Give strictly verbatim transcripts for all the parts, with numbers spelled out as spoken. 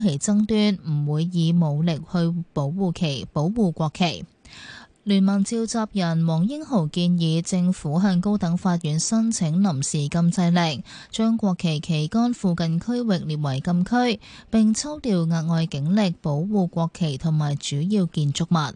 其爭端，唔會以武力去保護其保護國旗。聯盟召集人黃英豪建議政府向高等法院申請臨時禁制令，將國旗旗杆附近區域列為禁區，並抽調額外警力保護國旗同埋主要建築物。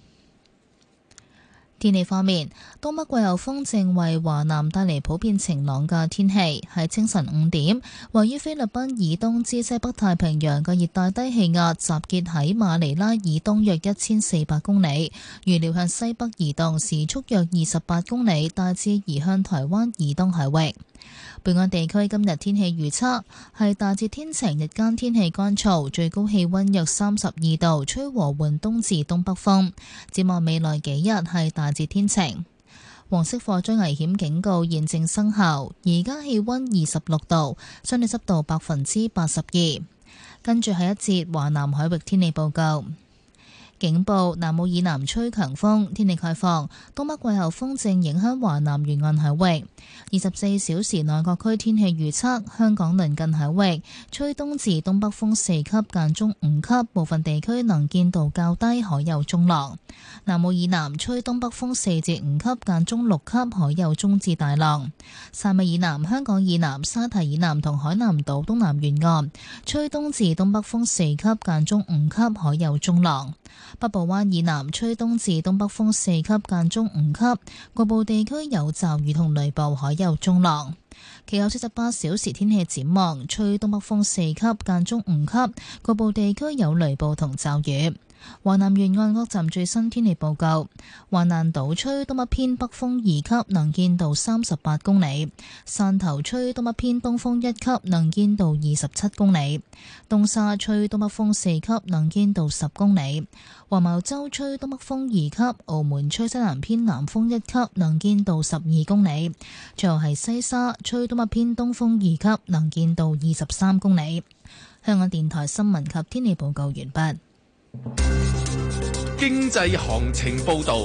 天氣方面，東北季候風正為華南帶嚟普遍晴朗嘅天氣。喺清晨五點，位於菲律賓以東之西北太平洋嘅熱帶低氣壓集結喺馬尼拉以東約一千四百公里，預料向西北移動，時速約二十八公里，大致移向台灣以東海域。本港地區今日天氣預測係大致天晴，日間天氣乾燥，最高氣溫約三十二度，吹和緩東至東北風。展望未來幾日係大致天晴。黃色火災危險警告現正生效，而家氣溫二十六度，相對濕度百分之八十二。跟住係一節華南海域天氣報告。警報：南澳以南吹強風，天氣概況。東北季候風正影響華南沿岸海域。二十四小時內各區天氣預測：香港鄰近海域吹東至東北風四級，間中五級，部分地區能見度較低，海有中浪。南澳以南吹東北風四至五級，間中六級，海有中至大浪。汕尾以南、香港以南、沙堤以南同海南島東南沿岸吹東至東北風四級，間中五級，海有中浪。北部灣以南吹東至東北風四級，間中五級，局部地區有驟雨同雷暴，海有中浪。其後四十八小時天氣展望，吹東北風四級，間中五級，局部地區有雷暴同驟雨。華南沿岸各站最新天氣報告：華南島吹東北偏北風二級，能見度三十八公里；汕頭吹東北偏東風一級，能見度二十七公里；東沙吹東北風四級，能見度十公里；黃茅洲吹東北風二級，澳門吹西南偏南風一級，能見度十二公里；最後係西沙吹東北偏東風二級，能見度二十三公里。香港電台新聞及天氣報告完畢。 經濟行情報道。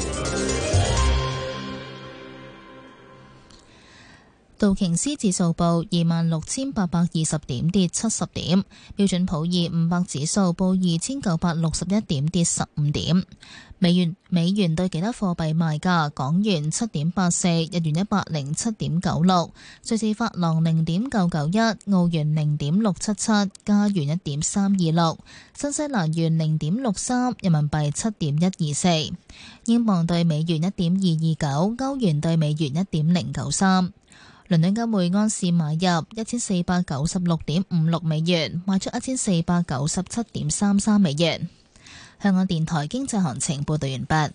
道瓊斯指數報二萬六千八百二十點，跌七十點。標準普爾五百指數報二千九百六十一點，跌十五點。美元美元對其他貨幣賣價：港元七點八四，日元一百零七點九六，瑞士法郎零點九九一，澳元零點六七七，加元一點三二六，新西蘭元零點六三，人民幣七點一二四，英鎊對美元一點二二九，歐元對美元一點零九三。倫敦金每安士買入一千四百九十六點五六美元，賣出一千四百九十七點三三美元。香港電台經濟行情報道完畢。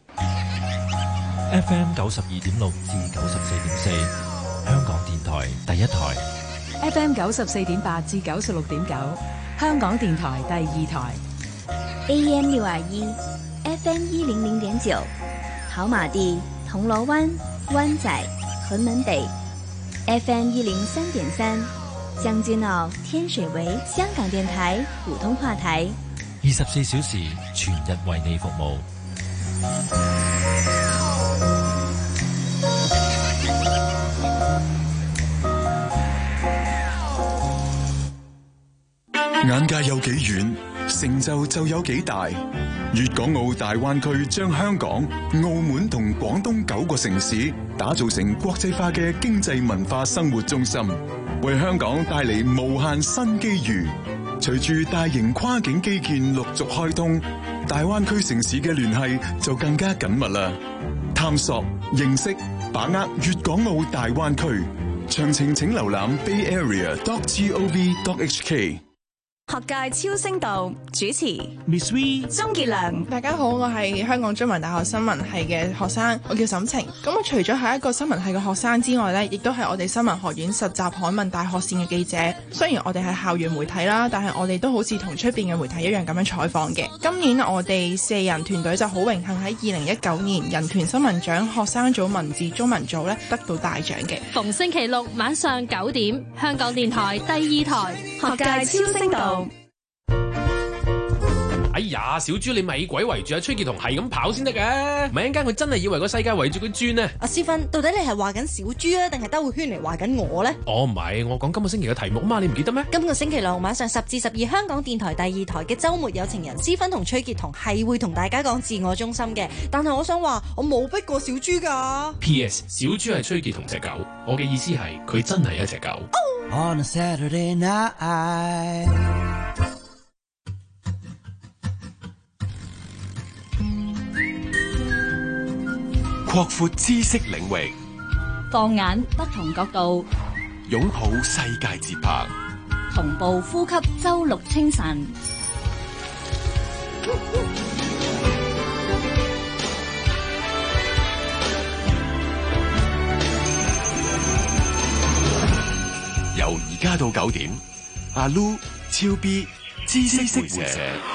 F M 九十二點六至九十四點四，香港電台第一台。 F M 九十四點八至九十六點九，香港電台第二台。 A M 六二一，F M 一零零點九，跑馬地、銅鑼灣、灣仔、屯門北。F M 一零三點三，將軍澳、天水圍，香港電台普通話台， 二十四小時全日為你服務。 眼界有幾遠，成就就有幾大。粵港澳大灣區將香港、澳門同廣東九個城市打造成國際化嘅經濟文化生活中心，為香港帶嚟無限新機遇。隨住大型跨境基建陸續開通，大灣區城市嘅聯繫就更加緊密啦。探索、認識、把握粵港澳大灣區，詳情請瀏覽 bay area dot gov dot h k。 學界超聲道主持 Miss V、 鍾傑良。 大家好，我係香港中文大學新聞系嘅學生，我叫沈晴。咁我除咗係一個新聞系嘅學生之外呢，亦都係我哋新聞學院實習海文大學線嘅記者。雖然我哋係校園媒體啦，但係我哋都好似同出邊嘅媒體一樣咁樣採訪嘅。今年我哋四人團隊就好榮幸喺二零一九年人權新聞獎學生組文字中文組呢得到大獎嘅。 逢星期六晚上九點，香港電台第二台學界超聲道。 哎呀，小豬你咪鬼圍住阿崔潔彤係咁跑先得嘅，咪一陣間佢真係以為個世界圍住佢轉呢。 阿思芬，到底你係話緊小豬啊，定係兜個圈嚟話緊我呢？ 哦，唔係，我講今個星期嘅題目啊嘛，你唔記得咩？ 今個星期六晚上十至十二，香港電台第二台嘅週末有情人，思芬同崔潔彤係會同大家講自我中心嘅，但係我想話我冇逼過小豬㗎。 P S 小豬係崔潔彤隻狗，我嘅意思係佢真係一隻狗。 On a Saturday night 擴闊知識領域， 放眼不同角度， 擁抱世界節拍， 同步呼吸周六清晨。 由而家到九點，阿 Lu 超 B 知識會社。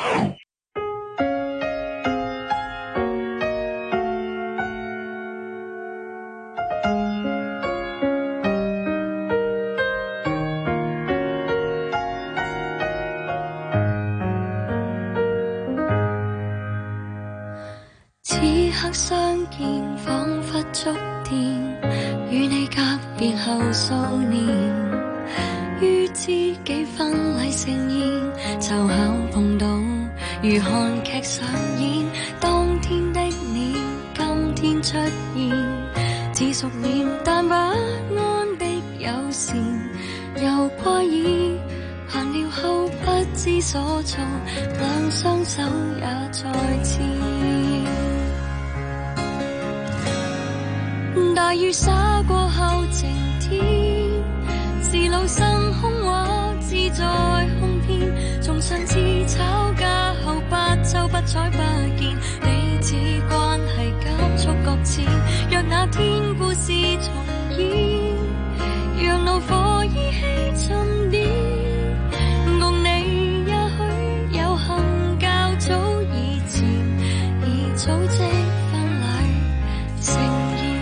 此刻相見，彷彿觸電，與你隔別後數年。於知己婚禮盛宴，湊巧碰到，如韓劇上演。當天的你，今天出現，似熟練但不安的友善，又怪異。閒聊後不知所措，兩雙手也再次。大雨灑過後晴天，是老生空話自在空篇。從上次吵架後八週不睬不見，彼此關係急速擱淺。若那天故事重演，讓怒火依稀沉澱，共你也許有幸較早以前已組織婚禮盛宴。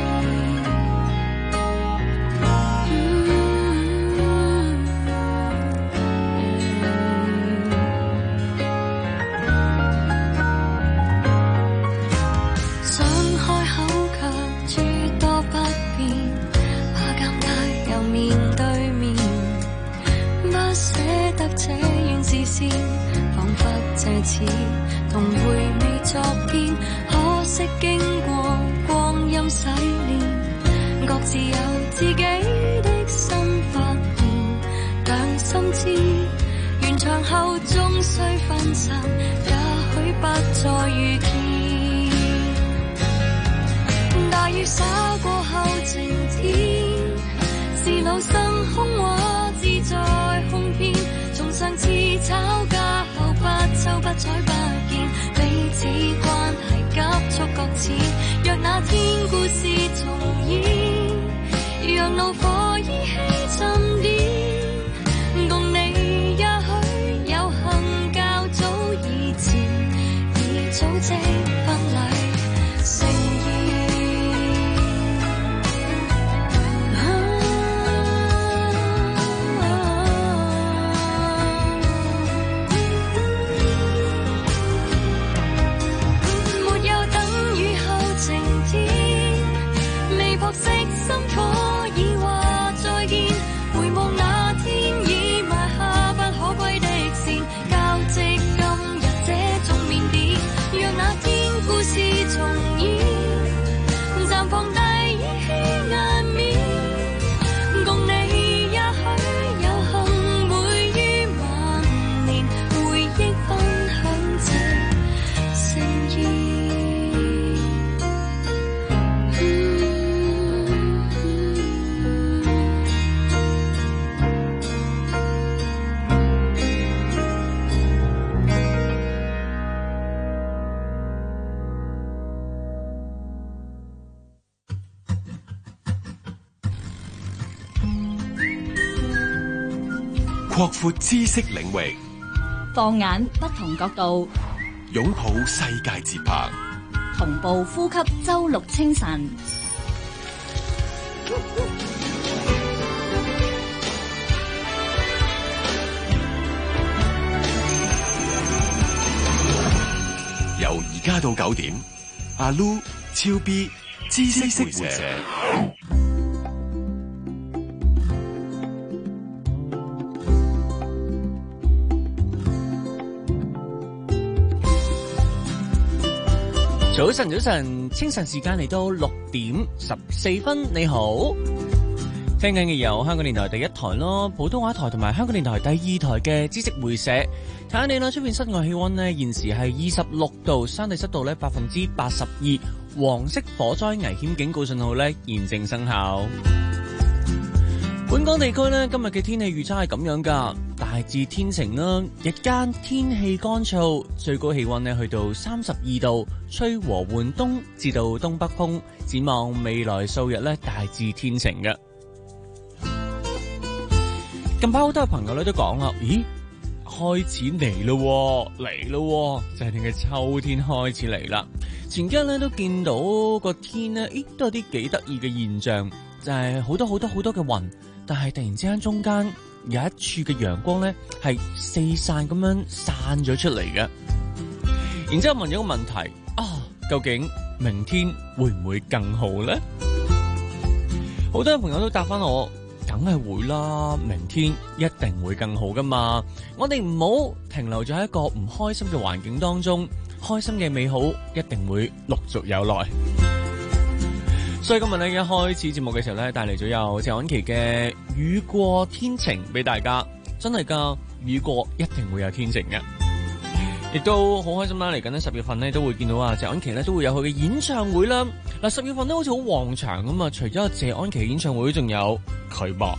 彷彿這次同回味昨天，可惜經過光陰洗練，各自有自己的新發現。兩心知完場後終須分散，也許不再遇見。大雨灑過後晴天，是老生空話自在空篇。從上次吵架後八週不睬不見，彼此關係急速擱淺。若那天故事重演，讓怒火依稀沉澱，共你也許有幸較早以前已組織婚禮盛宴。 擴闊知識領域， 放眼不同角度， 擁抱世界節拍， 同步呼吸周六清晨。 家到九點，阿 Lu、超 B、知識回社。 早晨，早晨，清晨時間嚟到六點十四分，你好，聽緊嘅由香港電台第一台咯，普通話台同埋香港電台第二台嘅知識會社。睇下你啦，出邊室外氣溫呢，現時係二十六度，相對濕度呢百分之八十二，黃色火災危險警告信號呢現正生效。本港地區呢，今日嘅天氣預測係咁樣噶，大致天晴啦，日間天氣乾燥，最高氣溫呢去到三十二度，吹和緩東至到東北風。展望未來數日呢，大致天晴嘅。近排好多朋友咧都講啦，咦，開始嚟咯，嚟咯，就係定嘅秋天開始嚟啦。前幾日咧都見到個天呢，咦，都有啲幾得意嘅現象，就係好多好多好多嘅雲。但係突然之間中間有一處嘅陽光咧係四散咁樣散咗出嚟嘅，然之後問咗個問題啊，究竟明天會唔會更好咧？好多朋友都答翻我，梗係會啦，明天一定會更好噶嘛。我哋唔好停留咗喺一個唔開心嘅環境當中，開心嘅美好一定會陸續有來。所以今日咧一開始節目嘅時候咧，帶嚟咗有謝安琪嘅雨過天晴俾大家，真係噶，雨過一定會有天晴嘅，亦都好開心啦！嚟緊咧十月份咧都會見到啊謝安琪咧都會有佢嘅演唱會啦。嗱，十月份咧好似好旺場咁啊，除咗謝安琪演唱會，仲有佢噃。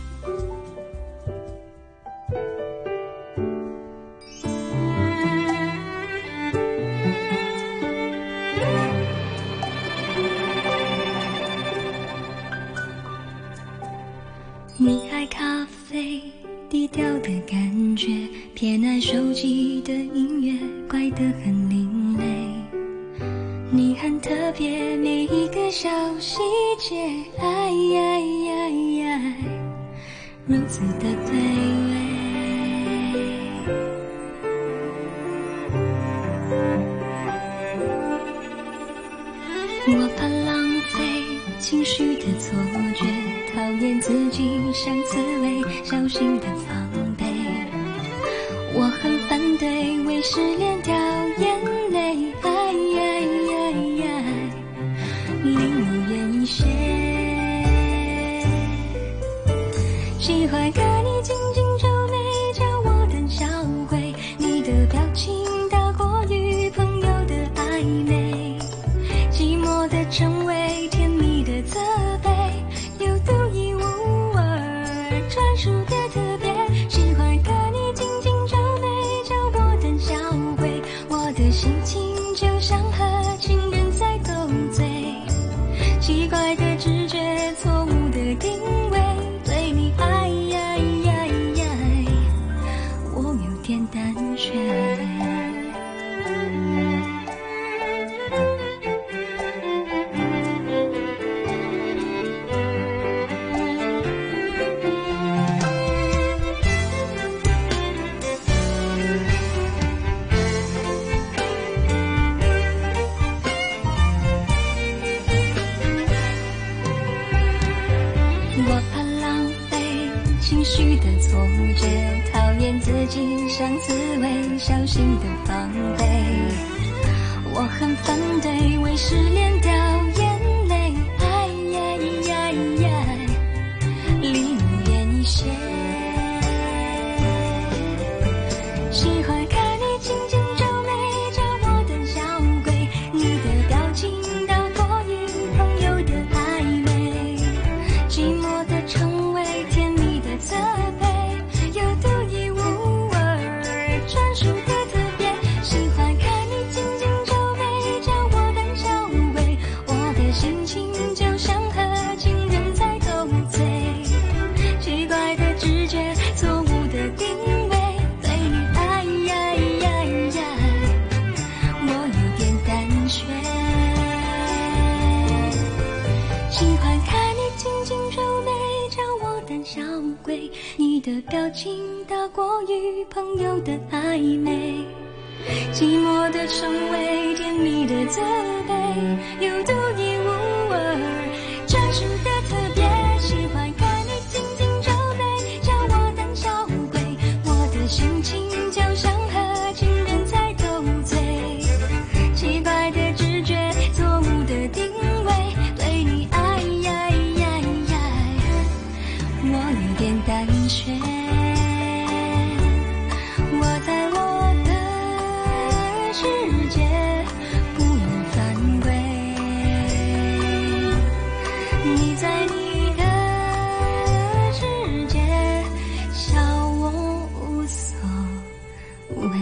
你愛咖啡，低調的感覺，偏愛手機的音樂，怪得很另類。你很特別，每一個小細節，愛愛愛愛，如此的對味。我怕浪費情緒的錯覺，討厭自己像刺蝟，小心的防備。我很反對為失戀掉眼淚，愛愛愛愛，淋入眼一些。喜歡看你緊緊皺眉，叫我膽小鬼，你的表情大過於朋友的曖昧，寂寞的稱謂，甜蜜的責備，有獨一無二專屬的特別。喜歡看你緊緊皺眉，叫我膽小鬼，我的心情就像和情人在鬥嘴，奇怪的直覺，錯誤的定位，對你愛愛愛愛，我有點膽怯。情緒的錯覺，討厭自己像刺蝟，小心的防備。我很反對為失戀掉眼淚，愛愛愛愛，離你遠一些。喜歡看你緊緊皺眉，叫我膽小鬼，你的表情大過於朋友的曖昧，寂寞的稱謂，甜蜜的責備，有獨一無二專屬的特別。喜歡看你緊緊皺眉，叫我膽小鬼，我的心情就像和情人在鬥嘴，奇怪的直覺，錯誤的定位，對你愛愛愛愛，我有點膽怯。喜歡看你緊緊皺眉，叫我膽小鬼，你的表情大過於朋友的曖昧，寂寞的稱謂，甜蜜的责备，有独一无二专属的特别，喜欢看你紧紧皱眉，叫我胆小鬼，我的心情就像和情人在斗嘴，奇怪的直觉，错误的定位，对你爱呀呀呀，我有点胆怯，我在我的世界不犯规，你在你的世界笑我无所謂。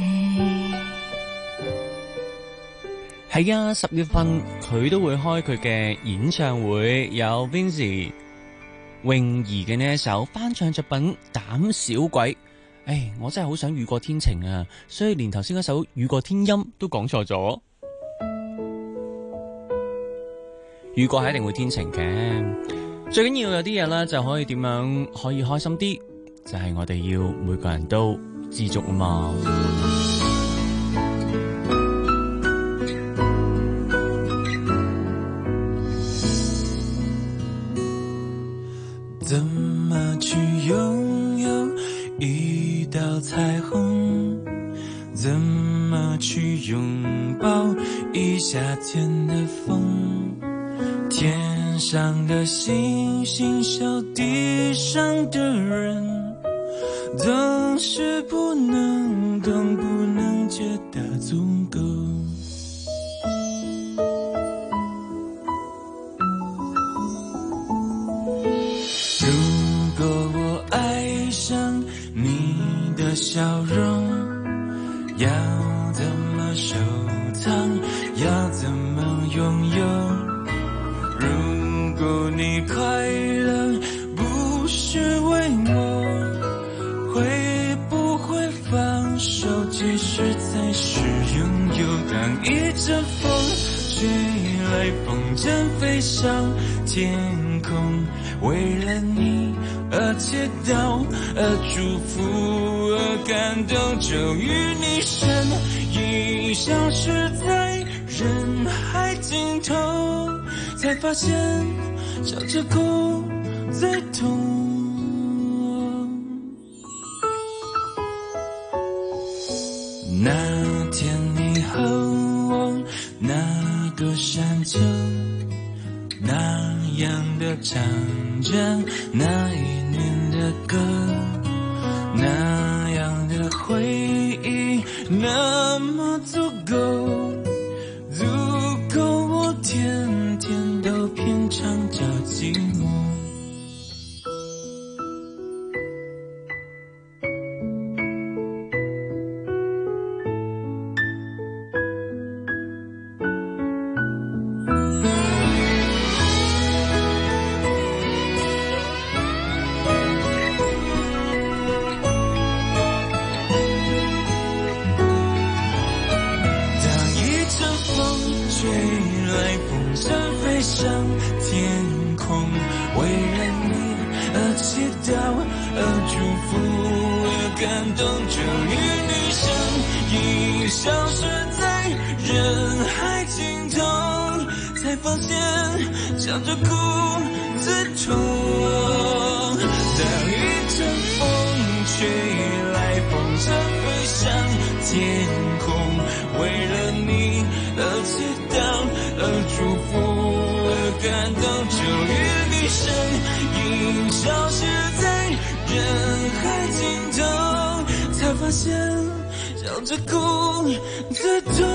係啊，十月份佢都會開佢嘅演唱會，有 Vincy 泳兒嘅呢一首翻唱作品《膽小鬼》。唉，我真係好想雨過天晴啊，所以連頭先嗰首雨過天陰都講錯咗。雨過係一定會天晴嘅，最緊要有啲嘢咧就可以點樣可以開心啲，就係我哋要每個人都知足啊嘛。 怎麼去擁有一道彩虹？怎麼去擁抱一夏天的風？天上的星星笑地上的人，總是不能懂，不能覺得足夠。笑容要怎麼收藏，要怎麼擁有？如果你快樂不是為我，會不會放手，其實才是擁有？當一陣風吹來，風箏飛上天空，為了你而祈禱，而祝福，而感動，終於你身影消失在人海盡頭，才發現笑着哭最痛。那天你和我那個山丘，那樣的唱着那一年的歌，那樣的回憶那麼足夠，足夠我天天都品嘗着寂寞。笑着哭最痛，當一陣風吹來，風箏飛上天空，為了你而祈禱，而祝福，而感動，終於你身影消失在人海盡頭，才發現笑着哭最痛。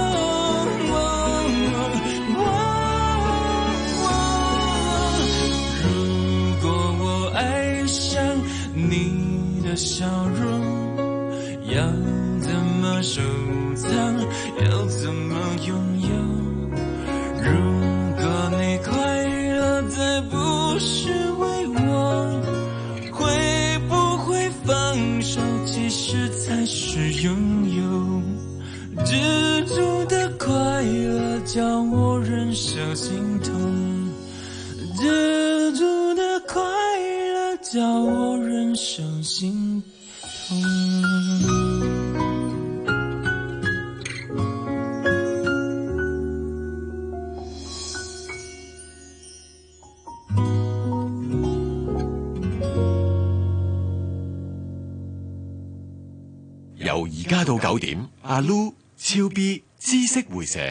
你的笑容要怎麼收藏，要怎麼擁有？如果你快樂再不是為我，會不會放手，其實才是擁有？知足的快樂叫我忍受心痛，知足的快樂叫我忍受心痛。 到九點，阿 Lu 超 B 知識會社。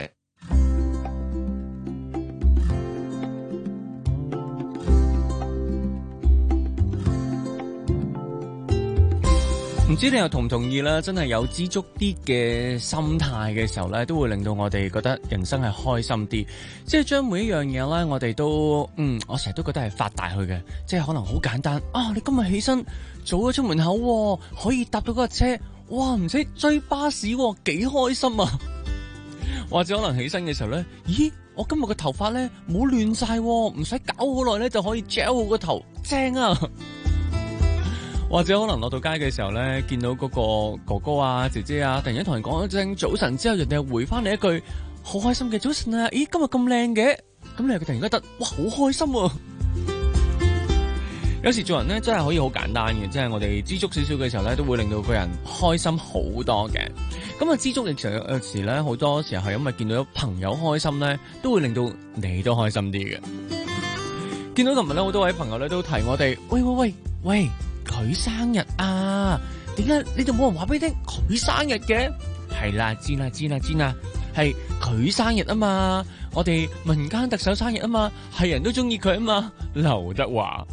唔知你又同唔同意啦？真係有知足啲嘅心態嘅時候咧，都會令到我哋覺得人生係開心啲。即係將每一樣嘢咧，我哋都嗯，我成日都覺得係發大去嘅。即係可能好簡單啊！你今日起身早咗出門口，可以搭到嗰架車，哇！唔使追巴士，幾開心啊！或者可能起身嘅時候咧，咦？我今日個頭髮咧冇亂晒，唔使搞好耐咧就可以 gel 好個頭，正啊！或者可能落到街嘅時候咧，見到嗰個哥哥啊、姐姐啊，突然間同人講一聲早晨之後，人哋又回翻你一句好開心嘅早晨啊！咦，今日咁靚嘅，咁你又突然間覺得哇好開心啊！有時做人咧真係可以好簡單嘅，即係我哋知足少少嘅時候咧，都會令到個人開心好多嘅。咁啊，知足嘅時候有時咧，好多時候係因為見到朋友開心咧，都會令到你都開心啲嘅。見到琴日咧，好多位朋友咧都提我哋，喂喂喂喂。佢生日啊？點解你就冇人話俾你聽佢生日嘅？係啦，知啦知啦知啦，係佢生日啊嘛！我哋民間特首生日啊嘛，係人都中意佢啊嘛，劉德華。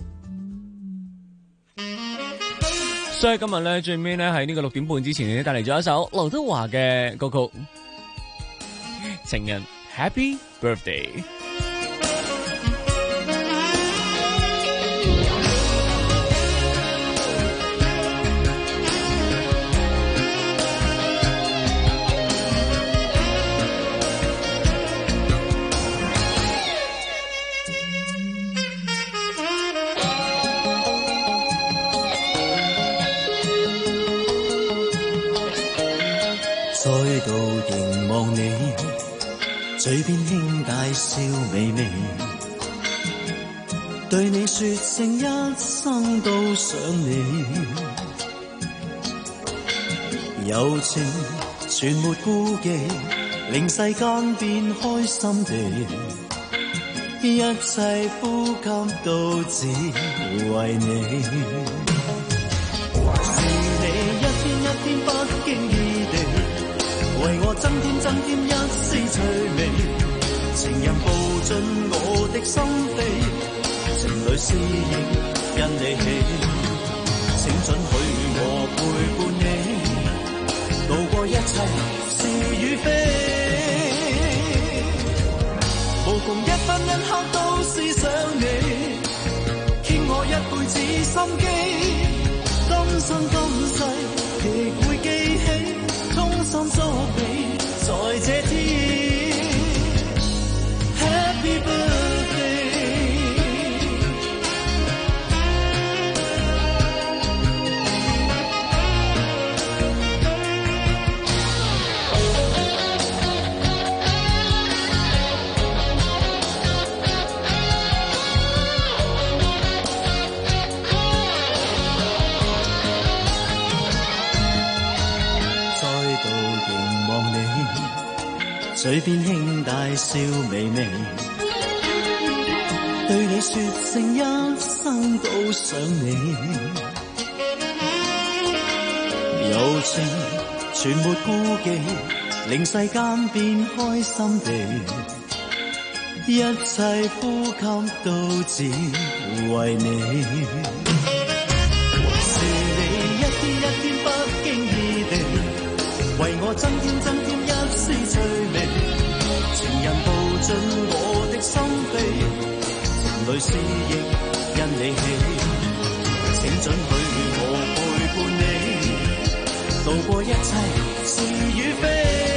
所以今日咧最尾咧喺呢個六點半之前，你帶嚟咗一首劉德華嘅歌曲《情人 Happy Birthday》。 再度凝望你，嘴邊輕帶笑微微，對你說聲一生都想你，柔情全沒顧忌，令世間變開心地，一切呼吸都只為你，是你一天一天不經意地為我增添增添一絲趣味，情人步進我的心扉，情侶思憶因你起，請准許我陪伴你，渡過一切是與非，無窮一分一刻都思想你，傾我一輩子心機，今生今世亦會記起。衷心祝你在這天 Happy Birthday。 嘴邊輕帶笑微微，對你說聲一生都想你，柔情全沒顧忌，令世間變開心地，一切呼吸都只為你，是你一天一天不經意地為我增添增添一絲趣味，情人步進我的心扉，情侶思憶因你起，請准許我陪伴你，渡過一切是與非，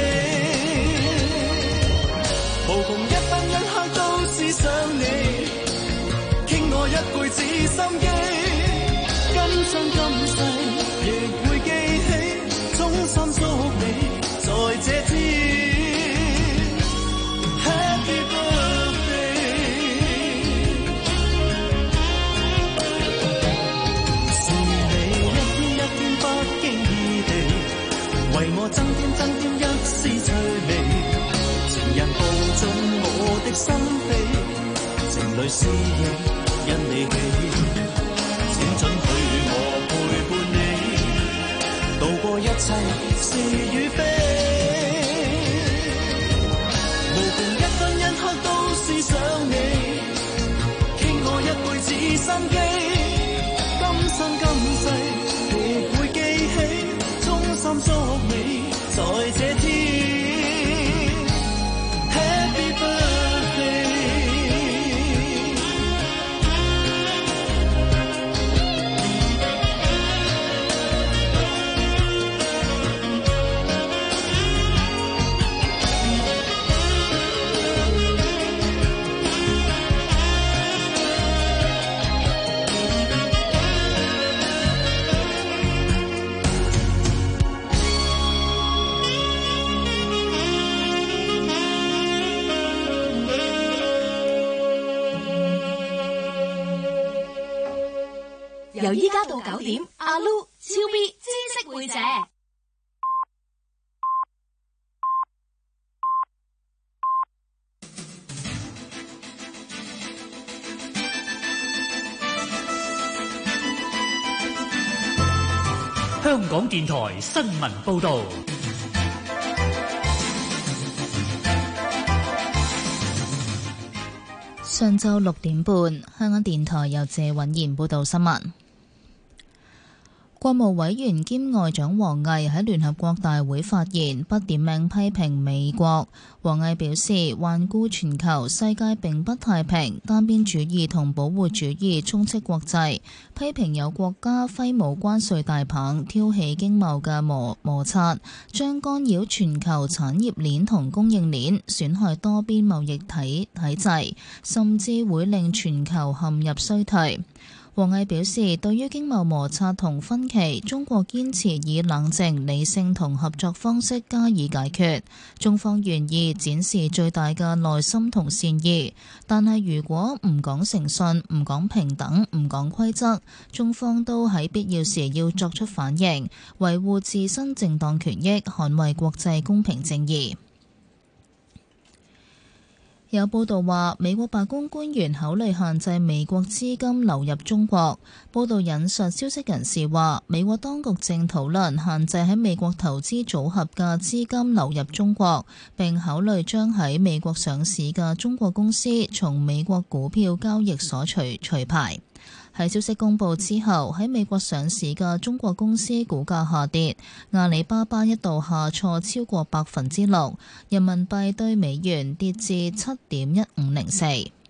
無窮一分一刻都思想你，傾我一輩子心機，今生今世亦會記起，衷心祝你在這天 Happy Birthday。 是你一天一天不經意地為我增添增添一絲趣味，情人步進我的心扉，情侶思憶因你起，請准許我陪伴你，渡過一切齊是與非，無窮一分一刻都思想你，傾我一輩子心機，今生今世亦會記起，衷心祝你在這天 Happy birthday。 由依家到九點，阿 Lu 超 B 知識會者。 香港電台新聞報導。 上晝六點半，香港電台由謝允賢報道新聞。國務委員兼外長王毅喺聯合國大會發言，不點名批評美國。王毅表示，環顧全球，世界並不太平，單邊主義同保護主義充斥國際，批評有國家揮舞關稅大棒，挑起經貿嘅摩摩擦，將干擾全球產業鏈同供應鏈，損害多邊貿易體體制，甚至會令全球陷入衰退。王毅表示，對於經貿摩擦同分歧，中國堅持以冷靜、理性同合作方式加以解決。中方願意展示最大嘅耐心同善意，但係如果唔講誠信、唔講平等、唔講規則，中方都喺必要時要作出反應，維護自身正當權益，捍衛國際公平正義。有報道話，美國白宮官員考慮限制美國資金流入中國。報道引述消息人士話，美國當局正討論限制喺美國投資組合嘅資金流入中國，並考慮將喺美國上市嘅中國公司從美國股票交易所除除牌。喺消息公佈之後，喺美國上市嘅中國公司股價下跌，阿里巴巴一度下挫超過百分之六，人民幣對美元跌至七點一五零四。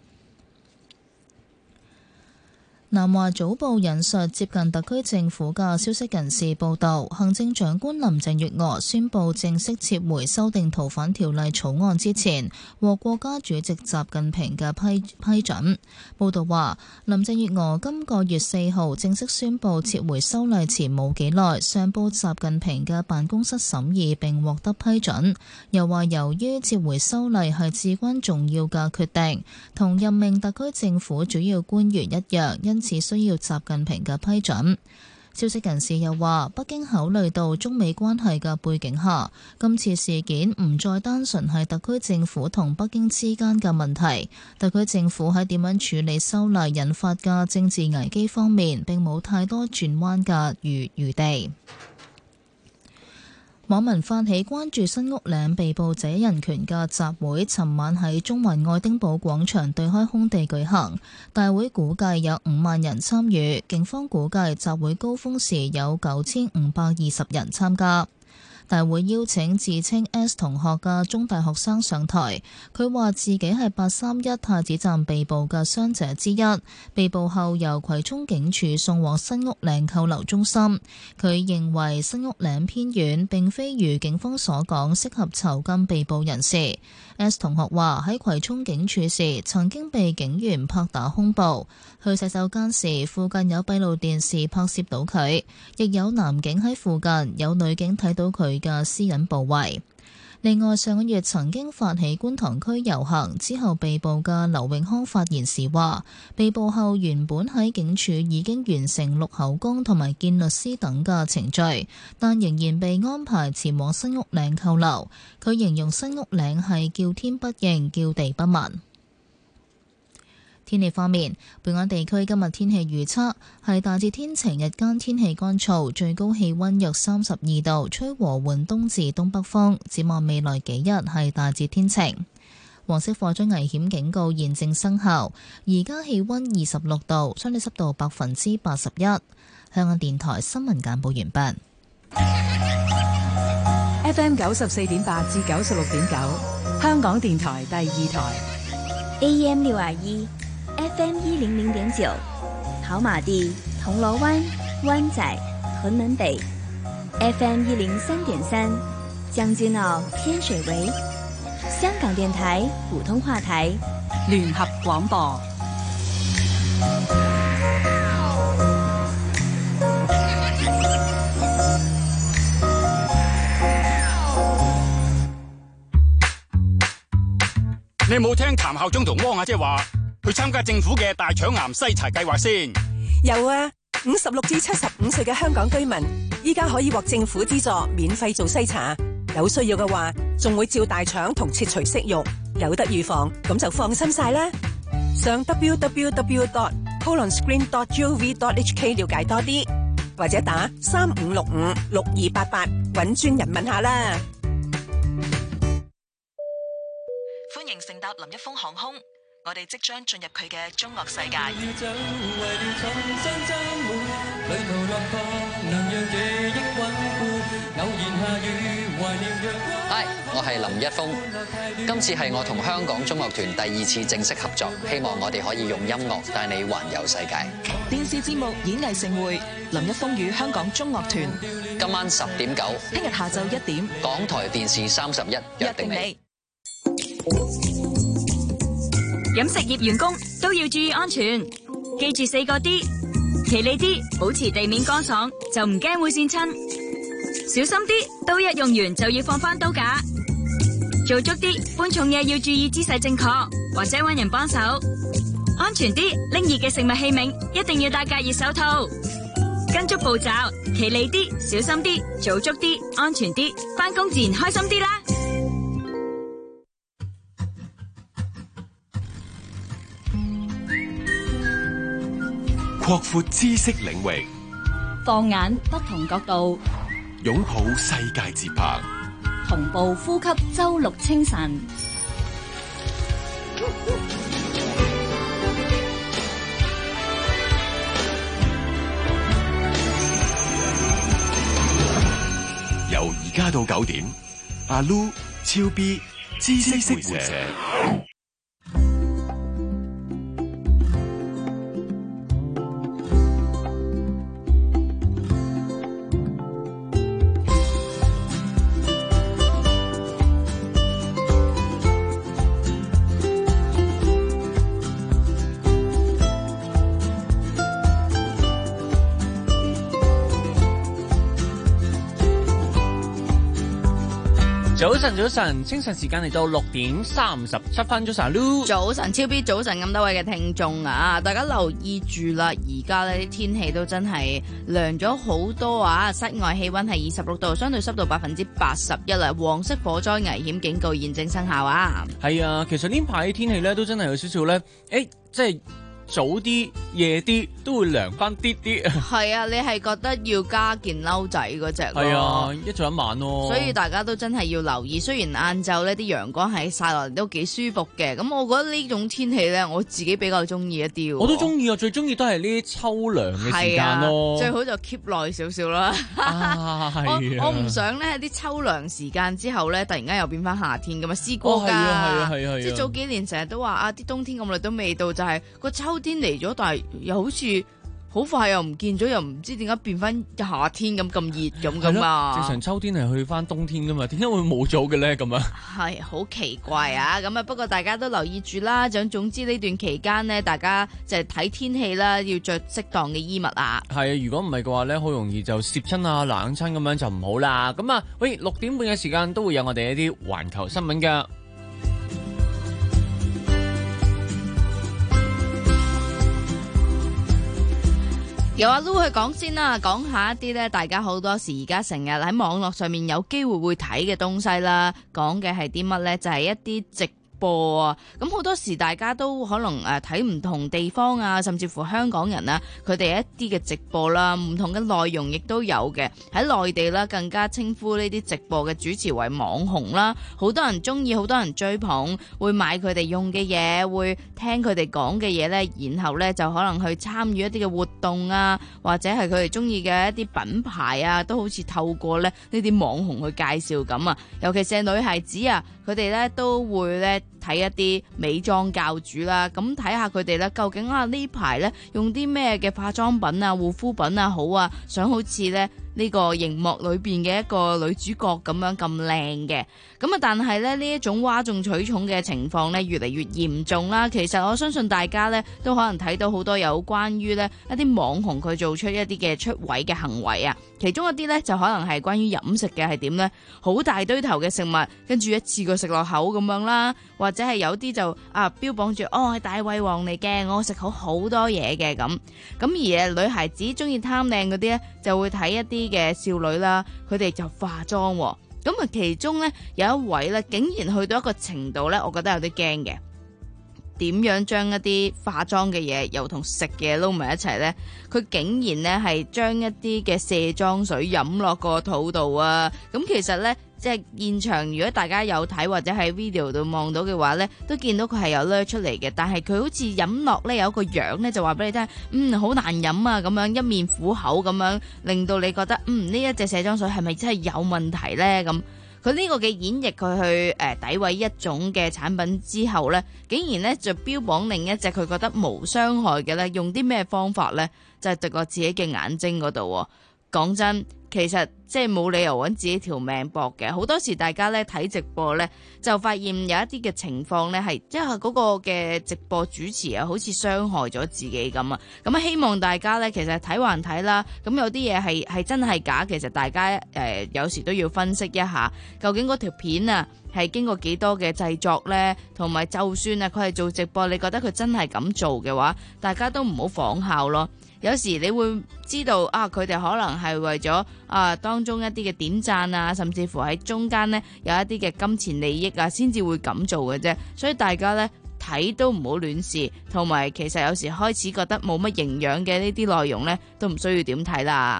南華早報引述接近特區政府嘅消息人士報道，行政長官林鄭月娥宣布正式撤回修訂逃犯條例草案之前，獲國家主席習近平嘅批批准。報道話，林鄭月娥今個月四號正式宣布撤回修例前冇幾耐，上報習近平嘅辦公室審議並獲得批准。又話由於撤回修例係至關重要嘅決定，同任命特區政府主要官員一樣，因此需要習近平嘅批准。消息人士又話，北京考慮到中美關係嘅背景下，今次事件唔再單純係特區政府同北京之間嘅問題，特區政府喺點樣處理修例引發嘅政治危機方面並冇太多轉彎嘅餘餘地。網民發起關注新屋嶺被捕者人權嘅集會，尋晚喺中環愛丁堡廣場對開空地舉行。大會估計有五萬人參與，警方估計集會高峰時有九千五百二十人參加。大會邀請自稱 S 同學嘅中大學生上台，佢話自己係八三一太子站被捕嘅傷者之一，被捕後由葵涌警署送往新屋嶺扣留中心。佢認為新屋嶺偏遠，並非如警方所講適合囚禁被捕人士。S 同學話喺葵涌警署時曾經被警員拍打胸部，去洗手間時附近有閉路電視拍攝到佢，亦有男警喺附近，有女警睇到佢嘅私隱部位。另外，上個月曾經發起觀塘區遊行之後被捕嘅劉永康發言時話，被捕後原本喺警署已經完成錄口供同埋見律師等嘅程序，但仍然被安排前往新屋嶺扣留。佢形容新屋嶺係叫天不應，叫地不聞。 天氣方面，本港地區今日天氣預測係大致天晴，日間天氣乾燥，最高氣溫約三十二度，吹和緩東至東北風。展望未來幾日係大致天晴。黃色火災危險警告現正生效，而家氣溫二十六度，相對濕度百分之八十一。香港電台新聞簡報完畢。 F M 九十四點八至九十六點九，香港電台第二台。 A M 六二一，F M 一零零點九，跑馬地、銅鑼灣、灣仔、屯門北；F M 一零三點三，將軍澳、天水圍。香港電台普通話台聯合廣播。 你有冇聽譚校長同汪阿姐話去參加政府嘅大腸癌篩查計劃先？ 有啊，五十六至七十五歲嘅香港居民依家可以獲政府資助免費做篩查，有需要嘅話仲會照大腸同切除息肉，有得預防，咁就放心晒啦。上 w w w dot colon screen dot gov dot h k 了解多啲，或者打三五六五六二八八搵專人問下啦。 歡迎乘搭林一峰航空，我哋即將進入佢嘅中樂世界。 Hi， 我係林一峰，今次係我同香港中樂團第二次正式合作，希望我哋可以用音樂帶你環遊世界。 電視節目演藝盛會，林一峰與香港中樂團， 今晚十點九， 聽日下晝一點， 港台電視三十一約定你。 飲食業員工都要注意安全，記住四個 D， 企理啲，保持地面乾爽，就唔驚會跣親；小心啲，刀一用完就要放返刀架；做足啲，搬重嘢要注意姿勢正確，或者搵人幫手；安全啲，拎熱嘅食物器皿一定要戴隔熱手套。跟足步驟，企理啲，小心啲，做足啲，安全啲，返工自然開心啲啦。 擴闊知識領域， 放眼不同角度， 擁抱世界節拍， 同步呼吸周六清晨。 由而家到九點，阿 Lu、超 B、知識會社。 早晨，早晨，清晨時間嚟到六點三十七分，早晨 Lu， 早晨超 B， 早晨咁多位嘅聽眾啊，大家留意住啦，而家呢啲天氣都真係涼咗好多啊！室外氣溫係二十六度，相對濕度百分之八十一啦，黃色火災危險警告現正生效啊！ 係啊，其實呢排天氣咧都真係有少少咧，誒，即係早啲、夜啲都會涼翻啲啲。 係啊，你係覺得要加件褸仔嗰隻咯。 係啊，一早一晚咯。 所以大家都真係要留意。雖然晏晝呢啲陽光係曬落嚟都幾舒服嘅，咁我覺得呢種天氣咧，我自己比較中意一啲。 我都中意啊，最中意都係呢啲秋涼嘅時間咯。 啊、最好就 keep 耐少少啦。 啊，係啊。 我唔想咧啲秋涼時間之後咧，突然間又變翻夏天咁啊，試過㗎。 哦，係啊，係啊，係啊。 即係早幾年成日都話啊，啲冬天咁耐都未到，就係、是、個秋天嚟咗，但係又好似好快又唔見咗，又唔知點解變翻夏天咁咁熱咁噶嘛？ 正常秋天係去翻冬天噶嘛？點解會冇咗嘅咧？咁啊， 係好奇怪啊！咁啊，不過大家都留意住啦。總總之呢段期間呢，大家就係睇天氣啦，要着適當嘅衣物啊。 係啊，如果唔係嘅話咧，好容易就攝親啊、冷親咁樣就唔好啦。咁啊，喂，六點半嘅時間都會有我哋一啲環球新聞噶。 由阿 Lu 去講先啦，講下一啲咧，大家好多時而家成日喺網絡上面有機會會睇嘅東西啦。講嘅係啲乜呢？就係、是、一啲直播啊。咁好多時大家都可能誒睇唔同地方啊，甚至乎香港人啊，佢哋一啲嘅直播啦，唔同嘅內容亦都有嘅。喺內地啦，更加稱呼呢啲直播嘅主持為網紅啦，好多人中意，好多人追捧，會買佢哋用嘅嘢，會聽佢哋講嘅嘢呢，然後呢，就可能去參與一啲嘅活動啊，或者係佢哋中意嘅一啲品牌啊，都好似透過咧呢啲網紅去介紹咁啊。尤其是女孩子啊，佢哋呢都會呢睇一啲美妝教主啦，咁睇下佢哋呢究竟啊呢排呢用啲咩嘅化妝品啊、護膚品啊好啊，想好似呢呢個熒幕裏邊嘅一個女主角咁樣咁靚嘅。咁啊，但係咧呢一種嘩眾取寵嘅情況呢越嚟越嚴重啦。其實我相信大家呢都可能睇到好多有關於呢一啲網紅佢做出一啲嘅出位嘅行為啊。其中一啲呢就可能係關於飲食嘅，係點呢？好大堆頭嘅食物，跟住一次過食落口咁樣啦，或者係有啲就啊標榜住哦係大胃王嚟嘅，我食好好多嘢嘅咁。咁而女孩子中意貪靚嗰啲呢，就會睇一啲嘅少女啦，佢哋就化妝喎。咁啊，其中呢有一位呢，竟然去到一個程度呢，我覺得有啲驚嘅。點樣將一啲化妝嘅嘢又同食嘅撈埋一齊呢？佢竟然呢係將一啲嘅卸妝水飲落個肚度啊！咁其實呢，即係現場，如果大家有睇或者喺 video 度望到嘅話呢，都見到佢係有掠出嚟嘅。但係佢好似飲落呢有一個樣呢，就話俾你聽，嗯，好難飲啊！咁樣一面苦口咁樣，令到你覺得，嗯，呢一隻卸妝水係咪真係有問題呢？咁。佢呢個嘅演繹，佢去誒詆毀一種嘅產品之後呢，竟然呢就標榜另一隻佢覺得無傷害嘅呢，用啲咩方法呢？就係滴落自己嘅眼睛嗰度。講真，其實即係冇理由揾自己條命搏嘅。好多時大家咧睇直播咧，就發現有一啲嘅情況咧係即係嗰個嘅直播主持啊，好似傷害咗自己咁啊。咁啊，希望大家咧其實睇還睇啦。咁有啲嘢係係真係假，其實大家誒、呃、有時都要分析一下，究竟嗰條片啊係經過幾多嘅製作呢？同埋就算啊佢係做直播，你覺得佢真係咁做嘅話，大家都唔好仿效咯。有時你會知道啊，佢哋可能係為咗啊當中一啲嘅點讚啊，甚至乎喺中間呢有一啲嘅金錢利益啊，先至會咁做嘅啫。所以大家呢睇都唔好亂試，同埋其實有時開始覺得冇乜營養嘅呢啲內容呢，都唔需要點睇啦。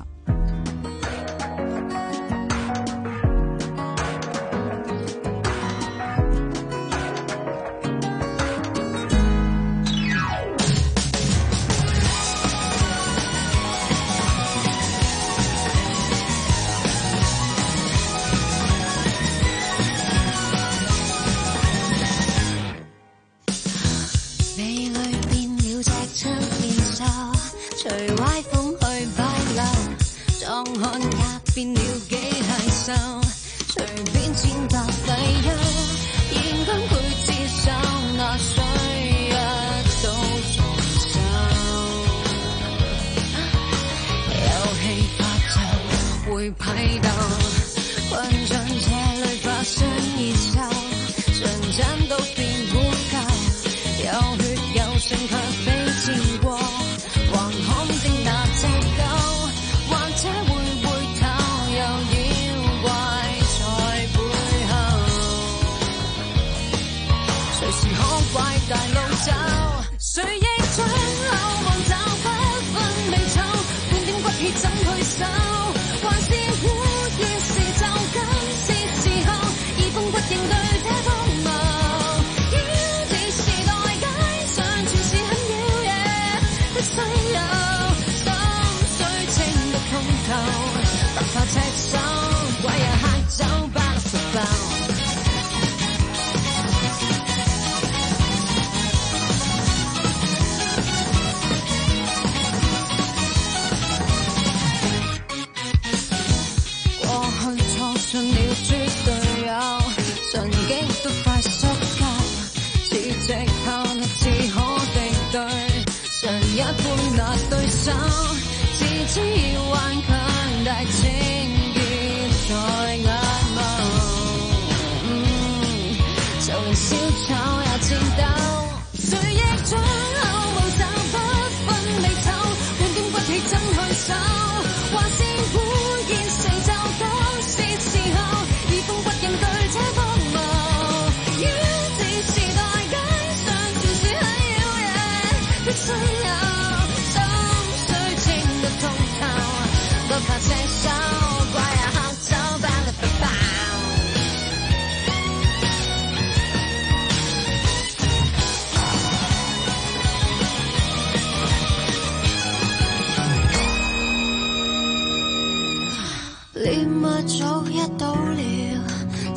怎去守，還是會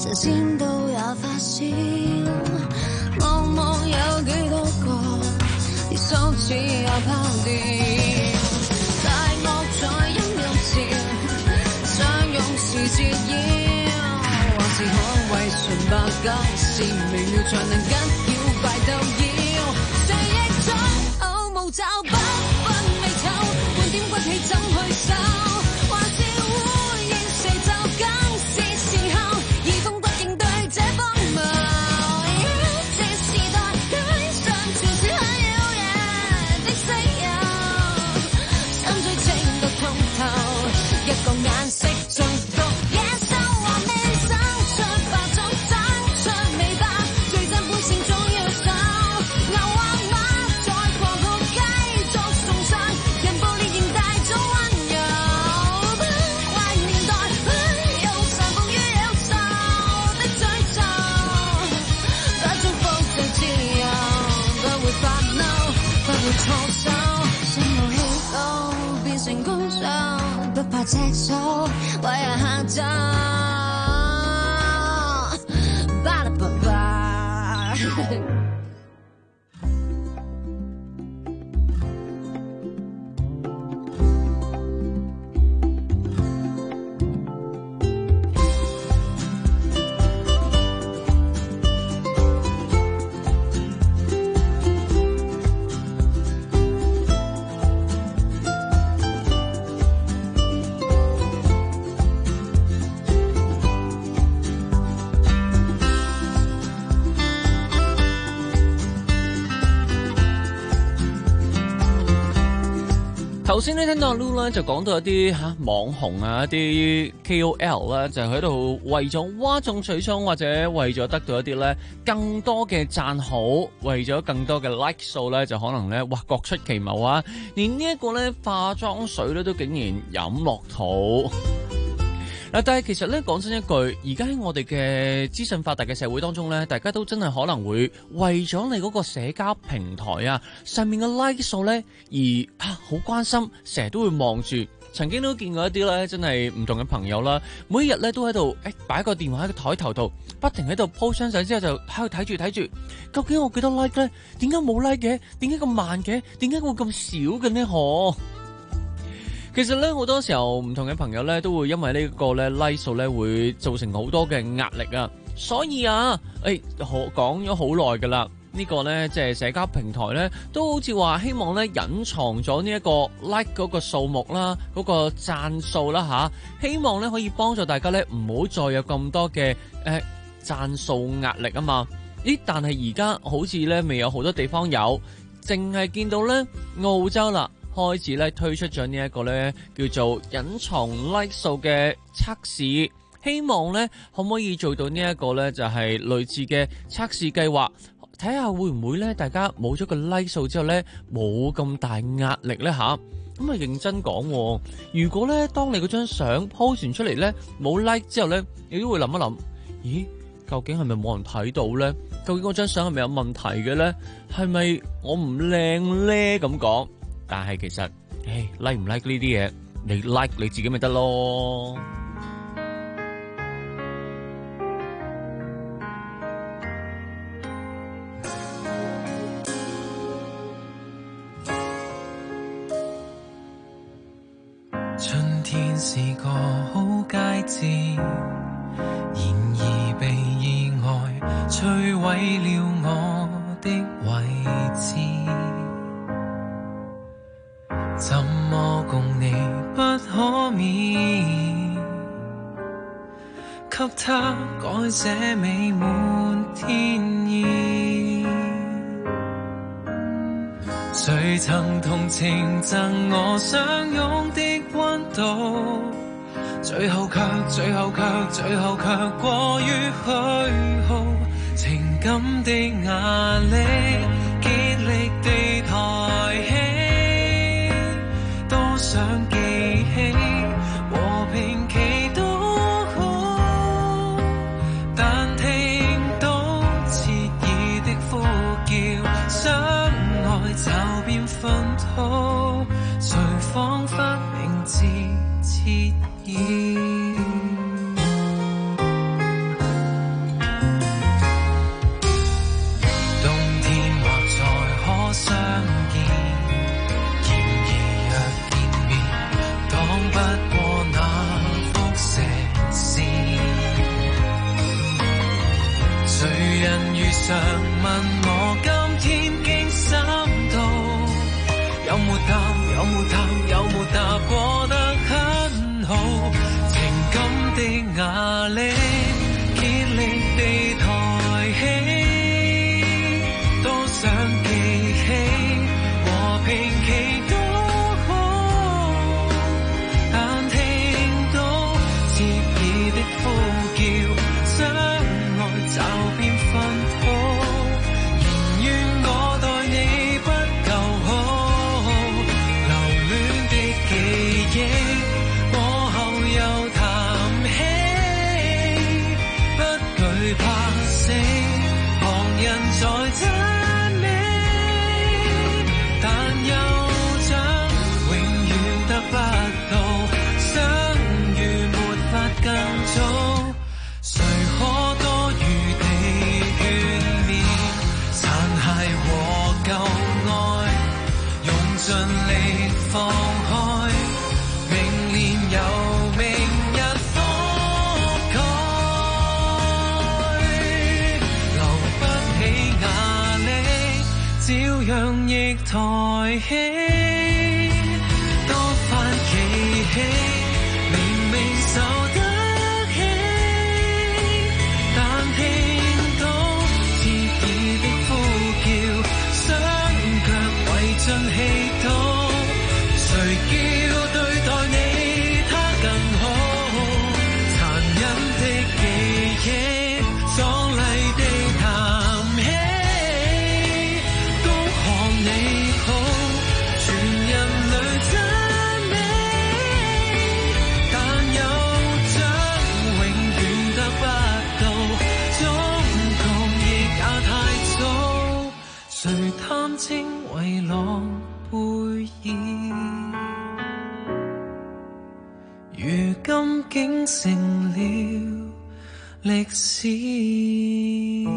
神仙都也發燒。望望有幾多個，連羞恥也拋掉。大惡在陰陰笑，想用時折腰，還是可為純白假是微妙才能緊要快鬥要。誰亦總偶無找不分美醜，半點骨氣怎去守？還是會應誰就更是時候，移風不應對這荒謬。這時代街上全是很妖嘢的色友，心最情到通透，一個顏色中毒野獸還未生出白種，生出美白，最真本性總要守。牛或馬在狂酷繼續崇尚，人暴烈仍帶種溫柔。壞年代有常服於有仇的詛咒，不祝福就自由，不會發嬲，不會錯手，心無氣候變成高手，不怕赤手為人下咒。巴拉巴巴。 頭先咧聽到阿 Lu 咧就講到一啲嚇網紅啊，一啲 K O L 啦，就喺度為咗嘩眾取寵，或者為咗得到一啲咧更多嘅讚好，為咗更多嘅 like 數咧，就可能咧哇各出奇謀啊！連呢一個咧化妝水咧都竟然飲落肚。嗱，但係其實咧講真一句，而家喺我哋嘅資訊發達嘅社會當中咧，大家都真係可能會為咗你嗰個社交平台啊上面嘅 like 數咧而啊好關心，成日都會望住。曾經都見過一啲咧真係唔同嘅朋友啦，每一日咧都喺度誒擺個電話喺個台頭度，不停喺度 po 張相之後就喺度睇住睇住，究竟我幾多 like 咧？點解冇 like 嘅？點解咁慢嘅？點解會咁少嘅呢？嗬？其實咧好多時候唔同嘅朋友咧都會因為呢個咧 like 數咧會造成好多嘅壓力啊，所以啊，誒講咗好耐噶啦，呢個咧即係社交平台咧都好似話希望咧隱藏咗呢一個 like 嗰個數目啦，嗰個讚數啦吓，希望咧可以幫助大家咧唔好再有咁多嘅誒讚數壓力啊嘛。咦？但係而家好似咧未有好多地方有，淨係見到咧澳洲啦。開始咧推出咗呢一個咧叫做隱藏 like 數嘅測試，希望咧可唔可以做到呢一個咧就係類似嘅測試計劃，睇下會唔會咧大家冇咗個 like 數之後咧冇咁大壓力咧吓。咁啊認真講，如果咧當你嗰張相 post 完出嚟咧冇 like 之後咧，你都會諗一諗，咦？究竟係咪冇人睇到咧？究竟嗰張相係咪有問題嘅咧？係咪我唔靚咧咁講？但係其實，誒 like 唔 like 呢啲嘢，你 like 你自己咪得咯。 春天是個好佳節，然而被意外摧毀了我的位置。怎麼共你不可免，給他改寫美滿天意。誰曾同情贈我相擁的溫度，最後卻最後卻最後卻過於虛耗，情感的壓力竭力地抬起。想記起和平期都好，但聽到切耳的呼叫，相愛就變糞土，誰彷彿明知切耳。 人如常問我今天經三度，有冇答有冇答有冇答過得很好，情感的壓力竭力地抬起，多想記起和平期都好，但聽到切耳的呼叫，相愛就變糞土，仍願我待你不夠好，留戀的記憶過後又談起，不懼怕死，旁人在讚美，但又將永遠得不到，相遇沒法更早，誰可多餘地眷戀殘骸和舊愛，用盡力放開，明年又明日覆蓋，留不起壓力，照樣亦抬起，多番記起，明明受得起，但聽到切耳的呼叫，雙腳為盡氣度，誰叫對待你他更好，殘忍的記憶壯麗地談起，恭賀你好，全人類讚美，但又將永遠得不到，終共亦也太早，誰貪稱為狼狽兒，如今竟成了歷史。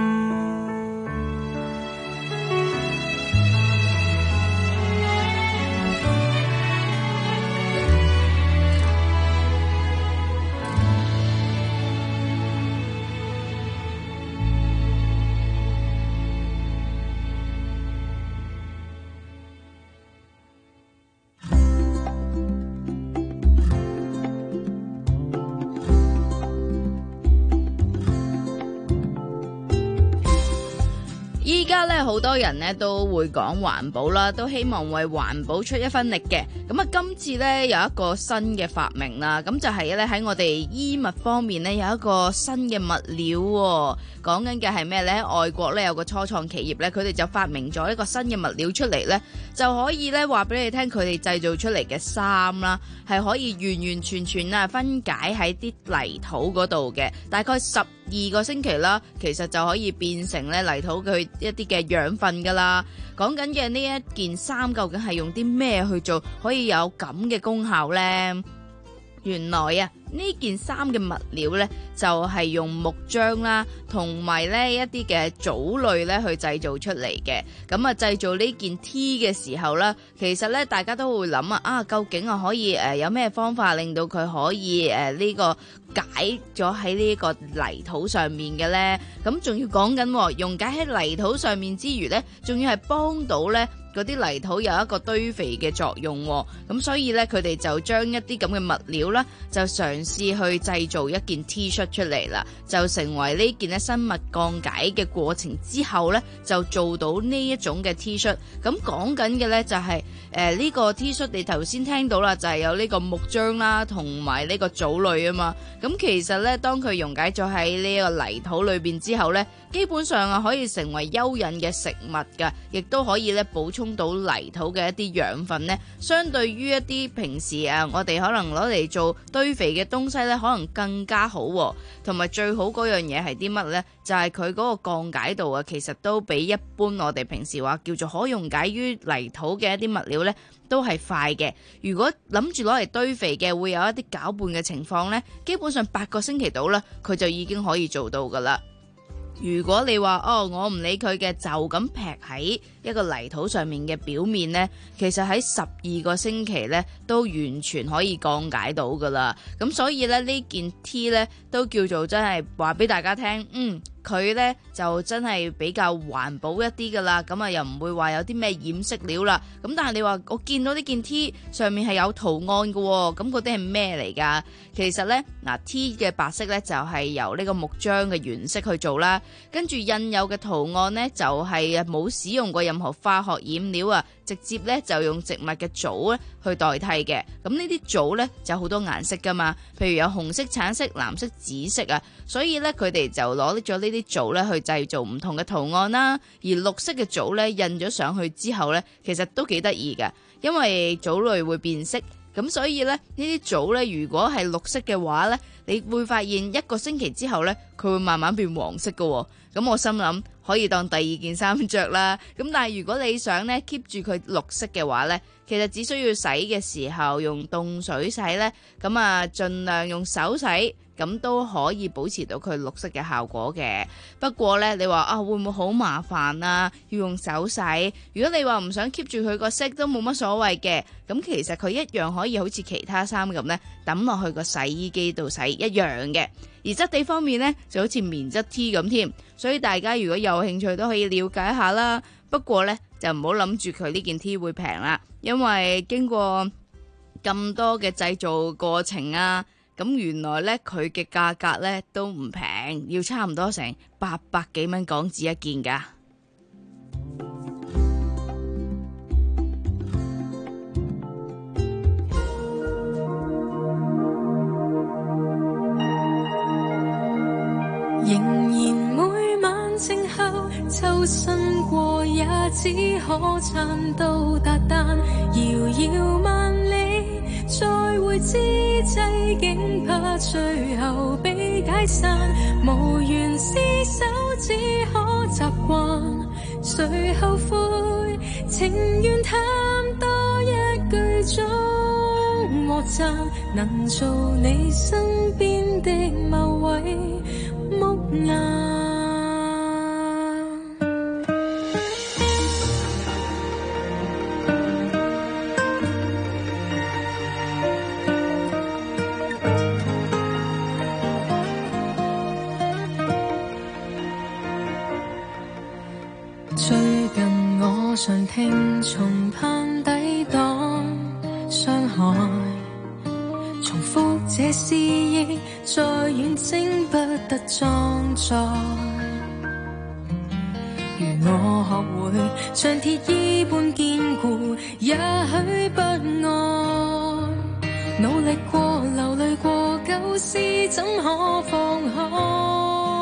依家咧好多人咧都會講環保啦，都希望為環保出一分力嘅。咁啊，今次咧有一個新嘅發明啦，咁就係咧喺我哋衣物方面咧有一個新嘅物料喎。講緊嘅係咩咧？外國咧有個初創企業咧，佢哋就發明咗一個新嘅物料出嚟咧，就可以咧話俾你聽，佢哋製造出嚟嘅衫啦，係可以完完全全啊分解喺啲泥土嗰度嘅，大概十二個星期啦，其實就可以變成咧泥土佢一啲嘅養分噶啦。講緊嘅呢一件衫究竟係用啲咩去做，可以有咁嘅功效呢？原來啊，呢件衫嘅物料呢，就係用木漿啦，同埋呢一啲嘅藻類呢去製造出嚟嘅。咁啊，製造呢件 T 嘅時候呢，其實呢大家都會諗啊，啊究竟啊可以誒有咩方法令到佢可以誒呢個解咗喺呢個泥土上面嘅呢？咁仲要講緊溶解喺泥土上面之餘呢，仲要係幫到呢嗰啲泥土有一個堆肥嘅作用，咁所以呢，佢哋就將一啲咁嘅物料啦，就嘗試去製造一件 T 恤出嚟啦，就成為呢件咧生物降解嘅過程之後呢，就做到呢一種嘅 T 恤。咁講緊嘅呢，就係誒呢個 T 恤，你頭先聽到啦，就係有呢個木漿啦，同埋呢個藻類啊嘛。咁其實呢，當佢溶解咗喺呢個泥土裏邊之後呢，基本上啊可以成為蚯蚓嘅食物㗎，亦都可以咧補充充到泥土嘅一啲養分呢，相對於一啲平時啊，我哋可能攞嚟做堆肥嘅東西呢，可能更加好，同埋最好嗰樣嘢係啲乜呢？就係佢嗰個降解度啊，其實都比一般我哋平時話叫做可溶解於泥土嘅一啲物料呢，都係快嘅。如果諗住攞嚟堆肥嘅，會有一啲攪拌嘅情況呢，基本上八個星期到啦，佢就已經可以做到噶啦。如果你話哦，我唔理佢嘅，就咁劈喺一個泥土上面嘅表面呢，其實喺十二個星期呢都完全可以降解到噶啦。咁所以咧呢件 T 呢都叫做真係話俾大家聽，嗯。佢呢就真係比較環保一啲噶啦，咁啊又唔會話有啲咩染色料啦。咁但係你話我見到呢件 T 上面係有圖案嘅，咁嗰啲係咩嚟噶？其實呢，嗱 T 嘅白色呢就係由呢個木漿嘅原色去做啦，跟住印有嘅圖案呢，就係冇使用過任何化學染料啊，直接呢就用植物嘅藻咧去代替嘅。咁呢啲藻呢就好多顏色噶嘛，譬如有紅色、橙色、藍色、紫色啊，所以呢，佢哋就攞咗呢啲藻咧去製造唔同嘅圖案啦。而綠色嘅藻咧印咗上去之後咧，其實都幾得意嘅，因為藻類會變色，咁所以咧呢啲藻咧如果係綠色嘅話咧，你會發現一個星期之後咧佢會慢慢變黃色嘅。咁我心諗可以當第二件衫着啦。咁但係如果你想咧 keep 住佢綠色嘅話咧，其實只需要洗嘅時候用凍水洗咧，咁啊盡量用手洗。咁都可以保持到佢綠色嘅效果嘅。不過呢，你話啊會唔會好麻煩啊？要用手洗。如果你話唔想 keep 住佢個色都冇乜所謂嘅。咁其實佢一樣可以好似其他衫咁呢，抌落去個洗衣機度洗一樣嘅。而質地方面呢，就好似棉質 T 咁添。所以大家如果有興趣都可以了解下啦。不過呢，就唔好諗住佢呢件 T 會平啦，因為經過咁多嘅製造過程啊。咁原來咧佢嘅價格咧都唔平，要差唔多成八百幾蚊港紙一件噶。 仍然每晚靜候，秋新過也只可撐到達旦，遙遙萬里，再會之際竟怕最後被解散，無緣廝守只可習慣，誰後悔情願淡多一句祝和讚，能做你身邊的某位木蘭。最近我常聽從盼抵擋傷害，重複這思憶再遠征不得裝載。如我學會像鐵衣般堅固，也許不愛，努力過流淚過舊事怎可放開。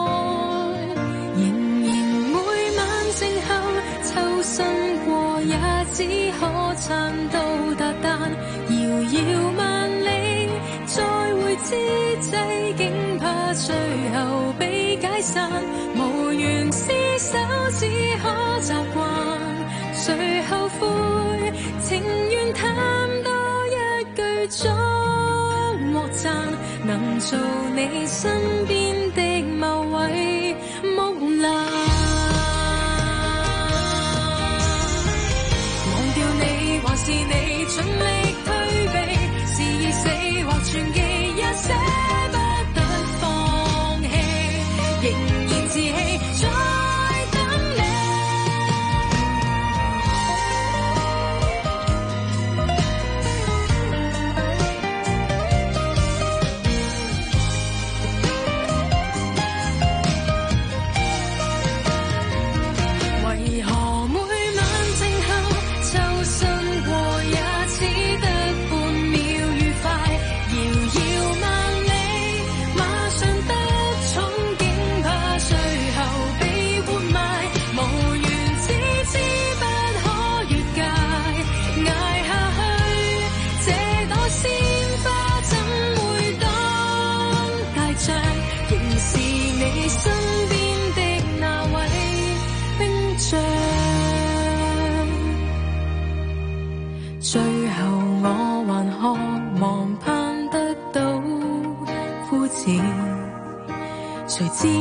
秋新過也只可撐到達旦，遙遙萬里，再會之際竟怕最後被解散，無緣廝守只可習慣，誰後悔情願淡多一句祝和讚，能做你身邊的某位木蘭。還是你盡力退避，是已死或傳奇，也捨不得放棄，仍然自欺再等你。為何每晚靜候秋新過也只得半秒愉快，遙遙萬里，馬上得寵竟怕最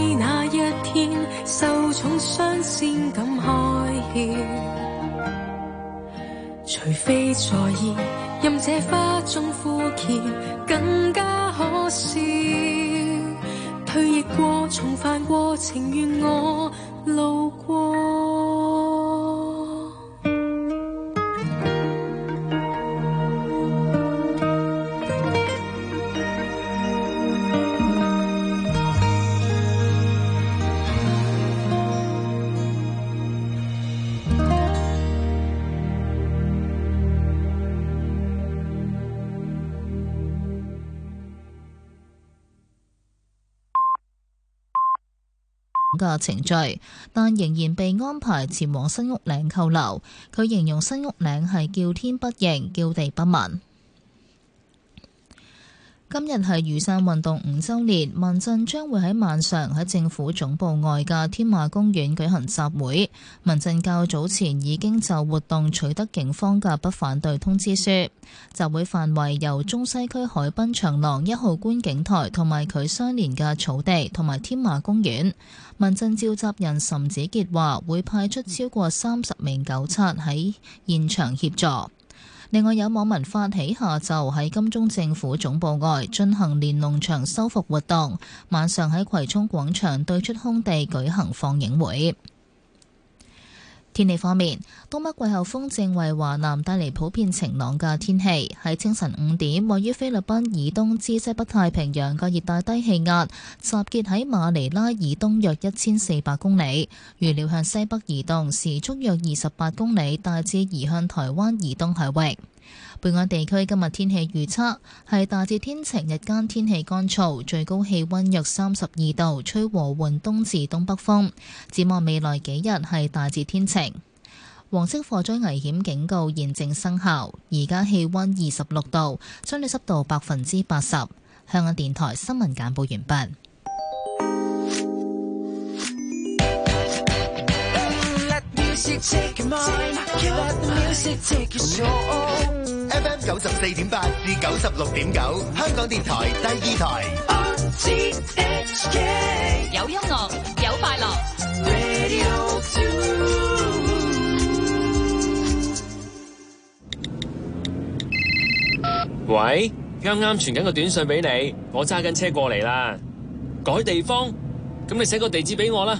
那一天受寵雙先敢開竅，除非在意任這花中枯竭，更加可笑。退役過重犯過，情願我路過。 嘅程序，但仍然被安排前往新屋嶺扣留。佢形容新屋嶺係叫天不應，叫地不聞。今日係雨傘運動五週年，民陣將會喺晚上喺政府總部外嘅天馬公園舉行集會。民陣較早前已經就活動取得警方嘅不反對通知書。集會範圍由中西區海濱長廊一號觀景台同埋佢相連嘅草地同埋天馬公園。民陣召集人岑子傑話會派出超過三十名警察喺現場協助。另外有網民發起下晝喺金鐘政府總部外進行連儂牆修復活動，晚上喺葵涌廣場對出空地舉行放映會。天氣方面，東北季候風正為華南帶嚟普遍晴朗嘅天氣。喺清晨五點，位於菲律賓以東之西北太平洋嘅熱帶低氣壓集結喺馬尼拉以東約一千四百公里，預料向西北移動，時速約二十八公里，大致移向台灣以東海域。本港地區今日天氣預測係大致天晴，日間天氣乾燥，最高氣溫約三十二度，吹和緩東至東北風。展望未來幾日係大致天晴。黃色火災危險警告現正生效，而家氣溫二十六度，相對濕度百分之八十。香港電台新聞簡報完畢。 F M 九十四點八至九十六點九，香港電台第二台。R T H K 有音樂，有快樂。 Radio two。 喂，啱啱傳緊個短信俾你，我揸緊車過嚟啦。改地方，咁你寫個地址俾我啦。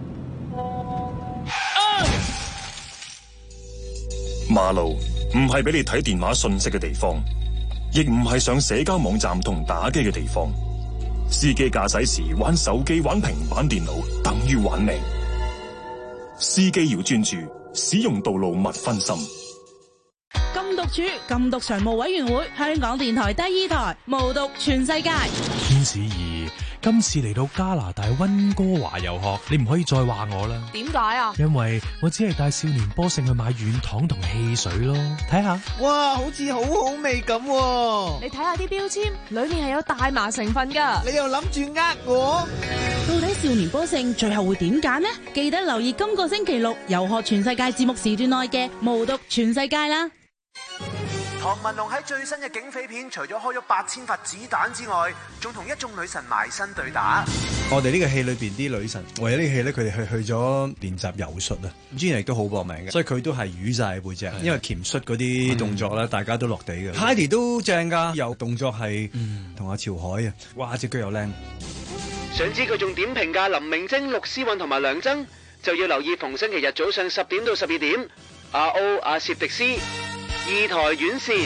馬路唔係俾你睇電話信息嘅地方，亦唔係上社交網站同打機嘅地方。司機駕駛時玩手機、玩平板電腦，等於玩命。司機要專注，使用道路勿分心。 禁毒處禁毒常務委員會，香港電台第二台，無毒全世界。 天使兒，今次嚟到加拿大溫哥華遊學，你唔可以再話我啦。 點解啊？ 因為我只係帶少年波勝去買軟糖同汽水咯。睇下， 哇，好似好好味咁。 你睇下啲標籤，裏面係有大麻成分噶。 你又諗住呃我？ 到底少年波勝最後會點揀呢？記得留意今個星期六遊學全世界節目時段內嘅無毒全世界啦。 唐文龍喺最新嘅警匪片，除咗開咗八千發子彈之外，仲同一眾女神埋身對打。 我哋呢個戲裏邊啲女神，為咗呢個戲咧，佢哋去去咗練習柔術啊。Gina亦都好搏命嘅，所以佢都係瘀晒背脊，因為鉗摔嗰啲動作咧，大家都落地嘅。Heidi 都正噶，有動作係同阿潮海啊，哇，隻腳又靚。 想知佢仲點評價林明禎、陸思韻同埋梁琤，就要留意逢星期日早上十點到十二點，阿歐、阿薛迪斯。二台院線，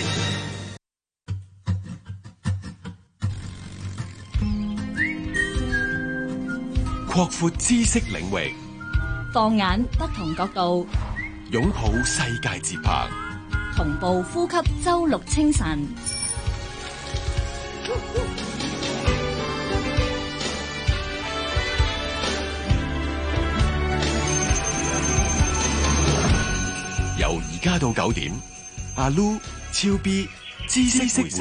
擴闊知識領域， 放眼不同角度， 擁抱世界節拍， 同步呼吸周六清晨。 由而家到九點。阿 Lu 超 B 知識會社，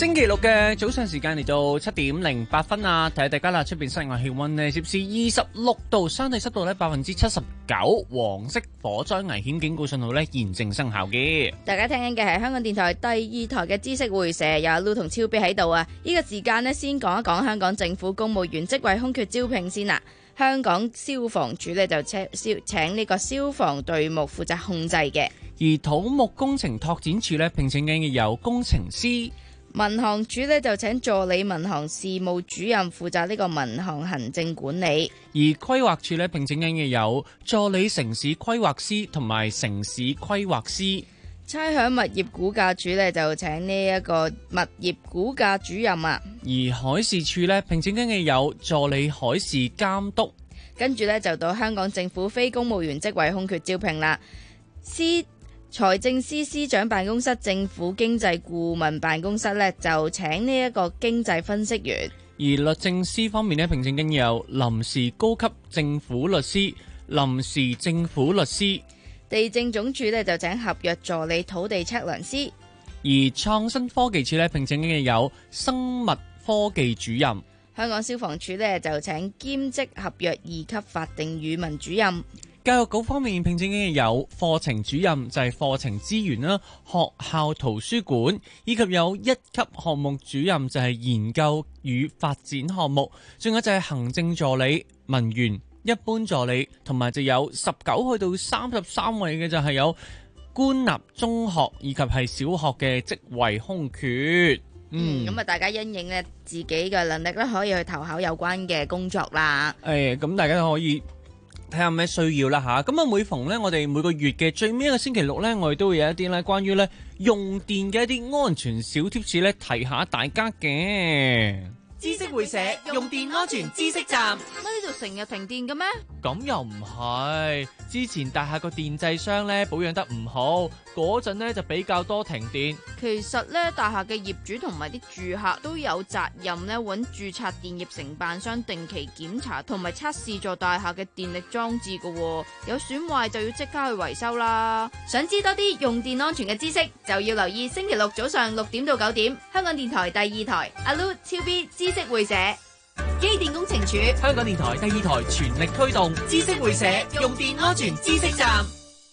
星期六嘅早上時間嚟到七點零八分啊！提下大家啦，出邊室外氣溫呢攝氏二十六度，相對濕度呢百分之七十九，黃色火災危險警告信號呢現正生效嘅。 大家聽緊嘅係香港電台第二台嘅知識會社，有阿 Lu 同超 B 喺度啊！呢、這個時間呢，先講一講香港政府公務員職位空缺招聘先啦。香港消防處呢，就請請呢個消防隊目負責控制嘅， 而土木工程拓展處呢，聘請緊嘅有工程師。 民航處呢，就請助理民航事務主任負責呢個民航行政管理， 而規劃處呢，聘請緊嘅有助理城市規劃師同埋城市規劃師。 差餉物業估價處呢，就請呢一個物業估價主任啊， 而海事處呢，聘請緊嘅有助理海事監督。 跟住呢，就到香港政府非公務員職位空缺招聘啦。司財政司司長辦公室政府經濟顧問辦公室呢，就請呢一個經濟分析員。 而律政司方面呢，聘請緊有臨時高級政府律師、臨時政府律師。 地政總署呢，就請合約助理土地測量師。 而創新科技處呢，聘請緊嘅有生物科技主任。 香港消防處呢，就請兼職合約二級法定語文主任。 教育局方面聘請嘅有課程主任，就係課程資源啦、學校圖書館，以及有一級項目主任，就係研究與發展項目，仲有就係行政助理、文員、一般助理，同埋就有十九去到三十三位嘅就係有官立中學以及係小學嘅職位空缺。 嗯，咁啊，大家因應咧自己嘅能力咧，可以去投考有關嘅工作啦。 誒，咁大家都可以睇下咩需要啦吓，咁啊每逢咧我哋每個月嘅最尾一個星期六咧，我哋都會有一啲咧關於咧用電嘅一啲安全小貼士咧提下大家嘅。 知識會社用電安全知識站。 乜呢度成日停電嘅咩？ 咁又唔係，之前大廈個電掣箱咧保養得唔好，嗰陣咧就比較多停電。 其實咧大廈嘅業主同埋啲住客都有責任咧揾註冊電業承辦商定期檢查同埋測試座大廈嘅電力裝置嘅，有損壞就要即刻去維修啦。想知多啲用電安全嘅知識，就要留意星期六早上六點到九點，香港電台第二台阿 Lu 超 B 知識會社。機電工程署， 香港電台第二台全力推動知識會社用電安全知識站。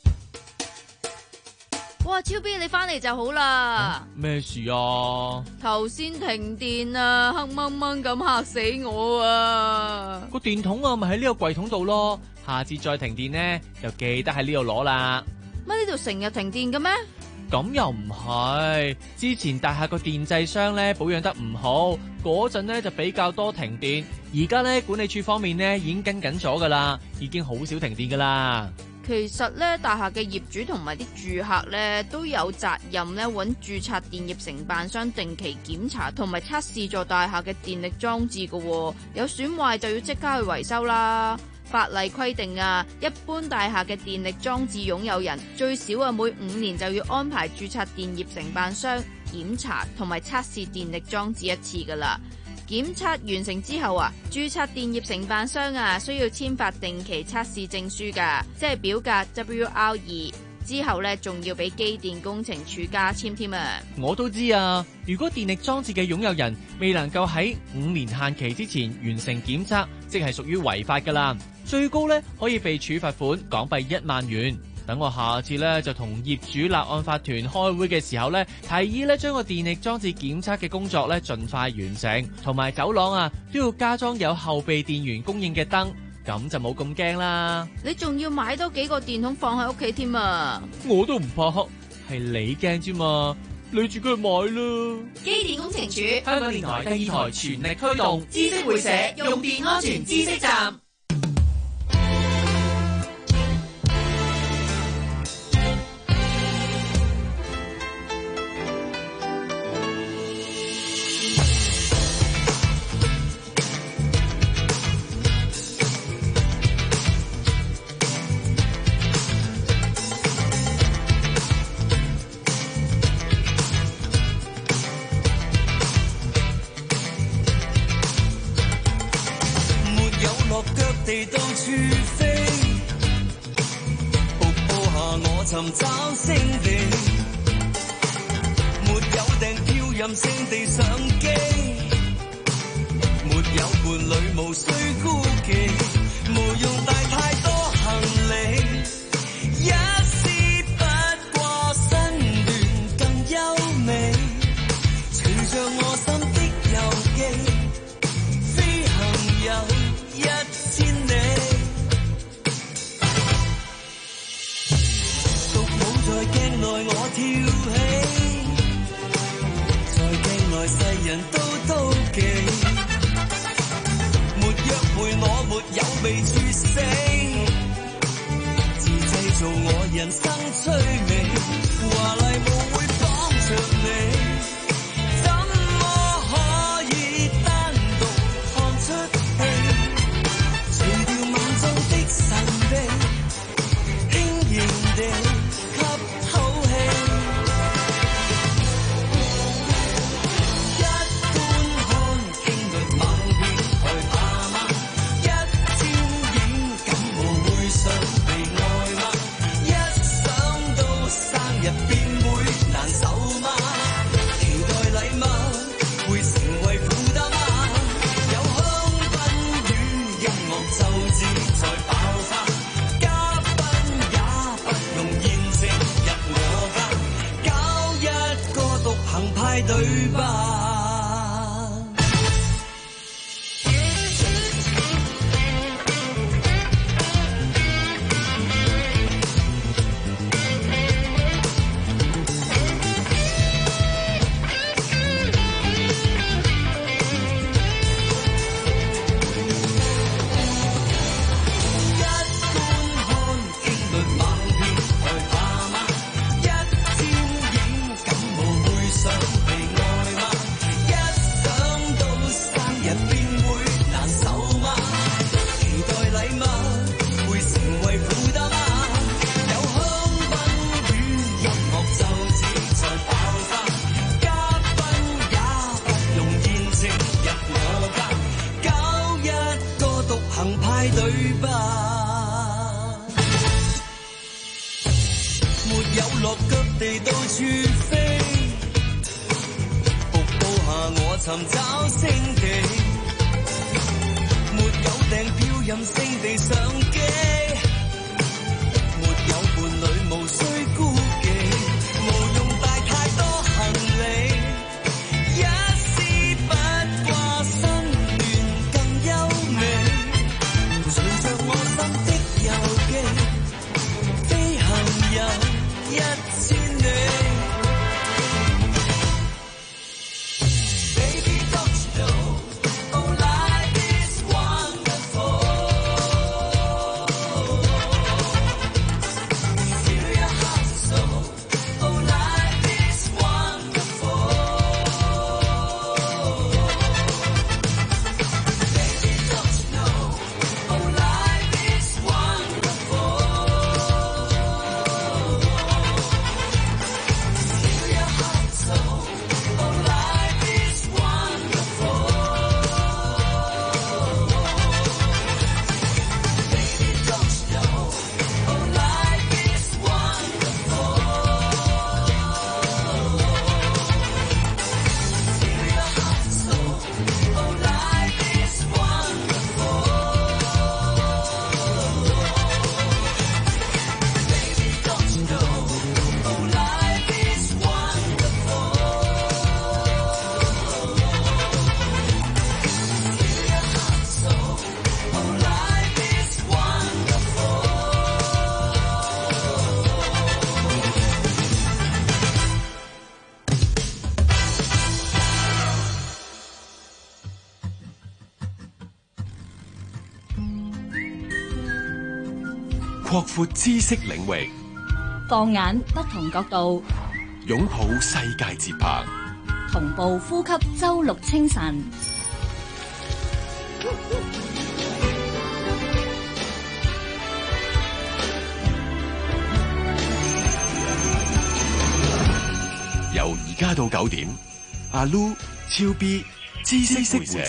哇，超 B 你翻嚟就好啦。 咩事啊？ 頭先停電啊，黑掹掹咁嚇死我啊！ 個電筒啊，咪喺呢個櫃桶度咯。下次再停電呢，就記得喺呢度攞啦。 乜呢度成日停電嘅咩？ 咁又唔係，之前大廈個電掣箱咧保養得唔好，嗰陣咧就比較多停電。而家咧管理處方面咧已經跟緊咗噶啦，已經好少停電噶啦。 其實咧大廈嘅業主同埋啲住客咧都有責任咧揾註冊電業承辦商定期檢查同埋測試座大廈嘅電力裝置噶，有損壞就要即刻去維修啦。法例規定啊，一般大廈嘅電力裝置擁有人最少啊每五年就要安排註冊電業承辦商檢查同埋測試電力裝置一次噶啦。檢測完成之後啊，註冊電業承辦商啊需要簽發定期測試證書噶，即係表格 W R 二。之後呢，仲要俾機電工程署加簽添啊！ 我都知啊，如果電力裝置嘅擁有人未能夠喺五年限期之前完成檢測，即係屬於違法噶啦，最高呢可以被處罰款港幣一萬元。等我下次呢，就同業主立案法團開會嘅時候呢，提議呢將個電力裝置檢測嘅工作呢盡快完成，同埋走廊啊都要加裝有後備電源供應嘅燈。咁就冇咁驚啦！ 你仲要買多幾個電筒放喺屋企添啊！ 我都唔怕黑，係你驚啫嘛！你自己去買啦！ 機電工程署， 香港電台第二台全力推動知識會社用電安全知識站。 地到處飛，瀑布下我尋找勝地，沒有定漂任性地上機，沒有伴侶無需孤忌，無用帶太多行李，一絲不過身段更優美，隨着我心的遊記，飛行有一千里，獨舞在鏡內我跳起，世人都妒忌，沒約會我沒有被處死，自製造我人生趣味，華麗舞會綁着你，怎麼可以單獨看出戲，除掉眼中的神秘，輕盈地吸口氣。對吧？ 擴闊知識領域， 放眼不同角度， 擁抱世界節拍， 同步呼吸周六清晨。 由而家到九點，阿 Lu、超 B、知識會社。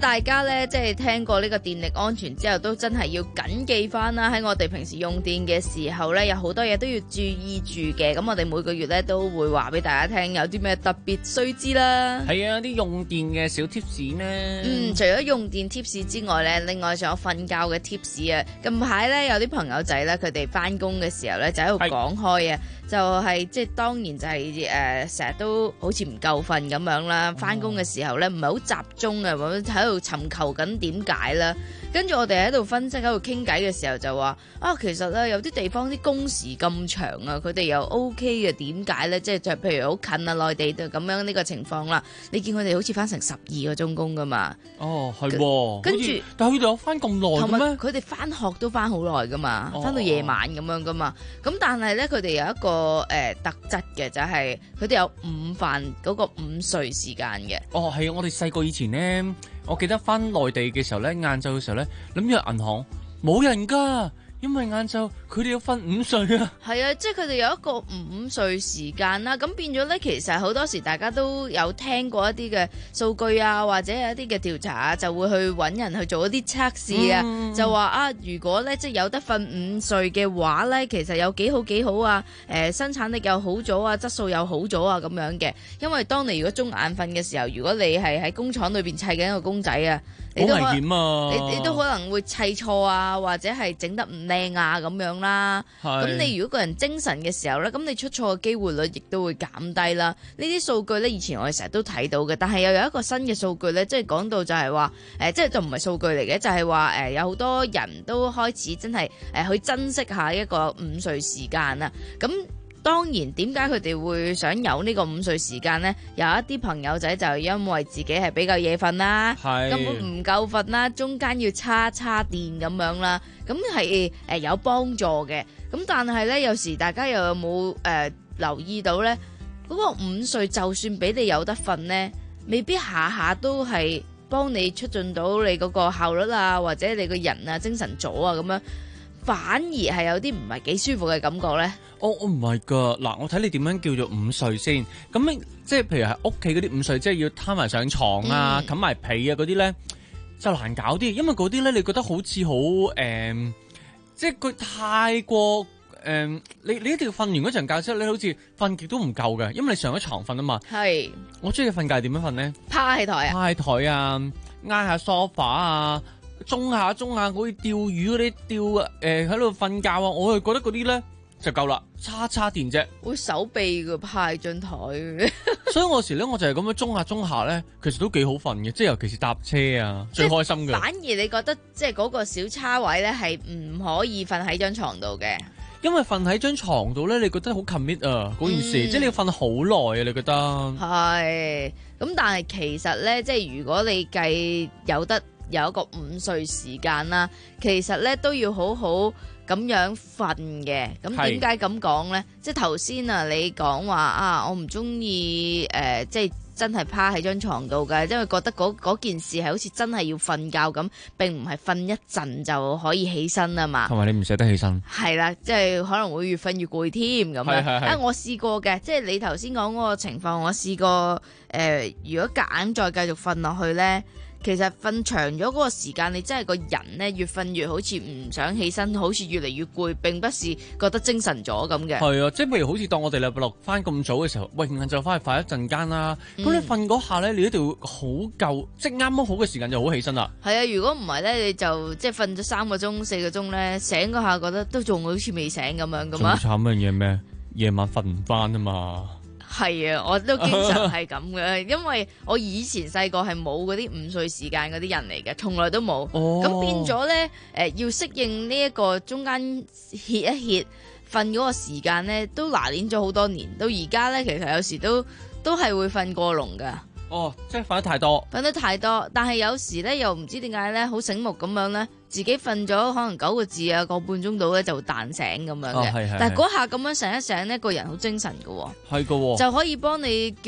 大家咧即係聽過呢個電力安全之後，都真係要謹記翻啦。喺我哋平時用電嘅時候咧，有好多嘢都要注意住嘅。咁我哋每個月咧都會話俾大家聽，有啲咩特別須知啦。 係啊，啲用電嘅小 tips 咧。 嗯，除咗用電 tips 之外咧，另外仲有瞓覺嘅 tips 啊。近排咧有啲朋友仔咧，佢哋翻工嘅時候咧就喺度講開啊。就係、是、即係當然就係誒成日都好似唔夠瞓咁樣啦，翻工嘅時候咧唔係好集中啊，或者喺度尋求緊點解啦。跟住我哋喺度分析喺度傾偈嘅時候就話啊，其實咧有啲地方啲工時咁長啊，佢哋又 O K 嘅，點解咧？即係就譬如好近啊，內地就咁樣呢個情況啦。你見佢哋好似翻成十二個鐘工噶嘛？ 哦，係喎。 跟住， 但係佢哋有翻咁耐嘅咩？ 同埋佢哋翻學都翻好耐噶嘛，翻、哦、到夜晚咁樣噶嘛。咁但係咧，佢哋有一個誒、呃、特質嘅，就係佢哋有午飯嗰個午睡時間嘅。 哦，係啊！我哋細個以前咧，我記得翻內地嘅時候咧，晏晝嘅時候咧，諗住去銀行冇人㗎。因為晏晝佢哋要瞓午睡啊， 係啊，即係佢哋有一個午睡時間啦，咁變咗咧，其實好多時大家都有聽過一啲嘅數據啊，或者有一啲嘅調查啊，就會去揾人去做一啲測試啊，嗯、就話啊，如果咧即係有得瞓午睡嘅話咧，其實有幾好幾好啊，誒、呃、生產力又好咗啊，質素又好咗啊咁樣嘅，因為當你如果中眼瞓嘅時候，如果你係喺工廠裏邊砌緊一個公仔啊，你都好危險啊！ 你你都可能會砌錯啊，或者係整得唔靚啊咁樣啦。咁你如果個人精神嘅時候咧，咁你出錯嘅機會率亦都會減低啦。呢啲數據咧，以前我哋成日都睇到嘅，但係又有一個新嘅數據咧，即係講到就係話誒，即係就唔係數據嚟嘅，就係話誒有好多人都開始真係誒去珍惜下一個午睡時間啦。咁當然，點解佢哋會想有呢個午睡時間呢？有一啲朋友仔就因為自己係比較夜瞓啦，根本唔夠瞓啦，中間要叉叉電咁樣啦，咁係誒有幫助嘅。咁但係呢，有時大家又有冇誒、呃、留意到呢？嗰、嗰個午睡就算俾你有得瞓呢，未必下下都係幫你促進到你嗰個效率啊，或者你個人啊精神咗啊咁樣。反而係有啲唔係幾舒服嘅感覺咧。 哦，我唔係噶，嗱，我睇你點樣叫做午睡先。咁即係譬如係屋企嗰啲午睡，即係要攤埋上床啊、冚埋被啊嗰啲咧，就難搞啲。因為嗰啲咧，你覺得好似好誒，即係佢太過誒、呃，你你一定要瞓完嗰場覺之後，你好似瞓極都唔夠嘅，因為你上咗床瞓啊嘛。係。我中意瞓覺點樣瞓咧？ 趴喺台啊。 趴喺台啊，挨下 sofa 啊。中下中下，好似釣魚嗰啲釣誒喺度瞓覺啊！我係覺得嗰啲咧就夠啦，叉叉電啫， 會手臂嘅趴喺張台。 所以我時咧我就係咁樣中下中下咧，其實都幾好瞓嘅，即係尤其是搭車啊，最開心嘅。 反而你覺得即係嗰個小叉位咧係唔可以瞓喺張床度嘅， 因為瞓喺張床度咧，你覺得好 commit 啊嗰件事，嗯、即係你要瞓好耐啊！你覺得係咁，但係其實咧，即係如果你計有得。有一個午睡時間啦，其實咧都要好好咁樣瞓嘅。咁點解咁講呢？即係頭先啊，你講話啊，我唔中意誒，即係真係趴喺張床度嘅，因為覺得嗰件事係好似真係要瞓覺咁，並唔係瞓一陣就可以起身啊嘛。 同埋你唔捨得起身。係啦，即係可能會越瞓越攰添咁樣。啊，我試過嘅，即係你頭先講嗰個情況，我試過誒、呃，如果夾硬再繼續瞓落去呢。其實瞓長咗嗰個時間，你真係個人咧越瞓越好似唔想起身，好似越嚟越攰，並不是覺得精神咗咁嘅。係啊，即係譬如好似當我哋禮拜六翻咁早嘅時候，喂，晏晝翻去瞓一陣間啦。咁、嗯、你瞓嗰下咧，你一定要好夠，即係啱啱好嘅時間就好起身啦。係啊， 如果唔係咧，你就即係瞓咗三個鐘、四個鐘咧，醒嗰下覺得都仲好似未醒咁樣噶嘛。 最慘嘅嘢咩？夜晚瞓唔翻啊嘛。 係啊，我都經常係咁嘅，因為我以前細個係冇嗰啲午睡時間嗰啲人嚟嘅，從來都冇。咁、哦、變咗咧，誒、呃、要適應呢一個中間歇一歇瞓嗰個時間咧，都拿捏咗好多年。到而家咧，其實有時都都係會瞓過籠噶。 哦，即係瞓得太多， 瞓得太多，但係有時咧又唔知點解咧，好醒目咁樣咧，自己瞓咗可能九個字啊，個半鐘度咧就會彈醒咁樣嘅。哦、但係嗰下咁樣醒一醒呢，個人好精神噶。係噶，就可以幫你叫做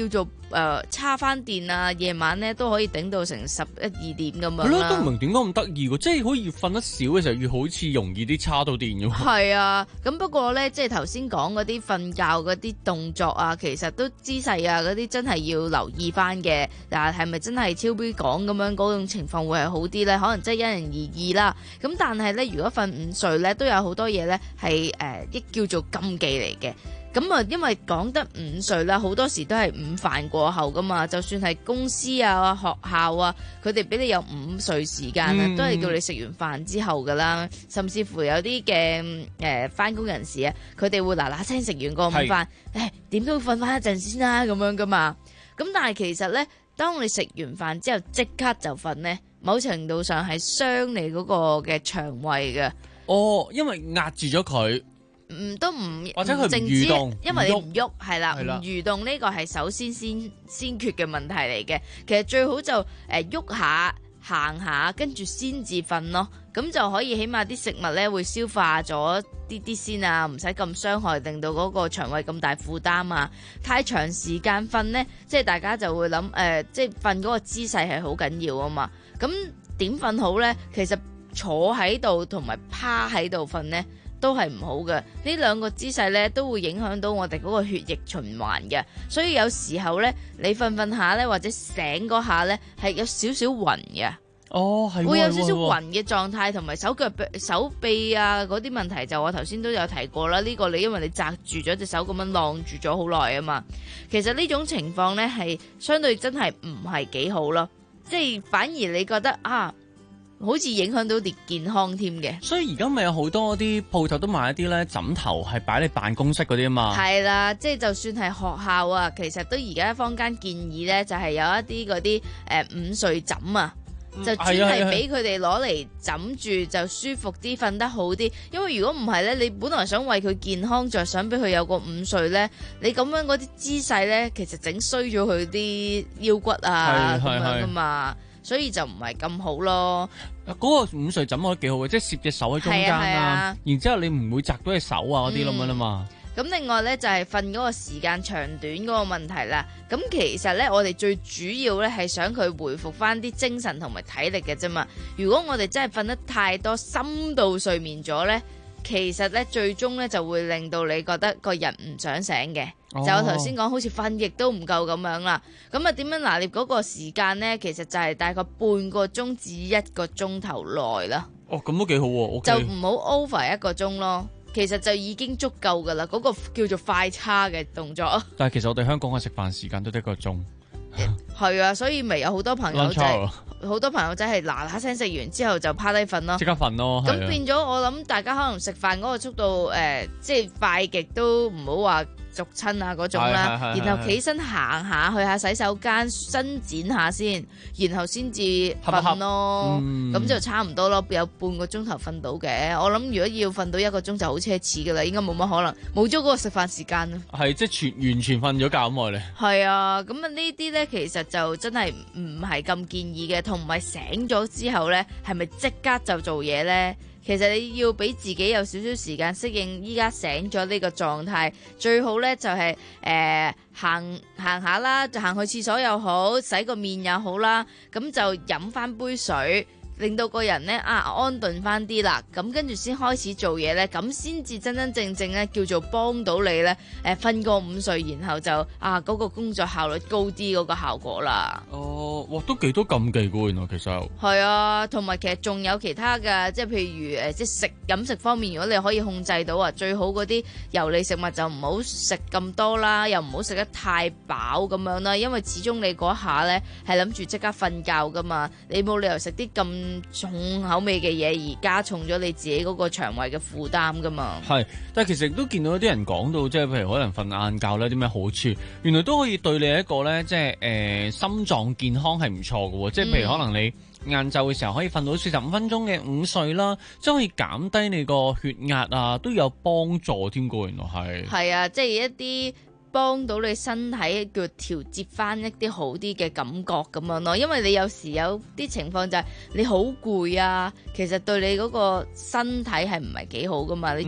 誒叉翻電啊，夜晚咧都可以頂到成十一二點咁樣係咯， 啦。 都唔明點解咁得意喎，即係好似越瞓得少嘅時候，越好似容易啲叉到電咁。 係啊，咁不過咧，即係頭先講嗰啲瞓覺嗰啲動作啊，其實都姿勢啊嗰啲真係要留意翻嘅。嗱，係咪真係超標講咁樣嗰種情況會係好啲咧？可能真係因人而異啦。咁但係咧，如果瞓午睡咧，都有好多嘢咧係誒一叫做禁忌嚟嘅。咁啊，因為講得午睡啦，好多時都係午飯過後噶嘛，就算係公司啊、學校啊，佢哋俾你有午睡時間啊， 嗯都係叫你食完飯之後噶啦。甚至乎有啲嘅誒翻工人士啊，佢哋會嗱嗱聲食完個午飯，誒點都要瞓翻一陣先啦，咁樣噶嘛。咁但係其實咧，當你食完飯之後即刻就瞓咧，某程度上係傷你嗰個嘅腸胃嘅。 哦，因為壓住咗佢。 唔都唔或者佢唔淨止蠕動， 因為你唔喐係啦，唔係啦蠕動呢個係首先先先決嘅問題嚟嘅。其實最好就誒喐下行下，跟住先至瞓咯。咁就可以起碼啲食物咧會消化咗啲啲先啊，唔使咁傷害，令到嗰個腸胃咁大負擔啊。太長時間瞓呢，即係大家就會諗誒、呃，即係瞓嗰個姿勢係好緊要啊嘛。咁點瞓好呢？其實坐喺度同埋趴喺度瞓呢，都係唔好嘅，呢兩個姿勢咧都會影響到我哋嗰個血液循環嘅，所以有時候咧你瞓瞓下咧或者醒嗰下咧係有少少暈嘅。 哦，係會有少少暈嘅狀態，同埋手腳手臂啊嗰啲問題，就我頭先都有提過啦。呢、這個你因為你紮住咗隻手咁樣晾住咗好耐啊嘛，其實呢種情況咧係相對真係唔係幾好咯，即係反而你覺得啊。好似影響到啲健康添嘅， 所以而家咪有好多啲鋪頭都賣一啲咧枕頭係擺你辦公室嗰啲啊嘛。 係啦，即係就算係學校啊，其實都而家坊間建議咧，就係有一啲嗰啲誒午睡枕啊，就專係俾佢哋攞嚟枕住就舒服啲，瞓得好啲。因為如果唔係咧，你本來想為佢健康着想俾佢有個午睡咧，你咁樣嗰啲姿勢咧，其實整衰咗佢啲腰骨啊咁樣噶嘛。所以就唔係咁好咯。 嗰、那個午睡枕我覺得幾好嘅，即係攝隻手喺中間啊，啊然之後你唔會擲到隻手啊嗰啲咁樣啦嘛。 咁、嗯、另外咧就係瞓嗰個時間長短嗰個問題啦。咁其實咧我哋最主要咧係想佢回復翻啲精神同埋體力嘅啫嘛。如果我哋真係瞓得太多深度睡眠咗咧，其實咧最終咧就會令到你覺得個人唔想醒嘅。哦、就我頭先講，好似瞓亦都唔夠咁樣啦。咁啊，點樣拿捏嗰個時間呢？其實就係大概半個鐘至一個鐘頭內啦。 哦，咁都幾好喎、啊。 就唔好 over 一個鐘咯。其實就已經足夠噶啦。嗰、嗰個叫做快叉嘅動作。 但係其實我哋香港嘅食飯時間都得一個鐘。 係啊，所以咪有好多朋友仔，好多朋友仔係嗱嗱聲食完之後就趴低瞓咯。 即刻瞓咯。 咁變咗，我諗大家可能食飯嗰個速度誒、呃，即係快極都唔好話。逐親啊嗰種啦，然後企身行下去下洗手間伸展下先，然後先至瞓咯，咁、嗯、就差唔多咯，有半個鐘頭瞓到嘅。我諗如果要瞓到一個鐘就好奢侈噶啦，應該冇乜可能，冇咗嗰個食飯時間咯。 係即係全完全瞓咗覺咁咧。 係啊，咁啊呢啲咧其實就真係唔係咁建議嘅，同埋醒咗之後咧，係咪即刻就做嘢咧？其實你要俾自己有少少時間適應依家醒咗呢個狀態，最好呢就係、是、誒、呃、行行下啦，就行去廁所又好，洗個面又好啦，咁就飲翻杯水。令到個人咧啊安頓翻啲啦，咁跟住先開始做嘢咧，咁先至真真正正咧叫做幫到你咧誒瞓個午睡，然後就啊嗰、嗰個工作效率高啲嗰個效果啦。 哦，哇，都幾多禁忌噶，原來其實係啊，同埋其實仲有其他嘅，即係譬如誒即係食飲食方面，如果你可以控制到啊，最好嗰啲油膩食物就唔好食咁多啦，又唔好食得太飽咁樣啦，因為始終你嗰下咧係諗住即刻瞓覺噶嘛，你冇理由食啲咁重口味嘅嘢而加重咗你自己嗰個腸胃嘅負擔噶嘛。 係，但係其實都見到有啲人講到，即係譬如可能瞓晏覺咧，啲咩好處，原來都可以對你一個咧，即係誒、呃、心臟健康係唔錯嘅喎。即係譬如可能你晏晝嘅時候可以瞓到四十五分鐘嘅午睡啦，即係可以減低你個血壓啊，都有幫助添㗎。原來係係啊，即係一啲幫到你身體叫調節翻一啲好啲嘅感覺咁樣咯，因為你有時有啲情況就係你好攰啊，其實對你嗰個身體係唔係幾好噶嘛，你仲要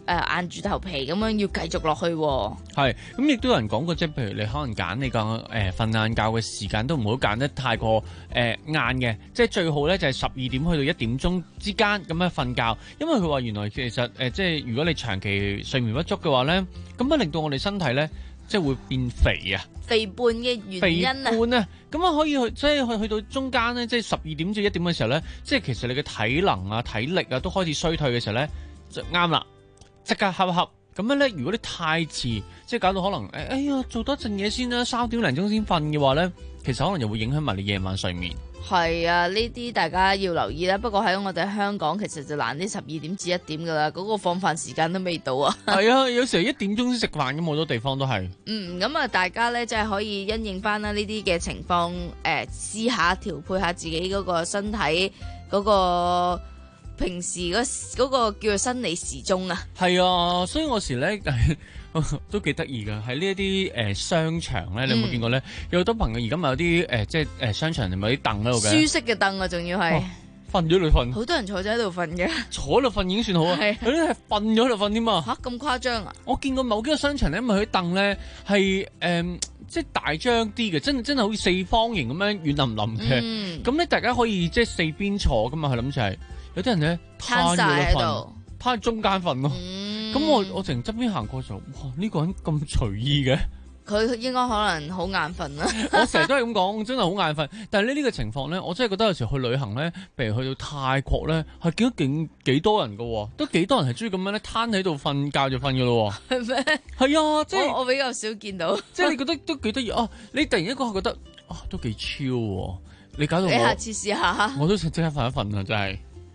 誒硬住頭皮咁樣要繼續落去喎。 係，咁亦都有人講過，即係譬如你可能揀你個誒瞓晏覺嘅時間都唔好揀得太過誒晏嘅，即係最好咧就係十二點去到一點鐘之間咁樣瞓覺，因為佢話原來其實誒、呃、即係如果你長期睡眠不足嘅話咧，咁啊令到我哋身體咧即係會變肥啊， 肥胖嘅原因啊， 肥胖啊，咁啊可以去即係去去到中間咧，即係十二點至一點嘅時候咧，即係其實你嘅體能啊、體力啊都開始衰退嘅時候咧，就啱啦，即刻恰一恰。咁樣咧，如果你太遲，即係搞到可能誒，哎呀，做多陣嘢先啦，三點零鐘先瞓嘅話咧，其實可能又會影響埋你夜晚睡眠。 係啊，呢啲大家要留意啦。不過喺我哋香港，其實就難啲，十二點至一點噶啦，嗰、嗰個放飯時間都未到啊。 係啊，有時候一點鐘先食飯咁，好多地方都係。 嗯，咁啊，大家咧即係可以因應翻啦呢啲嘅情況，誒、呃，試下調配下自己嗰個身體嗰、嗰個。平時嗰嗰個叫做生理時鐘啊， 係啊，所以我時咧都幾得意噶。喺呢一啲誒商場咧，你有冇見過咧？嗯、有好多朋友而家咪有啲誒、呃，即係誒商場咪有啲凳喺度嘅， 舒適嘅凳啊，仲要係瞓咗喺度瞓， 好多人坐咗喺度瞓嘅， 坐喺度瞓已經算好啊，有啲係瞓咗喺度瞓添嘛。 吓，咁誇張啊！ 我見過某幾個商場咧，因為佢啲凳咧係誒即係大張啲嘅，真真係好似四方形咁樣軟腍腍嘅。咁咧、嗯、大家可以即係四邊坐噶嘛，佢諗住係。有啲人咧攤咗喺度，攤喺中間瞓咯。咁、嗯、我我成側邊行過就，哇！呢、這個人咁隨意嘅， 佢應該可能好眼瞓啦。 我成日都係咁講，真係好眼瞓。但係呢呢個情況咧，我真係覺得有時去旅行咧，譬如去到泰國咧，係見到幾幾多人㗎，都幾多人係中意咁樣咧攤喺度瞓覺就瞓㗎咯。係咩嗎？係啊，即係我，我比較少見到。 即係你覺得都幾得意啊！你突然一個係覺得啊，都幾超喎！你搞到我， 你下次試下， 我都想即刻瞓一瞓啊！真係。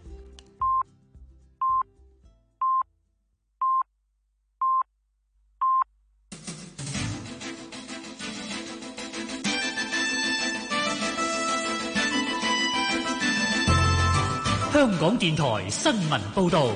香港電台新聞報導，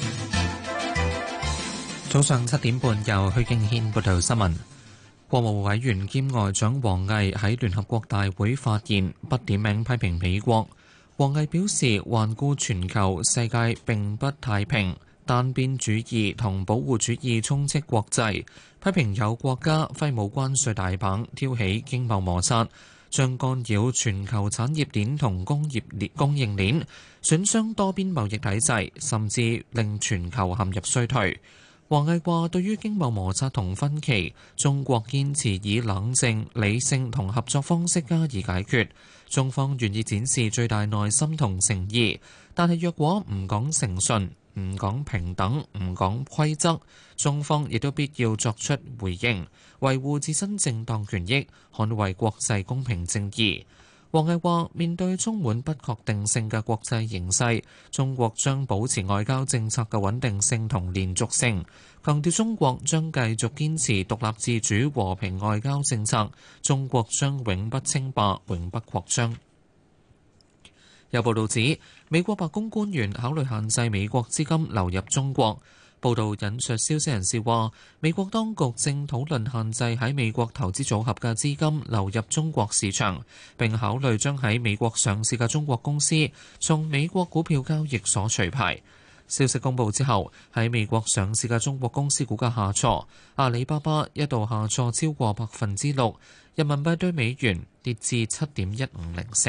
早上七點半由許敬軒報道新聞。國務委員兼外長王毅喺聯合國大會發言，不點名批評美國。王毅表示，環顧全球，世界並不太平，單邊主義同保護主義充斥國際，批評有國家揮舞關稅大棒，挑起經貿摩擦，將干擾全球產業鏈同工業鏈供應鏈，損傷多邊貿易體制，甚至令全球陷入衰退。王毅話：對於經貿摩擦同分歧，中國堅持以冷靜、理性同合作方式加以解決。中方願意展示最大耐心同誠意，但係若果唔講誠信、唔講平等、唔講規則，中方亦都必要作出回應，維護自身正當權益，捍衛國際公平正義。王毅話：面對充滿不確定性嘅國際形勢，中國將保持外交政策嘅穩定性同連續性，強調中國將繼續堅持獨立自主和平外交政策，中國將永不稱霸、永不擴張。有報導指，美國白宮官員考慮限制美國資金流入中國。報道引述消息人士話，美國當局正討論限制喺美國投資組合嘅資金流入中國市場，並考慮將喺美國上市嘅中國公司從美國股票交易所除牌。消息公佈之後，喺美國上市嘅中國公司股價下挫，阿里巴巴一度下挫超過百分之六，人民幣對美元跌至七點一五零四。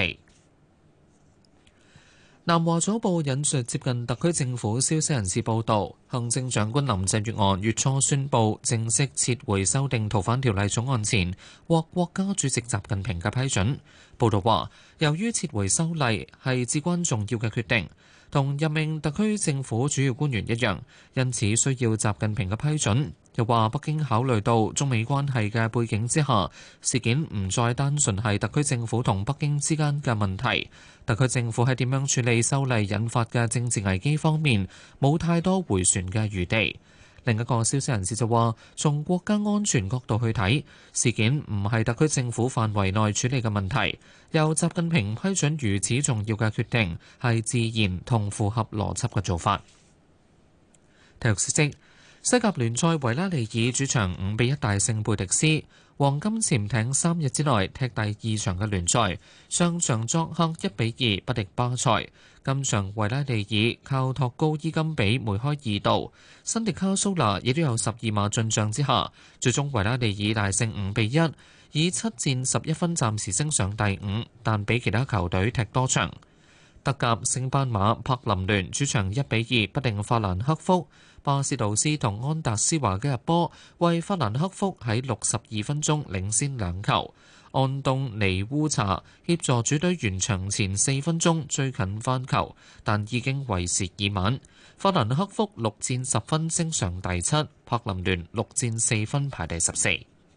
南華早報引述接近特區政府消息人士報道，行政長官林鄭月娥月初宣布正式撤回修訂逃犯條例草案前，獲國家主席習近平嘅批准。報道話，由於撤回修例係至關重要嘅決定，同任命特區政府主要官員一樣，因此需要習近平嘅批准。又話北京考慮到中美關係嘅背景之下，事件唔再單純係特區政府同北京之間嘅問題。特區政府喺點樣處理修例引發嘅政治危機方面，冇太多迴旋嘅餘地。另一個消息人士就話，從國家安全角度去睇，事件唔係特區政府範圍內處理嘅問題，由習近平批准如此重要嘅決定，係自然同符合邏輯嘅做法。體育消息。 西甲聯賽維拉利爾主場五比一大勝貝迪斯，黃金潛艇三日之內踢第二場嘅聯賽，上場作客一比二不敵巴塞。今場維拉利爾靠托高伊金比梅開二度，辛迪卡蘇拿亦都有十二碼進帳之下，最終維拉利爾大勝五比一，以七戰十一分暫時升上第五，但比其他球隊踢多場。德甲升班馬柏林聯主場一比二不敵法蘭克福，巴斯杜斯同安達斯華嘅入波為法蘭克福喺六十二分鐘領先兩球。安東尼烏查協助主隊完場前四分鐘追近翻球，但已經為時已晚。法蘭克福六戰十分升上第七，柏林聯六戰四分排第十四。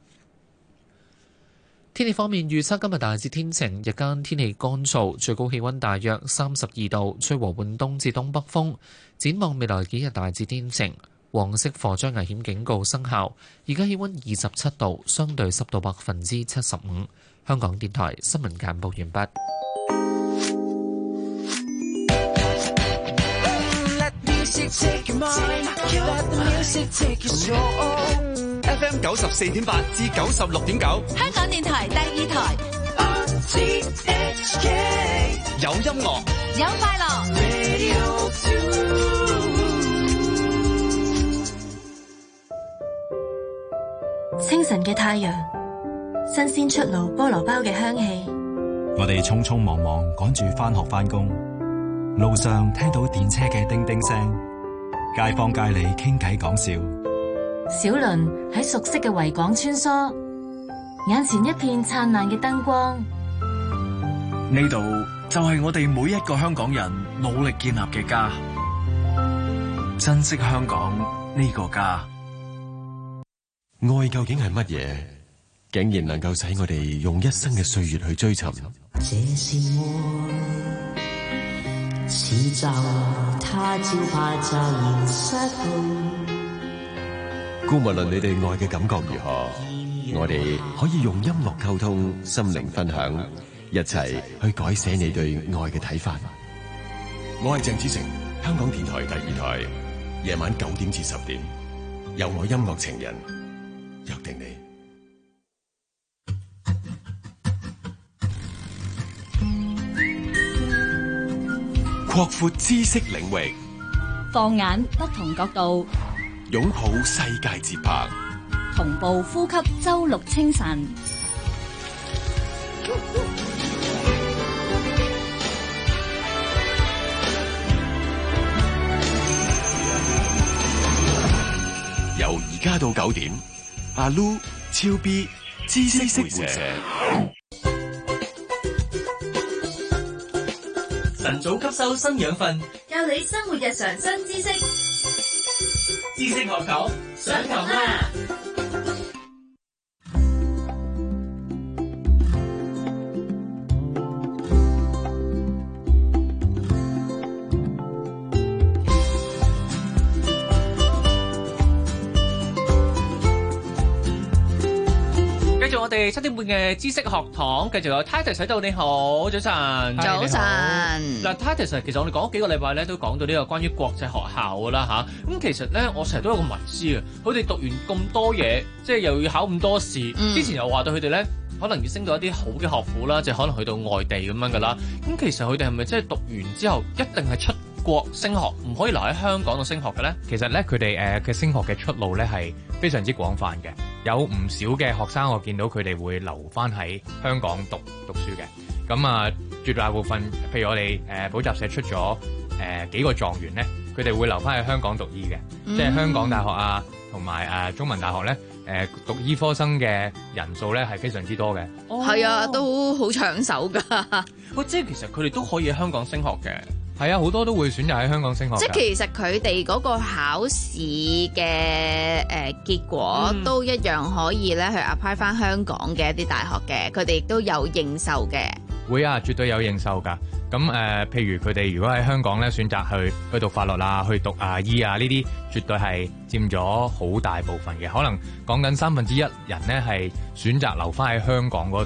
天氣方面預測今日大致天晴，日間天氣乾燥，最高氣溫大約三十二度，吹和緩東至東北風。展望未來幾日大致天晴。黃色火災危險警告生效，而家氣溫二十七度，相對濕度百分之七十五。香港電台新聞簡報完畢。 F M 九十四點八至九十六點九， 香港電台第二台。 有音樂， 有快樂。 清晨嘅太陽，新鮮出爐菠蘿包嘅香氣。 我哋匆匆忙忙趕住返學返工，路上聽到電車嘅叮叮聲，街坊街里傾偈講笑。 小輪喺熟悉嘅維港穿梭，眼前一片燦爛嘅燈光。 呢度就係我哋每一個香港人努力建立嘅家，珍惜香港呢個家。 愛究竟係乜嘢？竟然能夠使我哋用一生嘅歲月去追尋。 這是愛，似就他朝怕驟然失去。 姑勿論你哋愛嘅感覺如何，我哋可以用音樂溝通，心靈分享，一齊去改寫你對愛嘅睇法。我係鄭子誠，香港電台第二台，夜晚九點至十點，有我音樂情人約定你。擴闊知識領域， 放眼不同角度， 擁抱世界節拍， 同步呼吸周六清晨。 由而家到九點，阿 Lu、超 B、知識會社。 晨早吸收新養分， 教你生活日常新知識。 知識學堂上堂啦！ 我哋七點半嘅知識學堂，繼續有 Titus 喺度，你好，早晨， 早晨。 嗱 ，Titus 其實我哋講咗幾個禮拜咧，都講到呢個關於國際學校噶啦吓。咁、啊、其實咧，我成日都有個迷思嘅，佢哋讀完咁多嘢，即係又要考咁多試，嗯、之前又話到佢哋咧，可能要升到一啲好嘅學府啦，即係可能去到外地咁樣噶啦。咁其實佢哋係咪即係讀完之後一定係出國升學，唔可以留喺香港度升學嘅咧？ 其實咧，佢哋誒嘅升學嘅出路咧係非常之廣泛嘅。有唔少嘅學生，我見到佢哋會留翻喺香港讀讀書嘅。咁啊，絕大部分，譬如我哋誒補習社出咗誒、呃、幾個狀元咧，佢哋會留翻喺香港讀醫嘅，嗯、即係香港大學啊，同埋誒中文大學咧，誒、呃、讀醫科生嘅人數咧係非常之多嘅。 係、哦、啊，都好搶手噶。 喂，即係其實佢哋都可以喺香港升學嘅。 係啊，好多都會選擇喺香港升學。 即係其實佢哋嗰個考試嘅誒結果、嗯、都一樣可以咧去 apply 翻香港嘅一啲大學嘅，佢哋亦都有應受嘅。 會啊，絕對有應受㗎。咁誒、呃，譬如佢哋如果喺香港咧選擇去去讀法律啊，去讀啊醫啊呢啲，絕對係佔咗好大部分嘅。可能講緊三分之一人咧係選擇留翻喺香港嗰度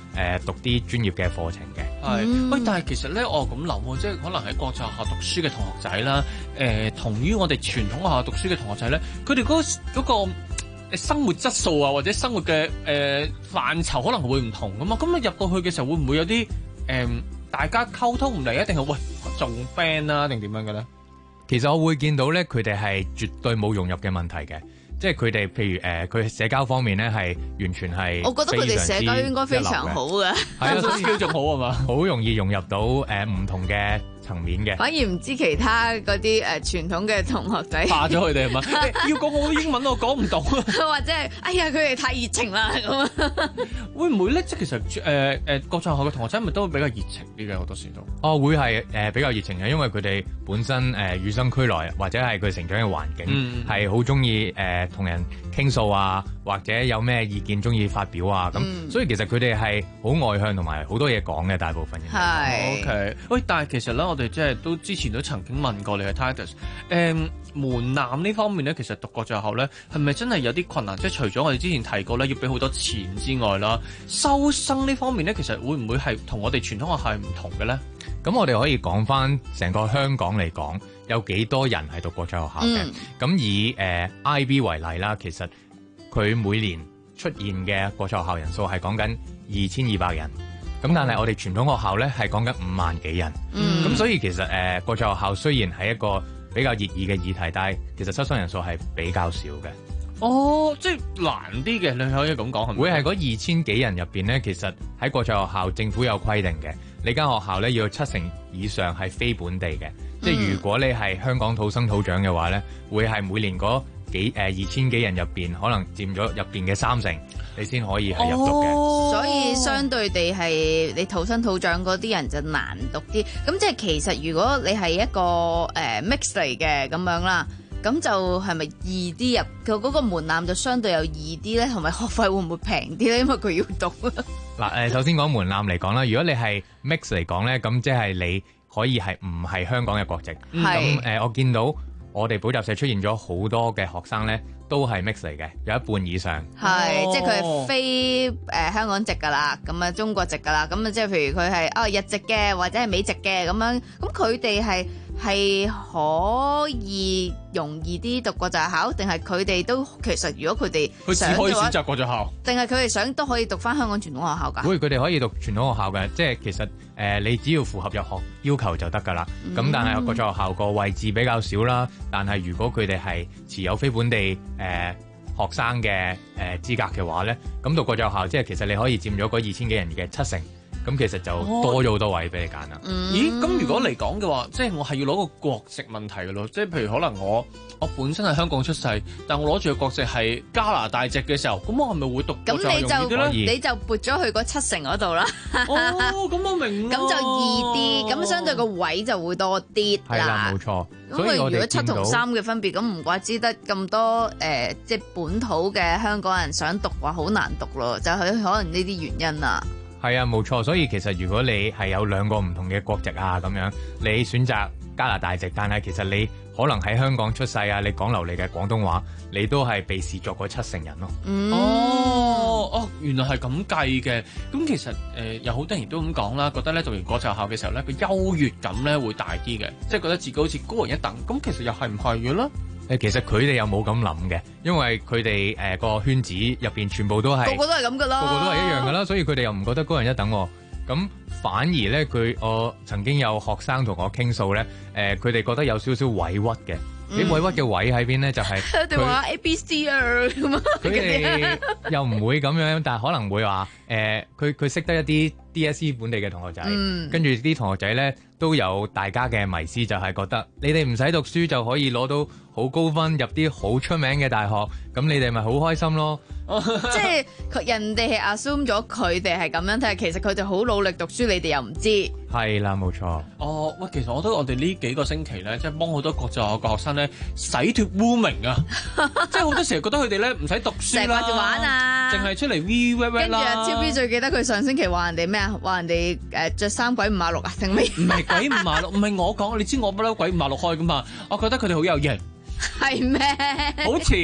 誒讀啲專業嘅課程嘅。 係，喂，但係其實咧，我咁諗喎，即係可能喺國際學校讀書嘅同學仔啦，誒、呃，同於我哋傳統學校讀書嘅同學仔咧，佢哋嗰嗰個生活質素啊，或者生活嘅誒、呃、範疇可能會唔同噶嘛。咁啊入過去嘅時候，會唔會有啲誒、呃、大家溝通唔嚟，一定係喂做 friend 啊，定點樣嘅咧？ 其實我會見到咧，佢哋係絕對冇融入嘅問題嘅。即係佢哋，譬如誒，佢、呃、社交方面咧係完全係， 我覺得佢哋社交應該非常好嘅， 係啊， 所以仲好係嘛， 好容易融入到誒唔、呃、同嘅層面嘅。 反而唔知其他嗰啲誒傳統嘅同學仔怕咗佢哋係嘛？要講好多英文我講唔到啊， 或者係哎呀佢哋太熱情啦咁。 會唔會咧？即係其實誒誒、呃呃、國際學校嘅同學仔係咪都會比較熱情啲嘅好多時都？ 哦，會係誒、呃、比較熱情嘅，因為佢哋本身誒、呃、與生俱來，或者係佢成長嘅環境係好中意誒同人傾訴啊，或者有咩意見中意發表啊，咁、嗯、所以其實佢哋係好外向同埋好多嘢講嘅，大部分人係。 OK，喂，但係其實咧，我哋即係都之前都曾經問過你嘅 Titus，誒、嗯、門檻呢方面咧，其實讀國際學校咧係咪真係有啲困難？即係除咗我哋之前提過咧，要俾好多錢之外啦，收生呢方面咧，其實會唔會係同我哋傳統學校係唔同嘅咧？ 咁我哋可以講翻成個香港嚟講，有幾多人係讀國際學校嘅？咁、嗯、以誒、呃、I B 為例啦，其實佢每年出現嘅國際學校人數係講緊二千二百人。咁但係我哋傳統學校咧係講緊五萬幾人。咁、嗯、所以其實誒、呃、國際學校雖然係一個比較熱議嘅議題，但係其實收生人數係比較少嘅。 哦，即係難啲嘅，你可以咁講係咪？ 會係嗰二千幾人入邊咧，其實喺國際學校政府有規定嘅，你間學校咧要有七成以上係非本地嘅、嗯，即係如果你係香港土生土長嘅話咧，會係每年嗰幾誒、呃、二千幾人入邊，可能佔咗入邊嘅三成，你先可以係入讀嘅、哦。 所以相對地係你土生土長嗰啲人就難讀啲。咁即係其實如果你係一個誒、呃、mix 嚟嘅咁樣啦。咁就係咪易啲入？佢嗰個門檻就相對有易啲咧，同埋學費會唔會平啲咧？因為佢要讀。 嗱誒，首先講門檻嚟講啦，如果你係 mix 嚟講咧，咁即係你可以係唔係香港嘅國籍。咁、嗯、誒、呃，我見到我哋補習社出現咗好多嘅學生咧，都係 mix 嚟嘅，有一半以上。 係、哦，即係佢係非誒、呃、香港籍㗎啦，咁啊中國籍㗎啦，咁啊即係譬如佢係啊日籍嘅或者係美籍嘅咁樣，咁佢哋係。係可以容易啲讀國際學校，定係佢哋都其實如果佢哋佢只可以選擇國際學校， 定係佢哋想都可以讀翻香港傳統學校㗎？ 會，佢哋可以讀傳統學校嘅，即係其實誒、呃、你只要符合入學要求就得㗎啦。咁、嗯、但係國際學校個位置比較少啦。但係如果佢哋係持有非本地誒、呃、學生嘅誒、呃、資格嘅話咧，咁讀國際學校即係其實你可以佔咗嗰二千幾人嘅七成。咁其實就多咗好多位俾你揀啦、 哦。咦？咁如果嚟講嘅話，即係我係要攞個國籍問題嘅咯。即係譬如可能我我本身係香港出世，但我攞住個國籍係加拿大籍嘅時候，咁我係咪會讀國際容易啲咧？ 咁你就你就撥咗去嗰七成嗰度啦。 哦，咁我明啦。 咁就易啲，咁相對個位就會多啲啦。 係啦，冇錯。 咁佢如果七同三嘅分別，咁唔怪之得咁多誒、呃，即係本土嘅香港人想讀話好難讀咯，就係可能呢啲原因啊。 係啊，冇錯，所以其實如果你係有兩個唔同嘅國籍啊，咁樣你選擇加拿大籍，但係其實你可能喺香港出世啊，你講流利嘅廣東話，你都係被視作嗰七成人咯。 嗯、 哦，哦，原來係咁計嘅。咁其實誒、呃、有好多人都咁講啦，覺得咧讀完國際學校嘅時候咧，個優越感咧會大啲嘅，即係覺得自己好似高人一等。咁其實又係唔係嘅咧？ 誒，其實佢哋又冇咁諗嘅，因為佢哋誒個圈子入邊全部都係個個都係咁噶啦， 個個都係一樣噶啦，所以佢哋又唔覺得高人一等。咁反而咧，佢我曾經有學生同我傾訴咧，誒佢哋覺得有少少委屈嘅。啲、嗯、委屈嘅位喺邊咧？就係佢哋話 A B C 啊咁啊， 佢哋又唔會咁樣，但係可能會話誒，佢佢識得一啲 D S E 本地嘅同學仔，嗯、跟住啲同學仔咧都有大家嘅迷思，就係、是、覺得你哋唔使讀書就可以攞到好高分入啲好出名嘅大學，咁你哋咪好開心咯。 即係人哋係 assume 咗佢哋係咁樣，但係其實佢哋好努力讀書，你哋又唔知。 係啦，冇錯。 哦，喂，其實我覺得我哋呢幾個星期咧，即係幫好多國際學校嘅學生咧洗脫污名啊！即係好多時候覺得佢哋咧唔使讀書啦， 成日掛住玩啊，淨係出嚟 V V V 啦。 跟住阿超 B 最記得佢上星期話人哋咩啊？話人哋誒著衫鬼五馬六啊，定咩？ 唔係鬼五馬六，唔係我講，你知我不嬲鬼五馬六開噶嘛？我覺得佢哋好有型， 係咩？ 好潮。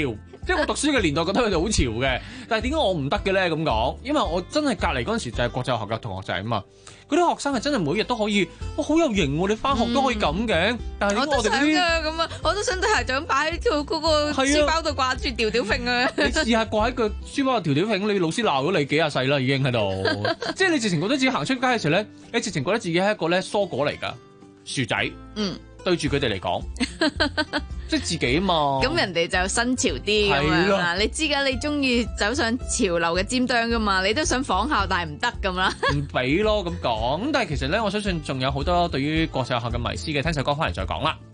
即係我讀書嘅年代覺得佢哋好潮嘅，但係點解我唔得嘅咧？咁講，因為我真係隔離嗰陣時就係國際學校嘅同學仔啊嘛。嗰啲學生係真係每日都可以，哇好有型喎！你翻學都可以咁嘅，嗯、但係我都想㗎咁啊！我都想對鞋長擺喺條嗰個書包度掛住吊吊揈啊！ 你試下掛喺個書包度吊吊揈，你老師鬧咗你幾廿世啦，已經喺度。即係你直情覺得自己行出街嘅時候咧，你直情覺得自己係一個咧蔬果嚟㗎，薯仔。嗯。對住佢哋嚟講，即係自己啊嘛。 咁人哋就新潮啲咁樣啦。你知㗎，你中意走上潮流嘅尖端㗎嘛？你都想仿效，但係唔得咁啦。 唔俾咯咁講。咁但係其實咧，我相信仲有好多對於國際學校嘅迷思嘅。聽首歌翻嚟再講啦。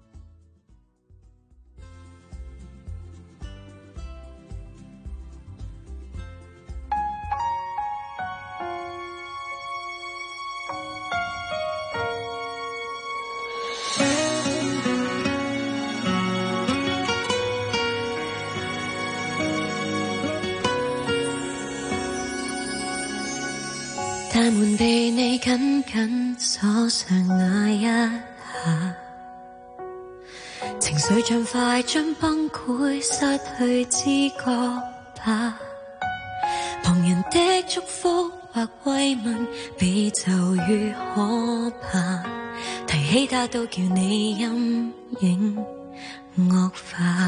大門被你緊緊鎖上那一下，情緒像快將崩潰，失去知覺吧。旁人的祝福或慰問比咒語可怕，提起它都叫你陰影惡化。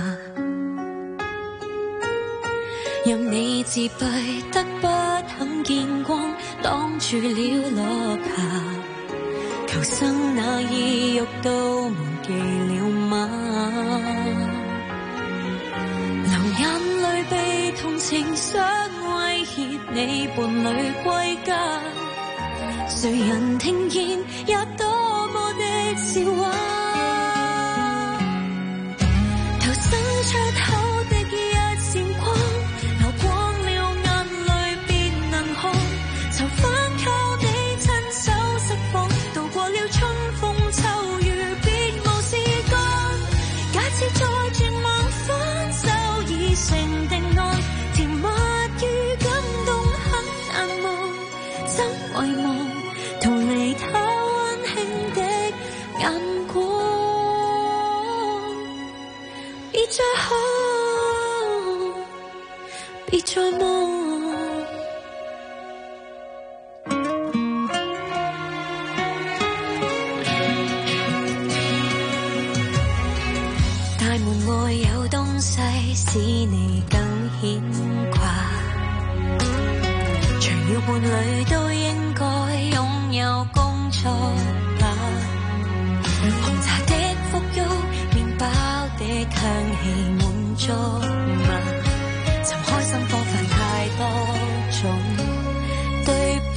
任你自閉得不肯見光，擋住了落霞，求生那意欲都忘記了嗎？流眼淚被同情想威脅你伴侶歸家，誰人聽見也多麼的笑話，投身出口的一線光，流光了眼淚便能看，囚犯靠你親手釋放，渡過了春風秋雨別無事幹，假設再絕望分手已成定案，甜蜜與感動很難忘，怎遺忘逃離他溫馨的眼光，別再哭，別再望。大門外有東西使你更牽掛，除了伴侶都應該擁有工作吧。紅茶的馥郁，麵包的香氣滿足嗎？尋開心方法太多種對白，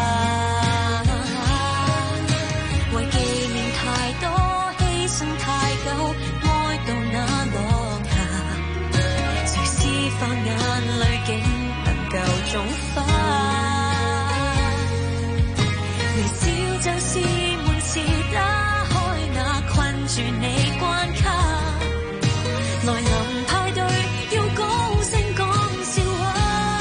為紀念太多犧牲太久，愛到那落下，誰施放眼淚竟能夠種花？微笑就是門匙，打開那困住你關卡，來臨派對要高聲講笑話，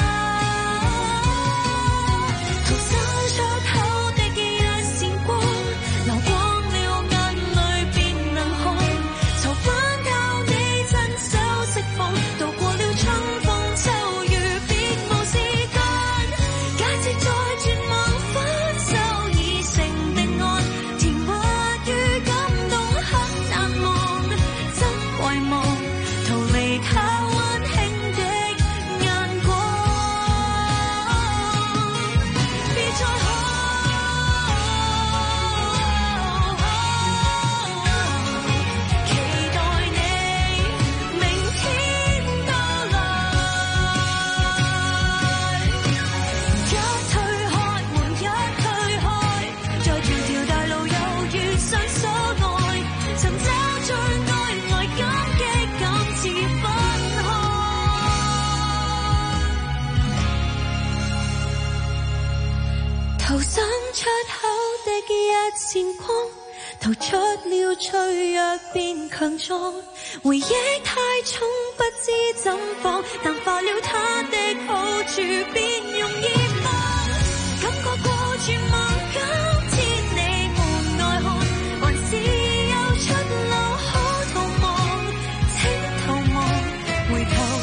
逃生出口的一線光，流光了眼淚便能看，囚犯靠你親手釋放，渡過了春風秋雨別無時間，假設再絕望分手已成定案，甜蜜與感動很難忘，怎遺忘逃離他溫馨的眼光，別再哭，期待你明天到來，一推開門一推開，在條條大路又遇上所愛，尋找最愛來感激感似分開，投身出口的一線光，逃出了脆弱變強壯，回憶太重不知怎放，淡化了它的好處便容易忘，感覺過絕望今天你門外看，還是有出路可逃亡，請逃亡，回頭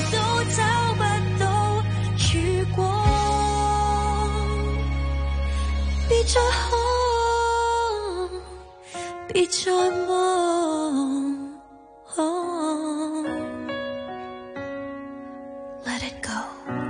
再望。Oh, let it go。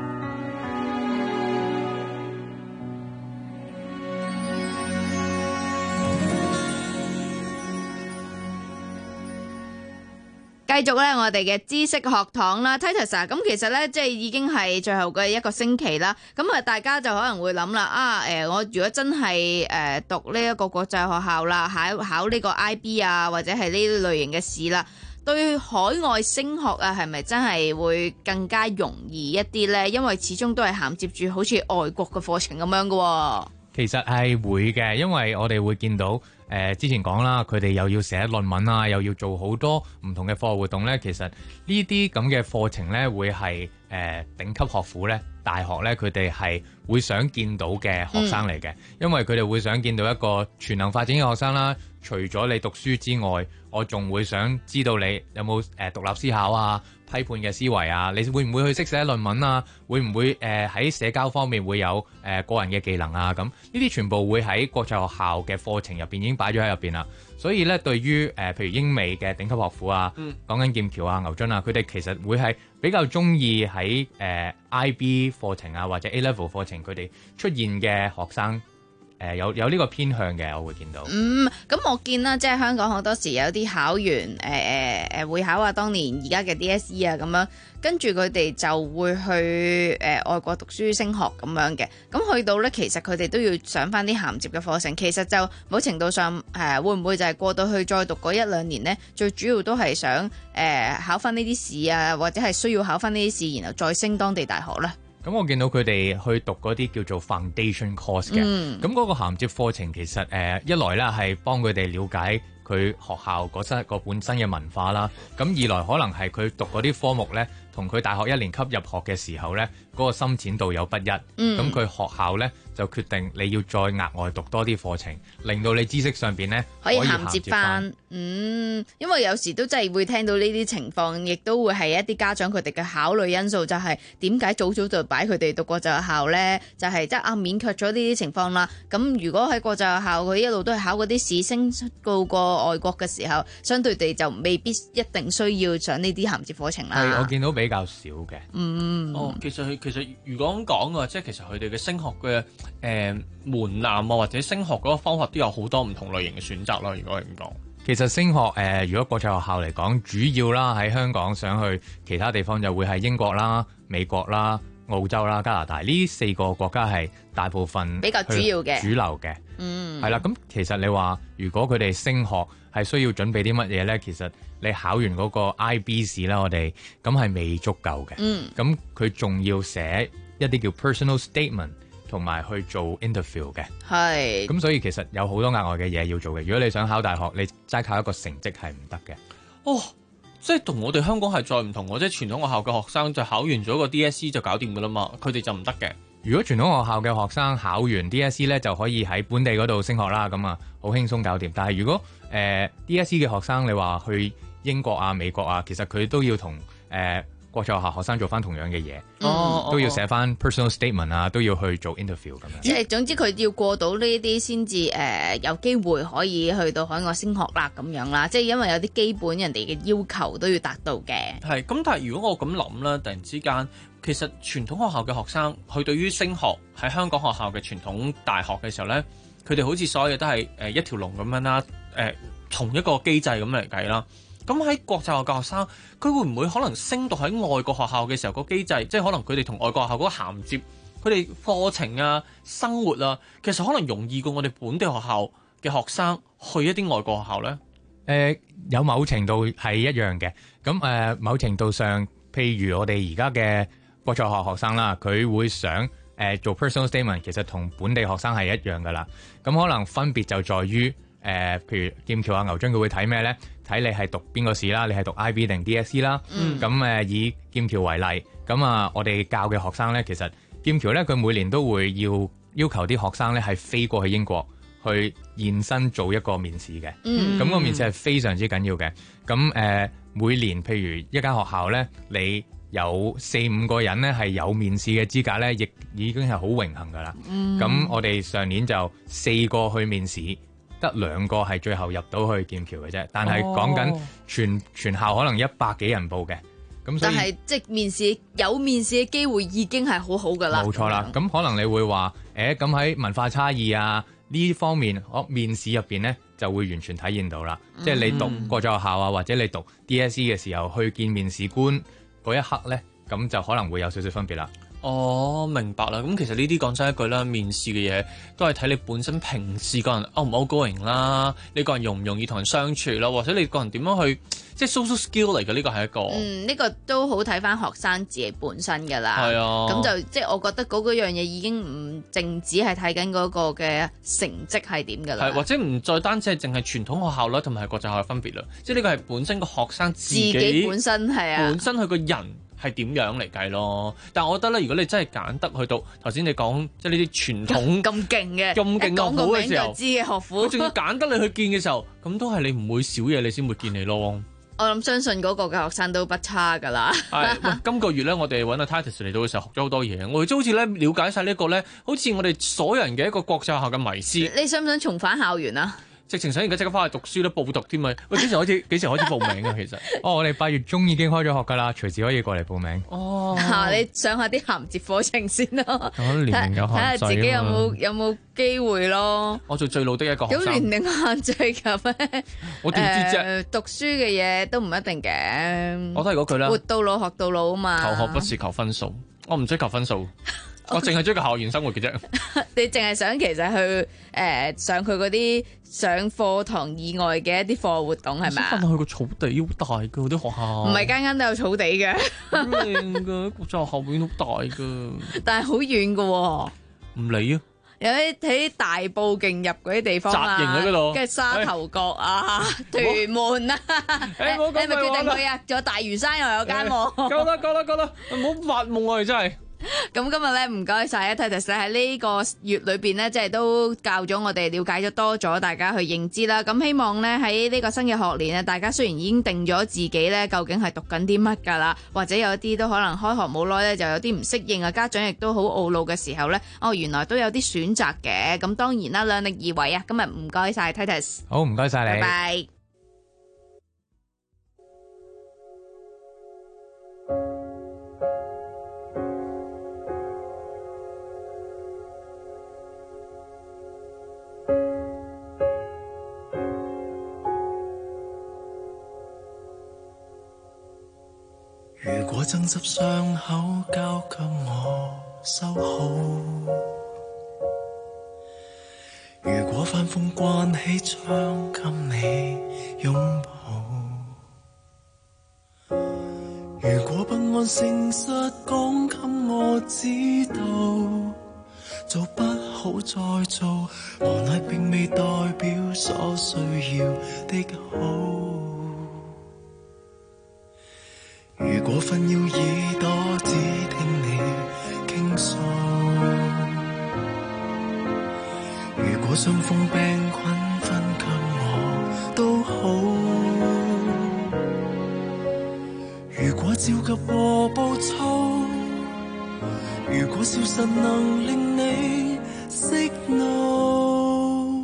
繼續咧，我哋嘅知識學堂啦 ，Titus 啊，咁其實咧，即係已經係最後嘅一個星期啦。咁啊，大家就可能會諗啦，啊，誒、呃，我如果真係誒、呃、讀呢一個國際學校啦，考考呢個 I B 啊，或者係呢啲類型嘅試啦，對海外升學啊，係咪真係會更加容易一啲咧？因為始終都係銜接住好似外國嘅課程咁樣嘅。 其實係會嘅，因為我哋會見到誒、呃、之前講啦，佢哋又要寫論文啊，又要做好多唔同嘅課外活動咧。其實呢啲咁嘅課程咧，會係誒、呃、頂級學府咧、大學咧，佢哋係會想見到嘅學生嚟嘅，嗯、因為佢哋會想見到一個全能發展嘅學生啦。除咗你讀書之外，我仲會想知道你有冇誒獨立思考啊、批判嘅思維啊，你會唔會去識寫論文啊？會唔會誒喺、呃、社交方面會有誒、呃、個人嘅技能啊？咁呢啲全部會喺國際學校嘅課程入邊已經擺咗喺入邊啦。所以咧，對於誒、呃、譬如英美嘅頂級學府啊，講緊、嗯、劍橋啊、牛津啊，佢哋其實會係比較中意喺誒 I B 課程啊或者 A level 課程佢哋出現嘅學生。誒、呃、有有呢個偏向嘅，我會見到。嗯， 咁我見啦，即係香港好多時有啲考完誒誒誒會考啊，當年而家嘅 D S E 啊咁樣，跟住佢哋就會去誒、呃、外國讀書升學咁樣嘅。咁去到咧，其實佢哋都要上翻啲銜接嘅課程。其實就某程度上誒、呃，會唔會就係過到去再讀嗰一兩年咧？最主要都係想誒、呃、考翻呢啲試啊，或者係需要考翻呢啲試，然後再升當地大學咧。 咁我見到佢哋去讀嗰啲叫做 foundation course 嘅，咁嗰、嗯、個銜接課程其實誒、呃、一來咧係幫佢哋了解佢學校嗰身個本身嘅文化啦，咁二來可能係佢讀嗰啲科目咧，同佢大學一年級入學嘅時候咧嗰、嗰個深淺度有不一，咁佢、嗯、學校咧就決定你要再額外讀多啲課程，令到你知識上邊咧可以銜接翻。 嗯，因為有時都真係會聽到呢啲情況，亦都會係一啲家長佢哋嘅考慮因素，就係點解早早就擺佢哋讀國際學校咧？就係即係啊免卻咗呢啲情況啦。咁如果喺國際學校佢一路都係考嗰啲試升到過外國嘅時候，相對地就未必一定需要上呢啲銜接課程啦。 係，我見到比較少嘅。 嗯， 哦，其實其實如果咁講嘅話，即係其實佢哋嘅升學嘅誒、呃、門檻啊，或者升學嗰個方法都有好多唔同類型嘅選擇咯。如果係咁講。 其實升學誒、呃，如果國際學校嚟講，主要啦喺香港想去其他地方就會係英國啦、美國啦、澳洲啦、加拿大呢四個國家係大部分比較主要嘅主流嘅。 嗯， 係啦。咁其實你話如果佢哋升學係需要準備啲乜嘢咧？其實你考完嗰個 I B 試啦，我哋咁係未足夠嘅。 嗯， 咁佢仲要寫一啲叫 personal statement。同埋去做 interview 嘅， 係咁，所以其實有好多額外嘅嘢要做嘅。如果你想考大學，你齋靠一個成績係唔得嘅。 哦，即係同我哋香港係再唔同喎，即係傳統學校嘅學生就考完咗個 D S E 就搞掂噶啦嘛，佢哋就唔得嘅。 如果傳統學校嘅學生考完 D S E 咧，就可以喺本地嗰度升學啦，咁啊好輕鬆搞掂。但係如果誒、呃、D S E 嘅學生，你話去英國啊、美國啊，其實佢都要同誒。呃國際學校學生做翻同樣嘅嘢， 哦、 都要寫翻 personal statement 啊，都要去做 interview 咁樣。 即係總之佢要過到呢啲先至誒有機會可以去到海外升學啦咁樣啦。即係因為有啲基本人哋嘅要求都要達到嘅。 係咁，但係如果我咁諗啦，突然之間，其實傳統學校嘅學生，佢對於升學喺香港學校嘅傳統大學嘅時候咧，佢哋好似所有嘢都係誒一條龍咁樣啦，誒、呃、同一個機制咁嚟計啦。咁喺國際學校學生，佢會唔會可能升到喺外國學校嘅時候個機制，即係可能佢哋同外國學校嗰個銜接，佢哋課程啊、生活啊，其實可能容易過我哋本地學校嘅學生去一啲外國學校呢？ 誒、呃，有某程度係一樣嘅。咁誒、呃，某程度上，譬如我哋而家嘅國際學校學生啦，佢會想誒、呃、做 personal statement，其實同本地學生係一樣噶啦。咁可能分別就在於誒、呃，譬如劍橋啊、牛津，佢會睇咩呢？睇你係讀邊個試啦，你係讀 I B 定 D S E 啦。咁誒、嗯、以劍橋為例，咁啊我哋教嘅學生咧，其實劍橋咧佢每年都會要要求啲學生咧係飛過去英國去現身做一個面試嘅。咁、嗯、個面試係非常之緊要嘅。咁誒、呃、每年譬如一間學校咧，你有四五個人咧係有面試嘅資格咧，亦已經係好榮幸噶啦。咁、嗯、我哋上年就四個去面試。 得兩個係最後入到去劍橋嘅啫，但係哦講緊全全校可能一百幾人報嘅，咁所以但係即係面試有面試嘅機會已經係好好噶啦。 冇錯啦。咁可能你會話誒咁喺文化差異啊呢方面，我面試入邊咧就會完全體現到啦。 嗯即係你讀國際學校啊，或者你讀 D S E 嘅時候去見面試官嗰一刻咧，咁就可能會有少少分別啦。 哦，明白啦。咁其實呢啲講真一句啦，面試嘅嘢都係睇你本身平時個人 out 唔 outgoing 啦，你個人容唔容易同人相處啦，或者你個人點樣去即係 social skill 嚟嘅，呢個係一個。 嗯，呢、個都好睇翻學生自己本身㗎啦。 係啊。 咁就即係我覺得嗰嗰樣嘢已經唔淨止係睇緊嗰個嘅成績係點㗎啦。 係或者唔再單止係淨係傳統學校啦，同埋係國際學校嘅分別啦。即係呢個係本身個學生自自己， 己本身係啊， 本身佢個人係點樣嚟計咯。但係我覺得咧，如果你真係揀得去到頭先你講即係呢啲傳統咁勁嘅咁勁嘅學一講個名府嘅時候就知嘅學府， 佢仲要揀得你去見嘅時候，咁都係你唔會少嘢，你先會見你咯。 我諗相信嗰個嘅學生都不差㗎啦。 係，喂，今個月咧，我哋揾阿 Titus 嚟到嘅時候，學咗好多嘢。我哋都好似咧了解晒呢一個咧，好似我哋所有人嘅一個國際學校嘅迷思。 你想唔想重返校園啊？ 直情想而家即刻翻去讀書咧，報讀添啊！喂，幾時開始？幾時開始報名啊？其實， 哦，我哋八月中已經開咗學㗎啦，隨時可以過嚟報名。 哦， 嚇你上下啲銜接課程先咯， 我年齡有限制啊嘛睇下自己有冇有冇機會咯。 我做最老的一個學咁生。 年齡限制㗎咩？ 我點知啫？ 誒讀書嘅嘢都唔一定嘅。 我都係嗰句啦， 活到老學到老啊嘛。 求學不是求分數，我唔追求分數，我淨係追求校園生活嘅啫。 你淨係想其實去誒、呃、上佢嗰啲上課堂以外嘅一啲課外活動係咪啊？ 瞓下去個草地好大㗎，嗰啲學校。 唔係間間都有草地嘅。 好靚㗎，國際學校邊好大㗎。 但係好遠㗎喎。 唔理啊！ 有啲喺大埔徑入嗰啲地方啊， 紮營喺嗰度跟住沙頭角啊、屯門啊，你誒冇咁你咪決定廢話去啊？仲有大嶼山又有間喎。 夠啦夠啦夠啦，唔好發夢啊！你真係。 咁今日咧唔該晒啊 Titus 咧喺呢個月裏邊咧，即係都教咗我哋了解咗多咗，大家去認知啦。咁希望咧喺呢個新嘅學年咧，大家雖然已經定咗自己咧，究竟係讀緊啲乜㗎啦，或者有啲都可能開學冇耐咧，就有啲唔適應啊，家長亦都好懊惱嘅時候咧，哦原來都有啲選擇嘅。咁當然啦，量力而為啊。今日唔該晒 Titus， 好唔該晒你， 拜拜。 如果爭執傷口交給我修好，如果翻風關起窗給你擁抱，如果不安誠實講給我知道，做不好再做，無奈並未代表所需要的好。如果紛擾耳朵只聽你傾訴，如果傷風病菌分給我都好，如果焦急和暴躁，如果消失能令你息怒，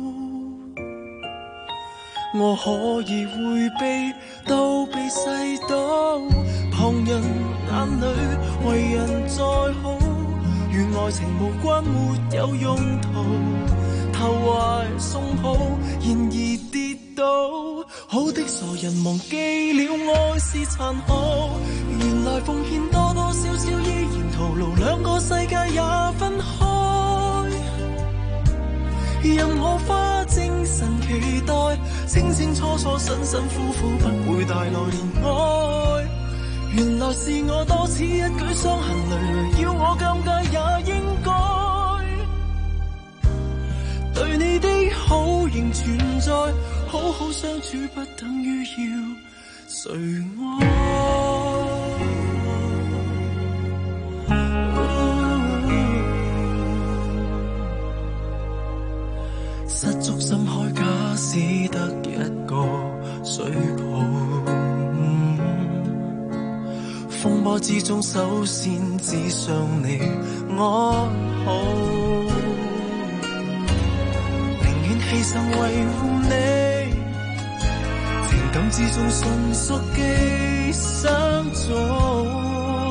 我可以迴避都被世到，旁人眼裏為人再好，與愛情無關沒有用途，投懷送抱，然而跌倒，好的傻人忘記了愛是殘酷，原來奉獻多多少少依然徒勞，兩個世界也分開，任我花精神期待，清清楚楚辛辛苦苦不會帶來憐愛，原來是我多此一舉傷痕累累，要我尷尬也應該，對你的好仍存在，好好相處不等於要誰愛。失足深海假使得一個水泡，風波之中首先只想你安好，寧願願犧牲維護你，情感之中純屬寄生種。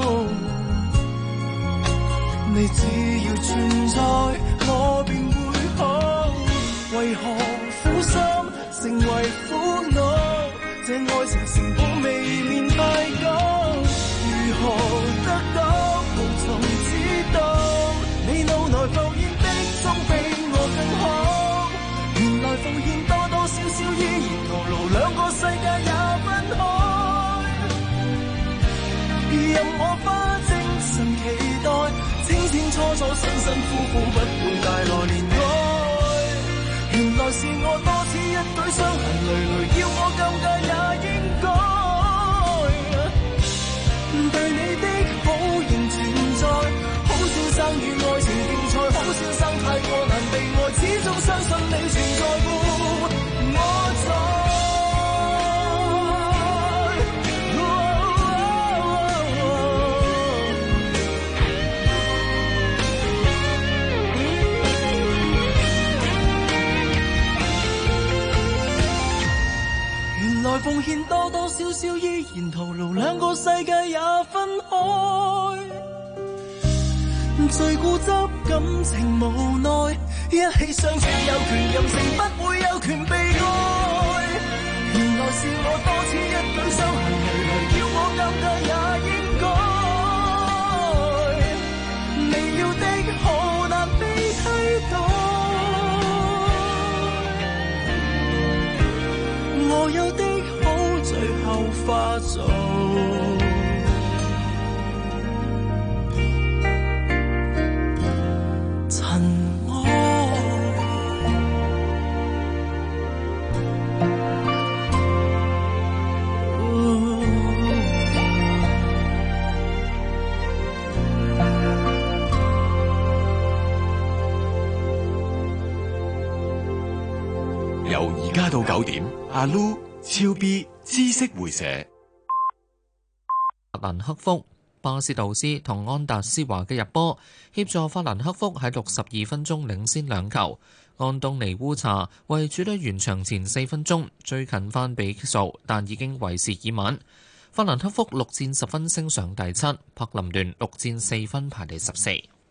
你只要存在，我便會好。為何苦心成為苦惱？這愛情成本未免太高。如何得到？無從知道。你腦內浮現的總比我更好。原來奉獻多多少少依然徒勞，兩個世界也分開。任我花精神期待。清清楚楚，辛辛苦苦，不會帶來憐愛。原來是我多此一舉，傷痕累累，要我尷尬也應該。對你的好仍存在，好先生與愛情競賽，好先生太過難被愛，始終相信你存在故我在。來奉獻多多少少依然徒勞，兩個世界也分開。最固執感情無奈，一起相處有權任性，不會有權被愛。原來是我多此一舉，傷痕累累，要我尷尬也應該。你要的好難被替代，我有的最後化做塵埃。 由而家到九點，阿 Lu 超 B。知識會社。 法蘭克福、巴斯杜斯同安達斯華嘅入波，協助法蘭克福喺六十二分鐘領先兩球。安東尼烏查為主隊完場前四分鐘追近翻比數，但已經為時已晚。法蘭克福六戰十分升上第七，柏林聯六戰四分排第十四。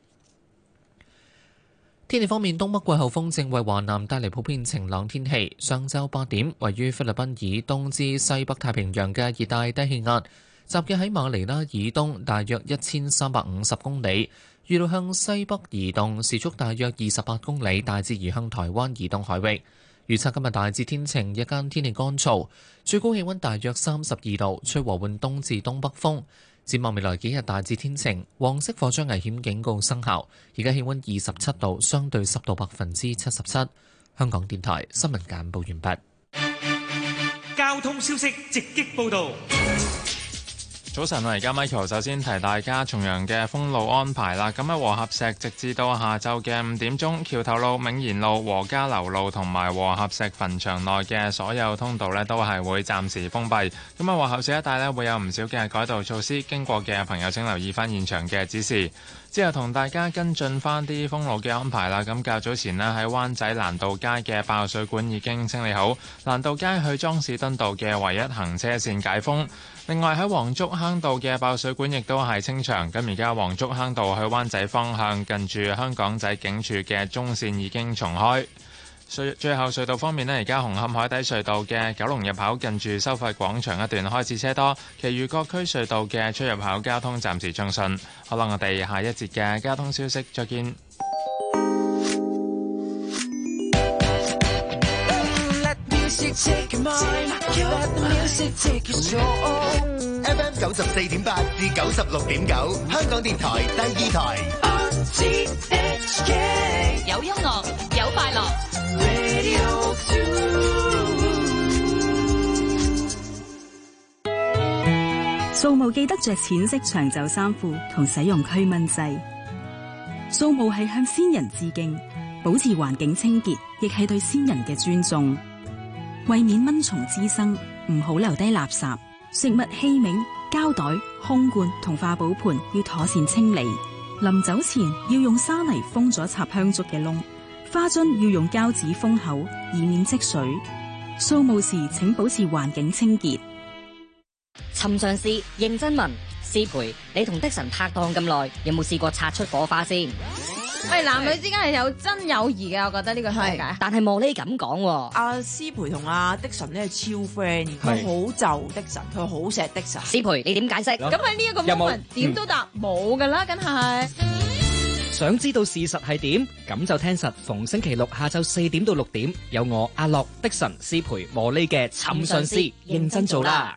天氣方面，東北季候風正為華南帶嚟普遍晴朗天氣。上晝八點，位於菲律賓以東至西北太平洋嘅熱帶低氣壓，集結喺馬尼拉以東大約一千三百五十公里，預料向西北移動，時速大約二十八公里，大致移向台灣以東海域。預測今日大致天晴，日間天氣乾燥，最高氣溫大約三十二度，吹和緩東至東北風。展望未來幾日大致天晴，黃色火災危險警告生效。而家氣溫二十七度，相對濕度百分之七十七。香港電台新聞簡報完畢。 交通消息直擊報道。 早晨啊！而家 Michael 首先提大家重陽嘅封路安排啦。咁喺和合石，直至到下晝嘅五點鐘，橋頭路、銘賢路、和家樓路同埋和合石墳場內嘅所有通道呢都係會暫時封閉。咁喺和合石一帶呢會有唔少嘅改道措施，經過嘅朋友請留意翻現場嘅指示。之後同大家跟進翻啲封路嘅安排啦。咁較早前呢，喺灣仔蘭道街嘅爆水管已經清理好，蘭道街去莊士敦道嘅唯一行車線解封。另外喺黃竹坑道嘅爆水管亦都係清場。咁而家黃竹坑道去灣仔方向近住香港仔警署嘅中線已經重開。隧最後隧道方面呢，而家紅磡海底隧道嘅九龍入口近住收費廣場一段開始車多，其餘各區隧道嘅出入口交通暫時暢順。好啦，我哋下一節嘅交通消息再見。 F M 九十四點八至九十六點九，香港電台第二台。 有音樂，有快樂。 掃墓記得着淺色長袖衫褲同使用驅蚊劑。掃墓係向先人致敬，保持環境清潔，亦係對先人嘅尊重。為免蚊蟲滋生，唔好留低垃圾、食物器皿、膠袋、空罐同化寶盤要妥善清理。臨走前要用沙泥封咗插香燭嘅窿， 花樽要用膠紙封口，以免積水。掃墓時請保持環境清潔。 尋常事認真問，師培，你同的神拍檔咁耐，有冇試過擦出火花先？ 喂，男女之間係有真友誼嘅，我覺得呢個係解。 但係莫呢咁講喎， 阿師培同阿的神咧超 friend，佢好就的神，佢好錫的神。 師培，你點解釋？ 咁喺呢一個 moment 點都答冇㗎啦，梗係。 想知道事實係點？咁就聽實逢星期六下晝四點到六點，有我阿樂的神師培莫呢嘅尋常事認真做啦。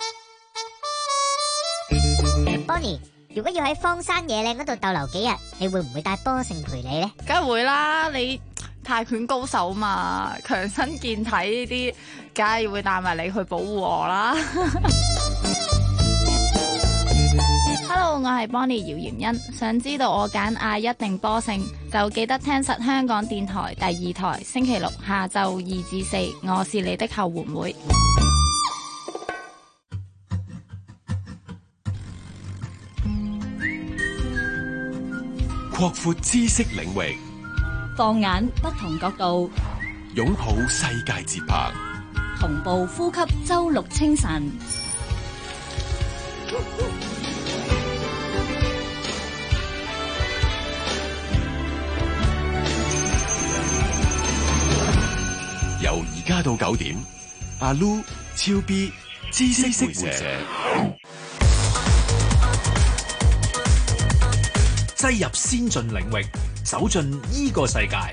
Bonnie， 如果要喺荒山野嶺嗰度逗留幾日，你會唔會帶波勝陪你呢？ 梗係會啦，你泰拳高手嘛，強身健體呢啲，梗係會帶埋你去保護我啦。Hello， 我係 Bonnie 姚妍欣，想知道我揀亞一定波勝，就記得聽實香港電台第二台星期六下晝二至四，我是你的後援會。 擴闊知識領域， 放眼不同角度， 擁抱世界節拍， 同步呼吸周六清晨。 由而家到九點，阿 Lu 超 B 知識會者。 擠入先進領域，走進依個世界。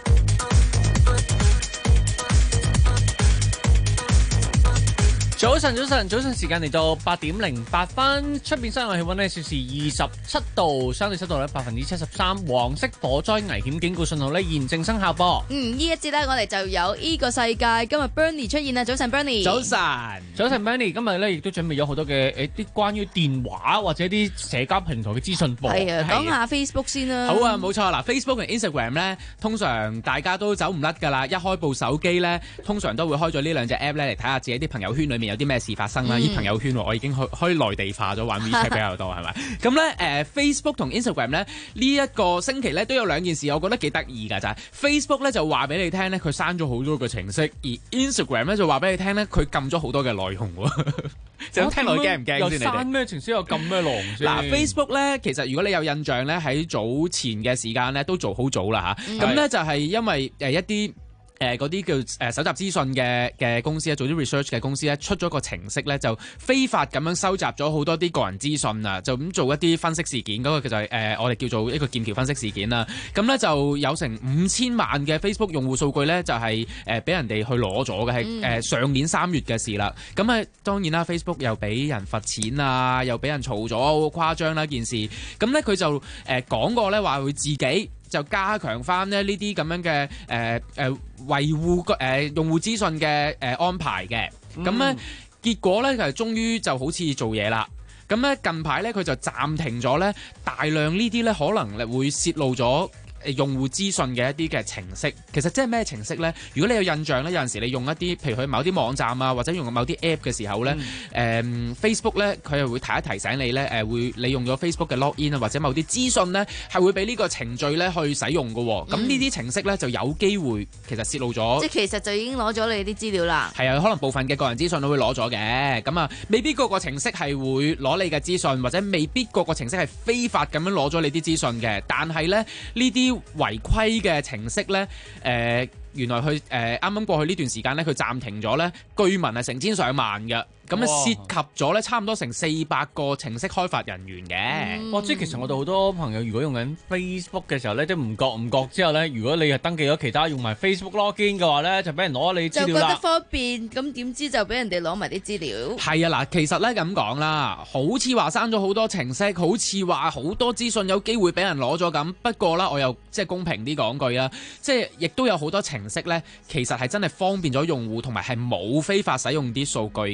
早晨，早晨，早晨，時間嚟到八點零八分，出邊室外氣溫呢，攝氏二十七度，相對濕度咧百分之七十三，黃色火災危險警告信號呢現正生效噃。 嗯，呢一節呢，我哋就有呢個世界，今日 Bernie 出現啦，早晨 Bernie。 早晨，早晨 Bernie，今日咧亦都準備咗好多嘅誒啲關於電話或者啲社交平台嘅資訊噃。 係啊，講下 Facebook 先啦。 好啊，冇錯嗱 ，Facebook 同 Instagram 咧，通常大家都走唔甩㗎啦，一開部手機咧，通常都會開咗呢兩隻 app 咧嚟睇下自己啲朋友圈裏面有啲咩事發生啦。啲、嗯、朋友圈我已經開開內地化咗，玩 WeChat 比較多係咪？咁咧誒、呃、Facebook 同 Instagram 咧呢一、這個星期咧都有兩件事，我覺得幾得意㗎咋。Facebook 咧就話俾你聽咧，佢刪咗好多個程式，而 Instagram 咧就話俾你聽咧，佢禁咗好多嘅內容喎。就聽落驚唔驚先？你哋刪咩程式又禁咩內容先？ 嗱 Facebook 咧，其實如果你有印象咧，喺早前嘅時間咧都做好早啦嚇。咁、嗯、咧就係因為誒一啲。誒嗰啲叫誒、呃、搜集資訊嘅嘅公司咧，做啲 research 嘅公司咧，出咗個程式咧，就非法咁樣收集咗好多啲個人資訊啊，就咁做一啲分析事件，嗰、那個就係、是、誒、呃、我哋叫做一個劍橋分析事件啦。咁咧就有成五千萬嘅 Facebook 用戶數據咧，就係誒俾人哋去攞咗嘅，係誒、呃、上年三月嘅事啦。咁啊當然啦 ，Facebook 又俾人罰錢啊，又俾人嘈咗，好誇張啦件事。咁咧佢就誒講過咧話佢自己。就加強翻咧呢啲咁樣嘅誒誒維護個誒、呃、用戶資訊嘅誒、呃、安排嘅，咁咧、嗯、結果咧就係終於就好似做嘢啦。咁咧近排咧佢就暫停咗咧大量呢啲咧可能咧會泄露咗用戶資訊嘅一啲嘅程式。其實即係咩程式咧？如果你有印象咧，有陣時你用一啲譬如去某啲網站啊，或者用某啲 app 嘅時候咧，誒、嗯呃、Facebook 咧佢係會提一提醒你咧，誒、呃、會你用咗 Facebook 嘅 login 啊，或者某啲資訊咧係會俾呢個程序咧去使用嘅。咁呢啲程式咧就有機會其實泄露咗。 即係其實就已經攞咗你啲資料啦。 係啊，可能部分嘅個人資訊都會攞咗嘅。咁啊，未必個個程式係會攞你嘅資訊，或者未必個個程式係非法咁樣攞咗你啲資訊嘅。但係咧呢啲違規嘅程式咧，誒、呃、原來佢誒啱啱過去呢段時間咧，佢暫停咗咧，據聞係成千上萬嘅。咁啊涉及咗咧差唔多成四百個程式開發人員嘅。 哇、嗯！即係其實我哋好多朋友如果用緊 Facebook 嘅時候咧，都唔覺唔覺之後咧，如果你係登記咗其他用埋 Facebook login 嘅話咧，就俾人攞你資料啦。就覺得方便，咁點知就俾人哋攞埋啲資料。 係啊，嗱，其實咧咁講啦，好似話刪咗好多程式，好似話好多資訊有機會俾人攞咗咁。不過啦，我又即係公平啲講句啦，即係亦都有好多程式咧，其實係真係方便咗用戶，同埋係冇非法使用啲數據嘅。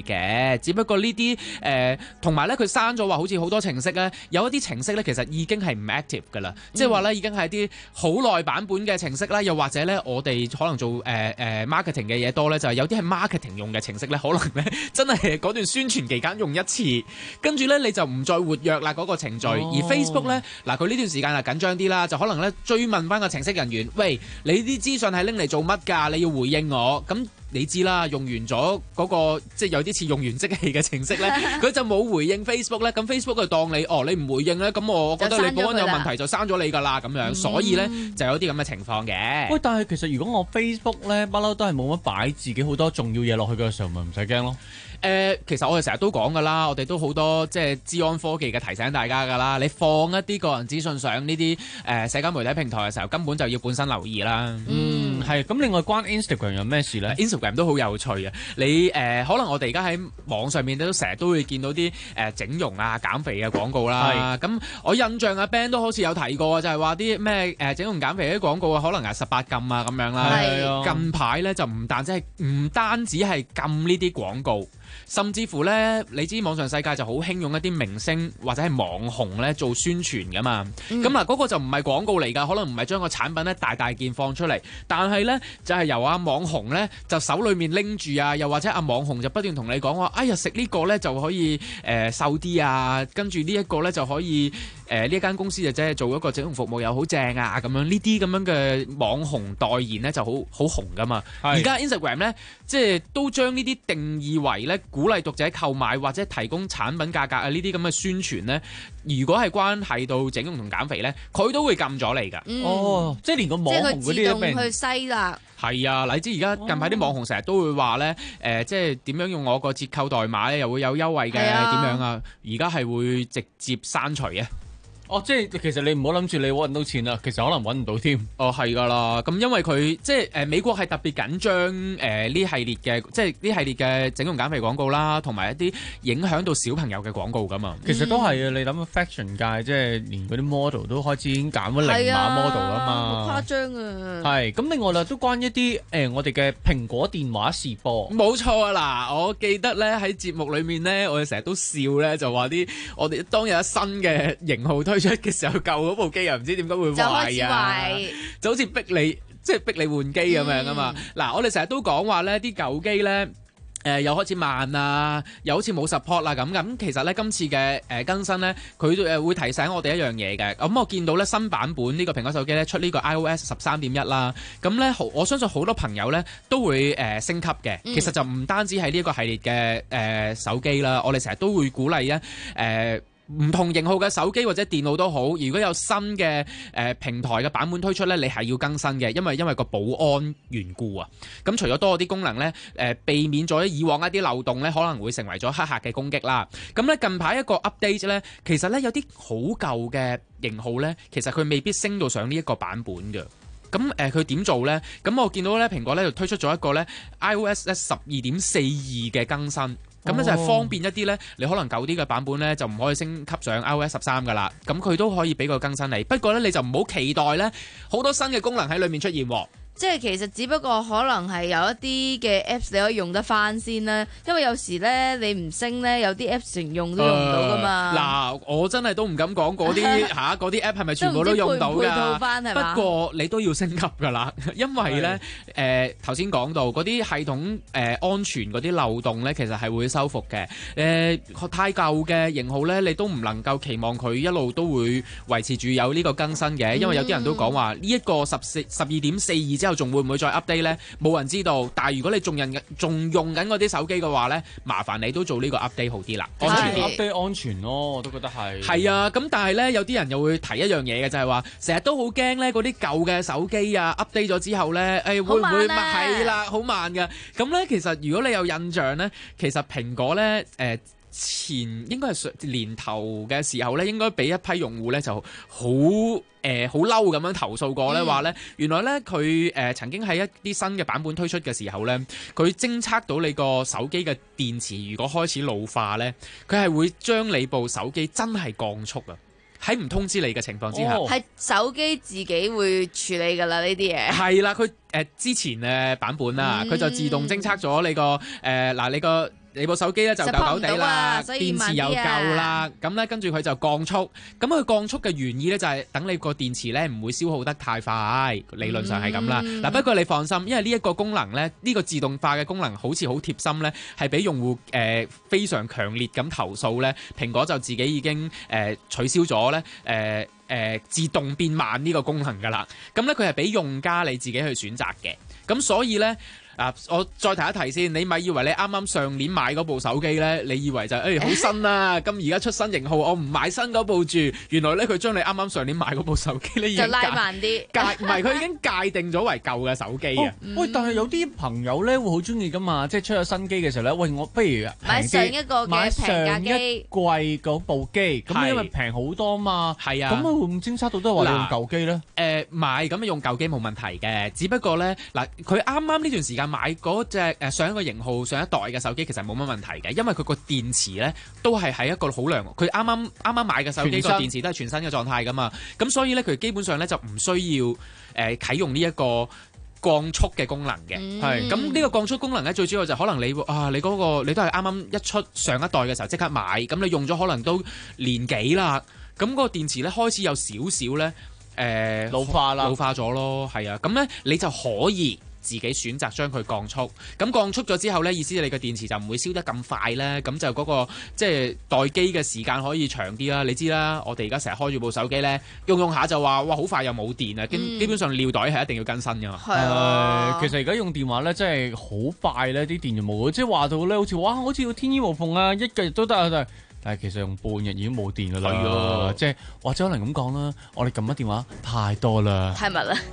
嘅，只不過呢啲誒同埋咧佢刪咗話好似好多程式咧，有一啲程式咧其實已經係唔 active 㗎啦，即係話咧已經係啲好耐版本嘅程式啦，又或者咧我哋可能做誒誒、呃、marketing 嘅嘢多咧，就係、是、有啲係 marketing 用嘅程式咧，可能咧真係嗰段宣傳期間用一次，跟住咧你就唔再活躍啦嗰、那個程序。哦、而 Facebook 咧嗱佢呢段時間係緊張啲啦，就可能咧追問翻個程式人員，喂，你啲資訊係拎嚟做乜㗎？你要回應我。咁你知啦，用完咗嗰、那個即係有啲似用完即棄嘅程式咧，佢就冇回應 Facebook 咧，咁 Facebook 就當你哦你唔回應咧，咁我覺得你保安有問題就刪咗你㗎啦咁樣，嗯、所以咧就有啲咁嘅情況嘅。 喂，但係其實如果我 Facebook 咧不嬲都係冇乜擺自己好多重要嘢落去嘅時候，咪唔使驚咯。 誒、呃，其實我哋成日都講㗎啦，我哋都好多即係資安科技嘅提醒大家㗎啦。你放一啲個人資訊上呢啲誒社交媒體平台嘅時候，根本就要本身留意啦。 嗯，係。咁另外關 Instagram 有咩事咧 ？Instagram 都好有趣啊！你誒、呃、可能我哋而家喺網上面都成日都會見到啲誒、呃、整容啊、減肥嘅廣告啦。咁我印象阿 Ben 都好似有提過，就係話啲咩誒整容減肥啲廣告啊，可能係十八禁啊咁樣啦。係。近排咧就唔單止係唔單止係禁呢啲廣告。甚至乎咧，你知網上世界就好興用一啲明星或者係網紅咧做宣傳噶嘛。咁嗱、嗯，嗰個就唔係廣告嚟㗎，可能唔係將個產品咧大大件放出嚟，但係咧就係、是、由阿網紅咧就手裏面拎住啊，又或者阿網紅就不斷同你講話，哎呀食呢個咧就可以誒、呃、瘦啲啊，跟住呢一個咧就可以誒呢一間公司就即係做一個整容服務又好正啊咁樣，呢啲咁樣嘅網紅代言咧就好好紅㗎嘛。而家 Instagram 咧即係都將呢啲定義為咧。鼓勵讀者購買或者提供產品價格啊，呢啲咁嘅宣傳呢，如果係關係到整容同減肥呢，佢都會禁咗你㗎。 嗯、哦，即係連個網紅嗰啲都即係佢自動去篩啦。 係啊，你知而家近排啲網紅成日都會話呢，誒、呃，即係點樣用我個折扣代碼咧，又會有優惠嘅，點樣啊？而家係會直接刪除啊。 哦，即係其實你唔好諗住你揾到錢啦，其實可能揾唔到添。 哦，係㗎啦，咁因為佢即係誒、呃、美國係特別緊張誒呢系列嘅，即係呢系列嘅整容減肥廣告啦，同埋一啲影響到小朋友嘅廣告㗎嘛。 其實都係啊，你諗 fashion 界即係連嗰啲 model 都開始已經減咗零碼 model 啦嘛， 好誇張啊！ 係咁，另外啦都關一啲誒、呃、我哋嘅蘋果電話試播。 冇錯啊！嗱，我記得咧喺節目裏面咧，我哋成日都笑咧，就話啲我哋當有一新嘅型號推出嘅時候，舊嗰部機又唔知點解會壞啊，就開始壞，就好似逼你即係逼你換機咁樣啊嘛。嗱、嗯，我哋成日都講話咧，啲舊機咧。誒、呃、又開始慢啊，又好似冇 support 啦咁咁。其實咧今次嘅誒、呃、更新咧，佢誒會提醒我哋一樣嘢嘅。咁、嗯、我見到咧新版本呢個蘋果手機咧出呢個 iOS 十三點一啦。咁咧好，我相信好多朋友咧都會誒、呃、升級嘅。其實就唔單止係呢一個系列嘅誒、呃、手機啦，我哋成日都會鼓勵咧誒。呃唔同型號嘅手機或者電腦都好，如果有新嘅誒、呃、平台嘅版本推出咧，你係要更新嘅，因為因為個保安緣故啊。咁除咗多啲功能咧，誒、呃、避免咗以往一啲漏洞咧，可能會成為咗黑客嘅攻擊啦。咁咧近排一個 update 咧，其實咧有啲好舊嘅型號咧，其實佢未必升到上呢一個版本嘅。咁誒佢點做咧？咁我見到咧蘋果咧就推出咗一個咧 iOS 十二點四二嘅更新。咁咧就係方便一啲咧，你可能舊啲嘅版本咧就唔可以升級上 iOS 十三噶啦，咁佢都可以俾個更新你。不過咧你就唔好期待咧好多新嘅功能喺裏面出現喎。 即係其實只不過可能係有一啲嘅 Apps 你可以用得翻先啦，因為有時咧你唔升咧，有啲 Apps 成用都用唔到噶嘛。嗱、 呃，我真係都唔敢講嗰啲嚇嗰啲 App 係咪全部都用到㗎？不過你都要升級㗎啦，因為咧誒頭先講到嗰啲系統誒、呃、安全嗰啲漏洞咧，其實係會修復嘅。誒、呃、太舊嘅型號咧，你都唔能夠期望佢一路都會維持住有呢個更新嘅，因為有啲人都講話呢一個十四十二點四二之後仲會唔會再 update 咧？冇人知道。但係如果你仲人仲用緊嗰啲手機嘅話咧，麻煩你都做呢個 update 好啲啦。 安全 update 安全咯，我都覺得係。 係啊，咁但係咧有啲人又會提一樣嘢嘅，就係話成日都好驚咧嗰啲舊嘅手機啊 update 咗之後咧，誒、哎、會唔會係啦？好慢嘅。咁咧其實如果你有印象咧，其實蘋果咧誒。呃前應該係上年頭嘅時候咧，應該俾一批用戶咧就好誒好嬲咁樣投訴過咧，話咧、嗯、原來咧佢誒曾經喺一啲新嘅版本推出嘅時候咧，佢偵測到你個手機嘅電池如果開始老化咧，佢係會將你部手機真係降速啊！喺唔通知你嘅情況之下， 係、哦、手機自己會處理㗎啦呢啲嘢。 係啦，佢誒、呃、之前嘅版本啊，佢、嗯、就自動偵測咗你個誒嗱、呃、你個。 你部手機咧就舊舊地啦，電池又夠啦，咁咧跟住佢就降速。咁佢降速嘅原意咧就係等你個電池咧唔會消耗得太快，理論上係咁啦。嗱、嗯，不過你放心，因為呢一個功能咧，呢、呢個自動化嘅功能好似好貼心咧，係俾用戶誒、呃、非常強烈咁投訴咧，蘋果就自己已經誒、呃、取消咗咧誒。呃誒、呃、自動變慢呢個功能㗎啦，咁咧佢係俾用家你自己去選擇嘅，咁所以咧啊，我再提一提先，你咪以為你啱啱上年買嗰部手機咧，你以為就誒好新啦，咁而家出新型號，我唔買新嗰部住，原來咧佢將你啱啱上年買嗰部手機咧已經就拉慢啲， 界唔係佢已經界定咗為舊嘅手機啊、 哦！喂，但係有啲朋友咧會好中意㗎嘛，即係出咗新機嘅時候咧，喂，我不如買上一個嘅平價機， 貴嗰部機，咁因為平好多嘛， 係啊， 咁會唔會偵測到都係話你用舊機咧？ 誒買咁用舊機冇問題嘅，只不過咧嗱，佢啱啱呢段時間買嗰隻誒上一個型號上一代嘅手機，其實冇乜問題嘅，因為佢個電池咧都係喺一個好良，佢啱啱啱啱買嘅手機個電池都係全新嘅狀態噶嘛，咁所以咧佢基本上咧就唔需要誒、呃、啟用呢一個降速嘅功能嘅，係咁呢個降速功能咧最主要就可能你啊你嗰、那個你都係啱啱一出上一代嘅時候即刻買，咁你用咗可能都年幾啦，咁、那、嗰個電池咧開始有少少咧誒老化啦， 老化咗咯，係啊，咁咧你就可以自己選擇將佢降速，咁降速咗之後呢，意思你個電池就唔會燒得咁快呢，咁就嗰、嗰個即係待機嘅時間可以長啲啦。你知啦，我哋而家成日開住部手機呢，用用下就話哇好快又冇電啊、嗯，基本上尿袋係一定要更新㗎嘛。 係啊，其實而家用電話呢，真係好快呢啲電就冇，即係話到呢，好似哇好似要天衣無縫啊，一個月都得啊，但係其實用半日已經冇電㗎啦。係啊，即係或者可能咁講啦，我哋撳乜電話太多啦， 太密啦。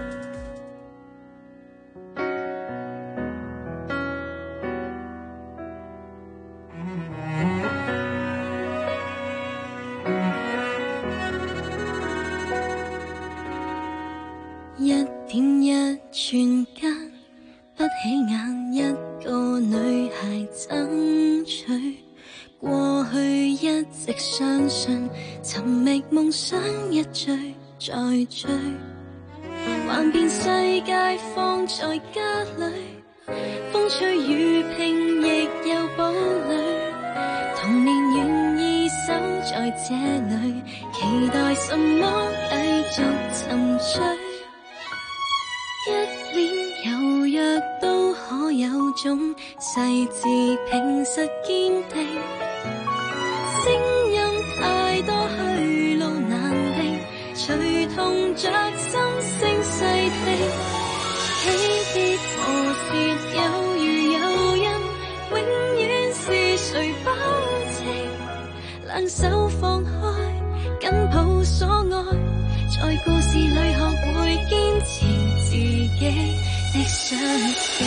一點一寸間，不起眼一個女孩爭取。過去一直相信，尋覓夢想一追再追，幻變世界放在家裏，風吹雨拼亦有堡壘。童年願意守在這裏，期待什麼繼續沉醉。一臉柔弱都可有種細緻平實堅定，聲音太多去路難定，隨同着心聲細聽，起跌磨蝕有如有因，永遠是誰保證兩手放開緊抱所愛，在故事裏學會堅持自己的相信。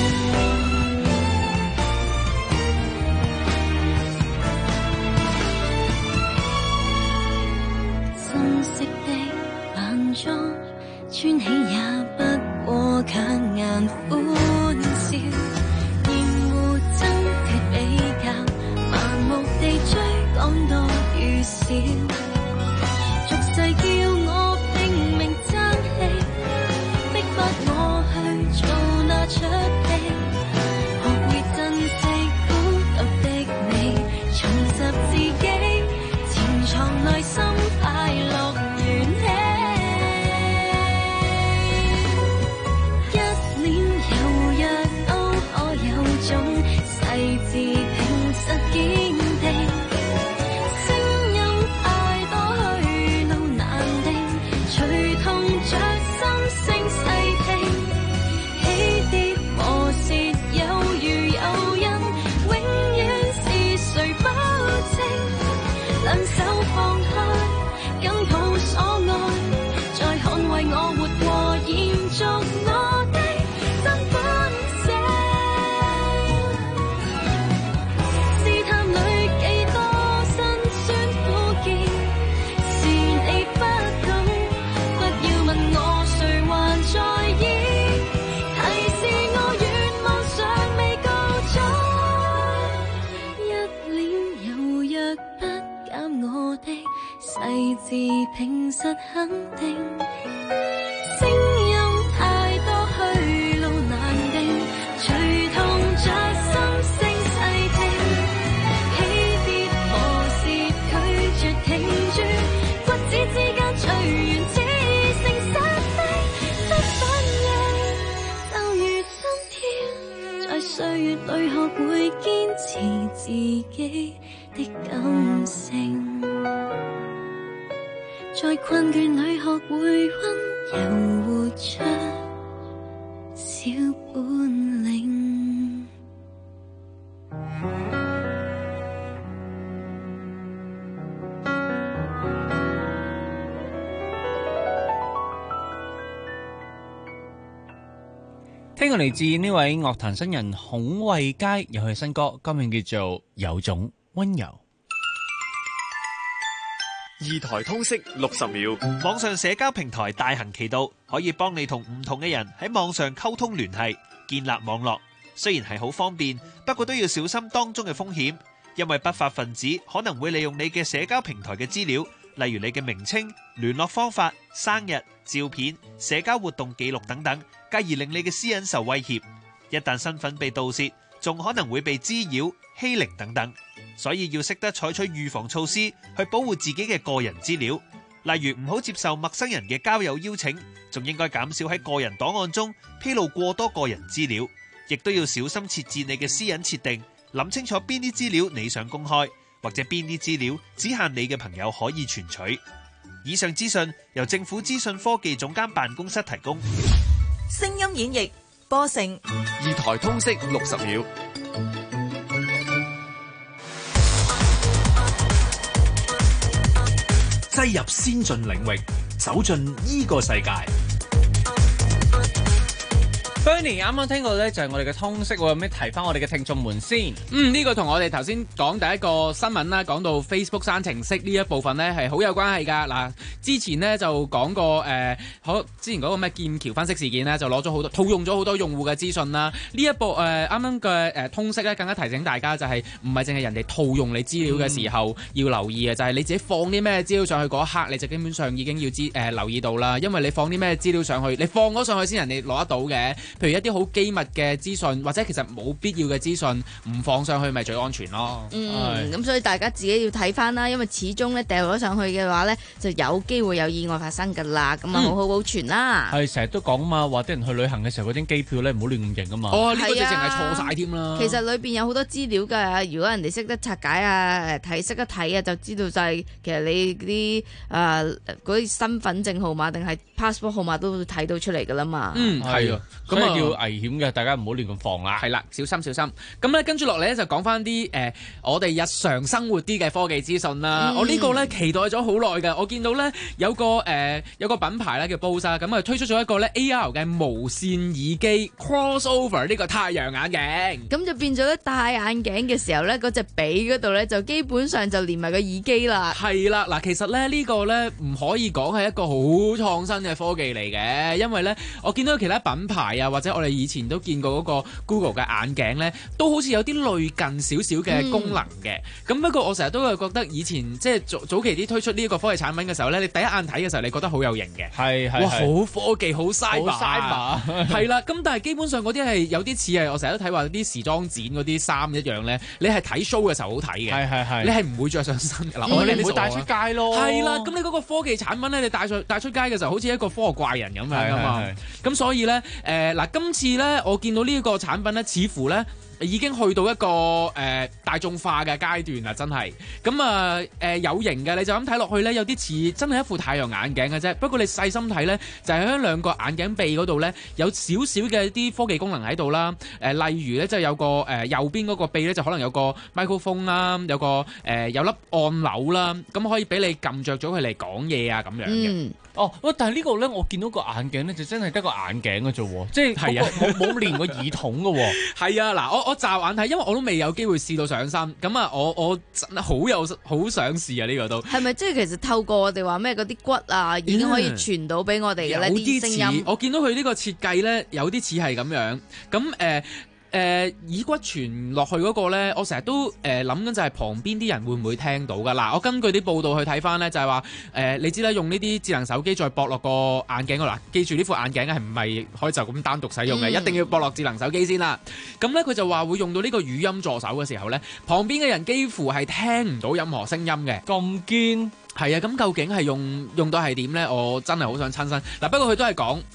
深色的晚裝穿起也不過強顏歡笑，厭惡爭奪比較，盲目地追趕多與少，俗世叫我拼命爭氣，逼迫我去做那出戲，學會珍惜孤獨的你，重拾自己，潛藏內心快樂緣起。一臉柔弱都可有種細緻平實堅定，聲音太多去路難定，隨同着心聲細聽，起跌磨蝕有如有因，永遠是誰保證兩手放開緊抱所愛，再捍衛我活過延續我的真本性。試探裏幾多辛酸苦澀，是你不懂，不要問我誰還在意，提示我願望尚未告終。一臉柔弱不減我的細緻平實肯定，聲音太多去路難定，隨同着心聲細在困倦裏學會溫柔活出小本領。 聽過嚟自呢位樂壇新人孔慧佳，有佢新歌，歌名叫做《有種溫柔》。 二台通識六十秒，網上社交平台大行其道，可以幫你同唔同嘅人喺網上溝通聯繫，建立網絡。雖然係好方便，不過都要小心當中嘅風險，因為不法分子可能會利用你嘅社交平台嘅資料，例如你嘅名稱、聯絡方法、生日、照片、社交活動記錄等等，繼而令你嘅私隱受威脅。一旦身份被盜竊，仲可能會被滋擾、欺凌等等。所以要識得採取預防措施去保護自己嘅個人資料，例如唔好接受陌生人嘅交友邀請，仲應該減少喺個人檔案中披露過多個人資料，亦都要小心設置你嘅私隱設定，諗清楚邊啲資料你想公開，或者邊啲資料只限你嘅朋友可以存取。以上資訊由政府資訊科技總監辦公室提供。 聲音演繹波盛， 二台通識六十秒。 擠入先進領域，走進呢個世界。 Bernie 啱啱聽過咧，就係我哋嘅通識，有咩提翻我哋嘅聽眾們先？ 嗯，呢、這個同我哋頭先講第一個新聞啦，講到 Facebook 刪程式呢一部分呢係好有關係㗎。嗱，之前呢就講過誒，好、呃、之前嗰個咩劍橋分析事件呢，就攞咗好多套用咗好多用戶嘅資訊啦。呢一部誒啱啱嘅誒通識咧，更加提醒大家就係唔係淨係人哋套用你資料嘅時候、嗯、要留意嘅，就係、是、你自己放啲咩資料上去嗰一刻，你就基本上已經要知誒、呃、留意到啦。因為你放啲咩資料上去，你放咗上去先人哋攞得到嘅。譬如一啲好機密嘅資訊，或者其實冇必要嘅資訊，唔放上去咪最安全咯。 嗯，咁所以大家自己要睇翻啦，因為始終咧掉咗上去嘅話咧，就有機會有意外發生㗎啦。咁啊，好好保存啦。 係成日都講啊嘛，話啲人去旅行嘅時候嗰啲機票咧唔好亂咁認啊嘛。 哦，呢、這個直情係錯晒添啦。 其實裏邊有好多資料㗎，如果人哋識得拆解啊、誒睇識得睇啊，就知道就係其實你啲誒嗰啲身份證號碼定係 passport 號碼都會睇到出嚟㗎啦嘛。 嗯，係啊， 咁啊叫危險嘅，大家唔好亂咁放啦。 係啦，小心小心。咁咧跟住落嚟咧就講翻啲誒我哋日常生活啲嘅科技資訊啦。嗯、我呢個咧期待咗好耐嘅，我見到咧有個誒、呃、有個品牌咧叫 Bose 啊，咁啊推出咗一個咧 A R 嘅無線耳機 crossover 呢個太陽眼鏡。咁就變咗咧戴眼鏡嘅時候咧，嗰隻鼻嗰度咧就基本上就連埋個耳機啦。係啦，嗱其實咧呢個咧唔可以講係一個好創新嘅科技嚟嘅，因為咧我見到其他品牌啊，或者我哋以前都見過嗰個 Google 嘅眼鏡咧，都好似有啲類近少少嘅功能嘅。咁、嗯、不過我成日都係覺得以前即係早早期啲推出呢一個科技產品嘅時候咧，你第一眼睇嘅時候，你覺得好有型嘅，係係哇好科技好 cyber 係啦。咁但係基本上嗰啲係有啲似係我成日都睇話啲時裝展嗰啲衫一樣咧，你係睇 show 嘅時候好睇嘅，係係係，你係唔會着上身嘅。嗱、嗯，我哋唔會帶出街咯。係啦，咁你嗰個科技產品咧，你帶上帶出街嘅時候，好似一個科學怪人咁樣噶嘛。咁所以咧，誒、呃、嗱，今次咧，我見到呢一個產品咧，似乎咧已經去到一個誒、呃、大眾化嘅階段啦，真係。咁啊誒有型嘅，你就咁睇落去咧，有啲似真係一副太陽眼鏡嘅啫。不過你細心睇咧，就係喺兩個眼鏡鼻嗰度咧，有少少嘅啲科技功能喺度啦。誒、呃、例如咧，即係有個誒、呃、右邊嗰個鼻咧，就可能有個 microphone 啦，有個誒、呃、有粒按鈕啦，咁可以俾你撳着咗佢嚟講嘢啊咁樣嘅。嗯哦，喂！但係呢個咧，我見到個眼鏡咧，就真係得個眼鏡嘅啫喎，即係冇冇連個耳筒嘅喎。 係啊，嗱，我我驟眼睇，因為我都未有機會試到上身，咁啊，我我真係好有好想試啊！呢、呢個都係咪即係其實透過我哋話咩嗰啲骨啊，已經可以傳到俾我哋嘅呢啲聲音？ 我見到佢呢個設計咧，有啲似係咁樣，咁誒。呃誒、呃、耳骨傳落去嗰個咧，我成日都誒諗緊就係旁邊啲人會唔會聽到㗎？嗱，我根據啲報道去睇翻咧，就係話誒你知啦，用呢啲智能手機再駁落個眼鏡嗰度，嗱，記住呢副眼鏡係唔係可以就咁單獨使用嘅、嗯，一定要駁落智能手機先啦。咁咧佢就話會用到呢個語音助手嘅時候咧，旁邊嘅人幾乎係聽唔到任何聲音嘅。 咁堅係啊！咁究竟係用用到係點咧？我真係好想親身嗱，不過佢都係講。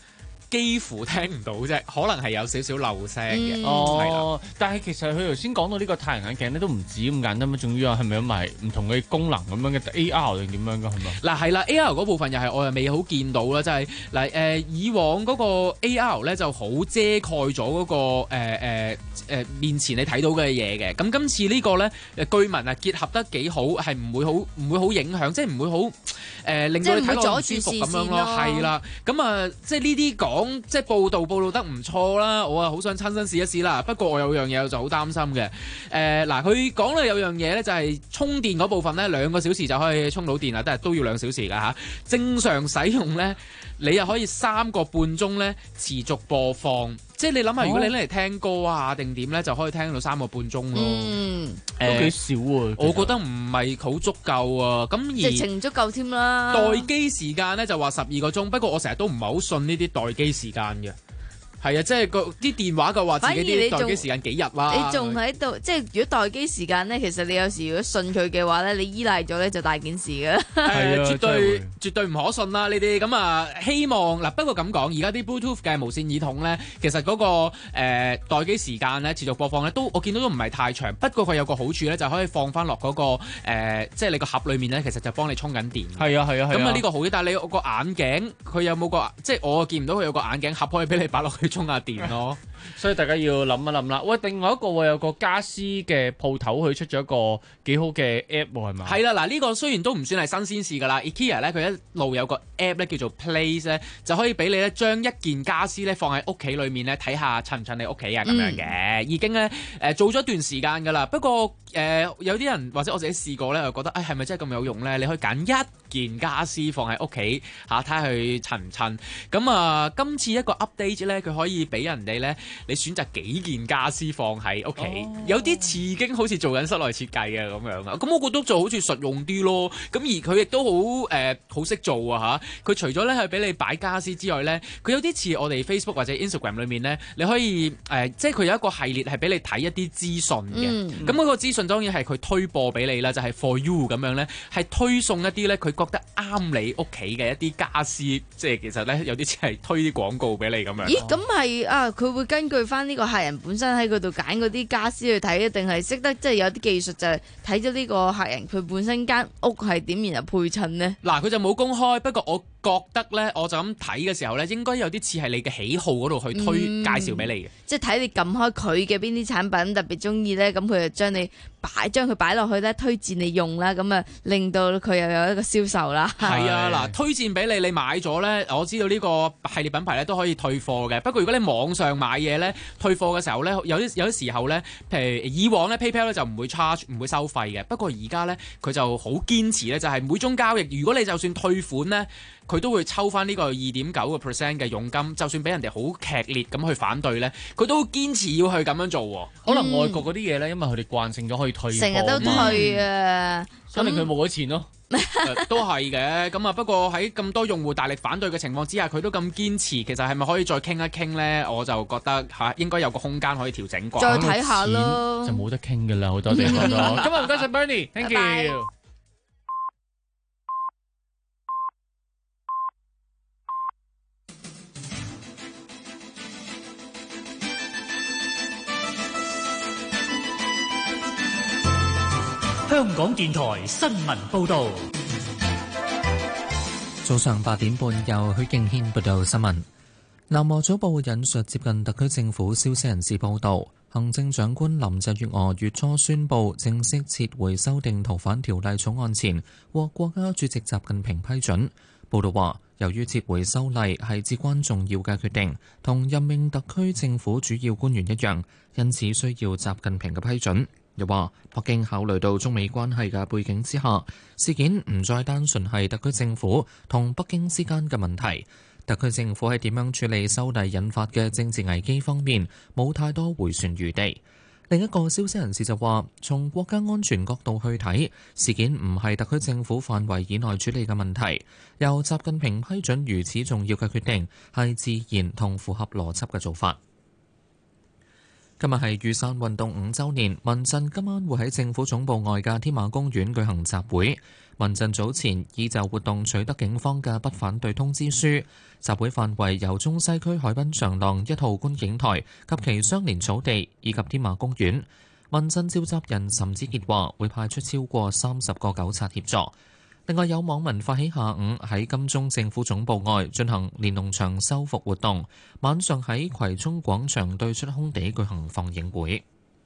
幾乎聽唔到啫，可能係有少少漏聲嘅。 嗯、 係啦哦，但係其實佢頭先講到呢個太陽眼鏡咧，都唔止咁簡單嘛，仲要係咪有埋唔同嘅功能咁樣嘅 A R 定點樣㗎係咪？ 嗱係啦 ，A R 嗰部分又係我又未好見到啦，就係嗱誒以往嗰個 A R 咧就好遮蓋咗嗰、嗰個誒誒誒面前你睇到嘅嘢嘅，咁今次呢個咧誒據聞啊結合得幾好，係唔會好唔會好影響，即係唔會好誒、呃、令到你睇落唔舒服咁樣咯，係啦，咁啊即係呢啲講即係報道報道得唔錯啦，我啊好想親身試一試啦，不過我有樣嘢我就好擔心嘅，誒嗱佢講咧有樣嘢咧就係充電嗰部分咧兩個小時就可以充到電啦，但係都要兩小時㗎嚇，正常使用咧你又可以三個半鐘咧持續播放。即係你諗下，如果你拎嚟聽歌啊定點咧，就可以聽到三個半鐘咯。 嗯， 誒都幾少喎。 我覺得唔係好足夠啊。咁而直情唔足夠添啦。 待機時間咧就話十二個鐘，不過我成日都唔係好信呢啲待機時間嘅。係啊，即係個啲電話嘅話，自己啲待機時間幾日啦。 你仲喺度，即係如果待機時間咧，其實你有時如果信佢嘅話咧，你依賴咗咧就大件事㗎。 係啊，絕對絕對唔可信啦！呢啲咁啊，希望嗱，不過咁講，而家啲 Bluetooth 嘅無線耳筒咧，其實嗰、嗰個誒、呃、待機時間咧持續播放咧，都我見到都唔係太長。不過佢有個好處咧，就可以放翻落嗰個、呃、即係你個盒裡面咧，其實就幫你充緊電。 係啊係啊係啊。 咁啊呢個好啲，但係你個眼鏡佢有冇個即係我見唔到佢有個眼鏡盒可以俾你擺落去充下電咯。 所以大家要諗一諗啦。喂，另外一個喎有個家私嘅鋪頭，佢出咗一個幾好嘅 app 喎，係咪？ 係啦，嗱呢個雖然都唔算係新鮮事㗎啦。IKEA 咧佢一路有個 app 咧叫做 Place 咧，就可以俾你咧將一件家私咧放喺屋企裏面咧睇下襯唔襯你屋企啊咁樣嘅。嗯、已經咧誒、呃、做咗一段時間㗎啦。不過誒、呃、有啲人或者我自己試過咧，又覺得誒係咪真係咁有用咧？你可以揀一件家私放喺屋企嚇，睇下佢襯唔襯。咁啊、呃，今次一個 update 咧，佢可以俾人哋咧。你選擇幾件家私放喺屋企，哦、有啲似已經好似做緊室內設計嘅咁樣啊！咁我覺得就好似實用啲咯。咁而佢亦都好誒好識做啊嚇！佢除咗咧係俾你擺家私之外咧，佢有啲似我哋 Facebook 或者 Instagram 裏面咧，你可以誒、呃、即係佢有一個系列係俾你睇一啲資訊嘅。咁嗰、嗯、個資訊當然係佢推播俾你啦，就係、是、For You 咁樣咧，係推送一啲咧佢覺得啱你屋企嘅一啲家私，即係其實咧有啲似係推啲廣告俾你咁樣。 咦？咁係啊？佢會根據翻呢個客人本身喺嗰度揀嗰啲家私去睇，定係識得即係有啲技術就係睇咗呢個客人佢本身間屋係點，然後配襯呢？嗱， 佢就冇公開，不過我覺得咧，我就咁睇嘅時候咧，應該有啲似係你嘅喜好嗰度去推、嗯、介紹俾你嘅， 即係睇你撳開佢嘅邊啲產品特別中意咧，咁佢就將你擺將佢擺落去咧，推薦你用啦，咁啊令到佢又有一個銷售啦。 係啊，嗱，推薦俾你，你買咗咧，我知道呢個系列品牌咧都可以退貨嘅。不過如果你網上買嘢咧，退貨嘅時候咧，有啲有啲時候咧，譬如以往咧 PayPal 咧就唔會 charge 唔會收費嘅。不過而家咧佢就好堅持咧，就係每宗交易，如果你就算退款咧，佢都會抽翻呢個二點九個 percent 嘅佣金，就算俾人哋好劇烈咁去反對咧，佢都堅持要去咁樣做喎。 可能外國嗰啲嘢咧，因為佢哋慣性咗可以退貨， 成日都退啊， 所以佢冇咗錢咯。 都係嘅，咁啊不過喺咁多用戶大力反對嘅情況之下，佢都咁堅持，其實係咪可以再傾一傾咧？我就覺得嚇應該有個空間可以調整啩。 再睇下咯， 就冇得傾㗎啦，好多地方都。今日唔該曬 Bernie，thank you。 香港電台新聞報導， 早上八點半由許敬軒報道新聞。南華早報引述接近特區政府消息人士報道，行政長官林鄭月娥月初宣布正式撤回修訂逃犯條例草案前，獲國家主席習近平批准。報道話，由於撤回修例係至關重要嘅決定，同任命特區政府主要官員一樣，因此需要習近平嘅批准。又話，北京考慮到中美關係嘅背景之下，事件唔再單純係特區政府同北京之間嘅問題。特區政府喺點樣處理修例引發嘅政治危機方面，冇太多迴旋餘地。另一個消息人士就話，從國家安全角度去睇，事件唔係特區政府範圍以內處理嘅問題，由習近平批准如此重要嘅決定，係自然同符合邏輯嘅做法。 今日係雨傘運動五週年，民陣今晚會喺政府總部外嘅天馬公園舉行集會。民陣早前已就活動取得警方嘅不反對通知書。集會範圍由中西區海濱長廊一號觀景台及其相連草地，以及天馬公園。民陣召集人岑子傑話會派出超過三十個糾察協助。另外有網民發起下午喺金鐘政府總部外進行連儂牆修復活動，晚上喺葵涌廣場對出空地舉行放映會。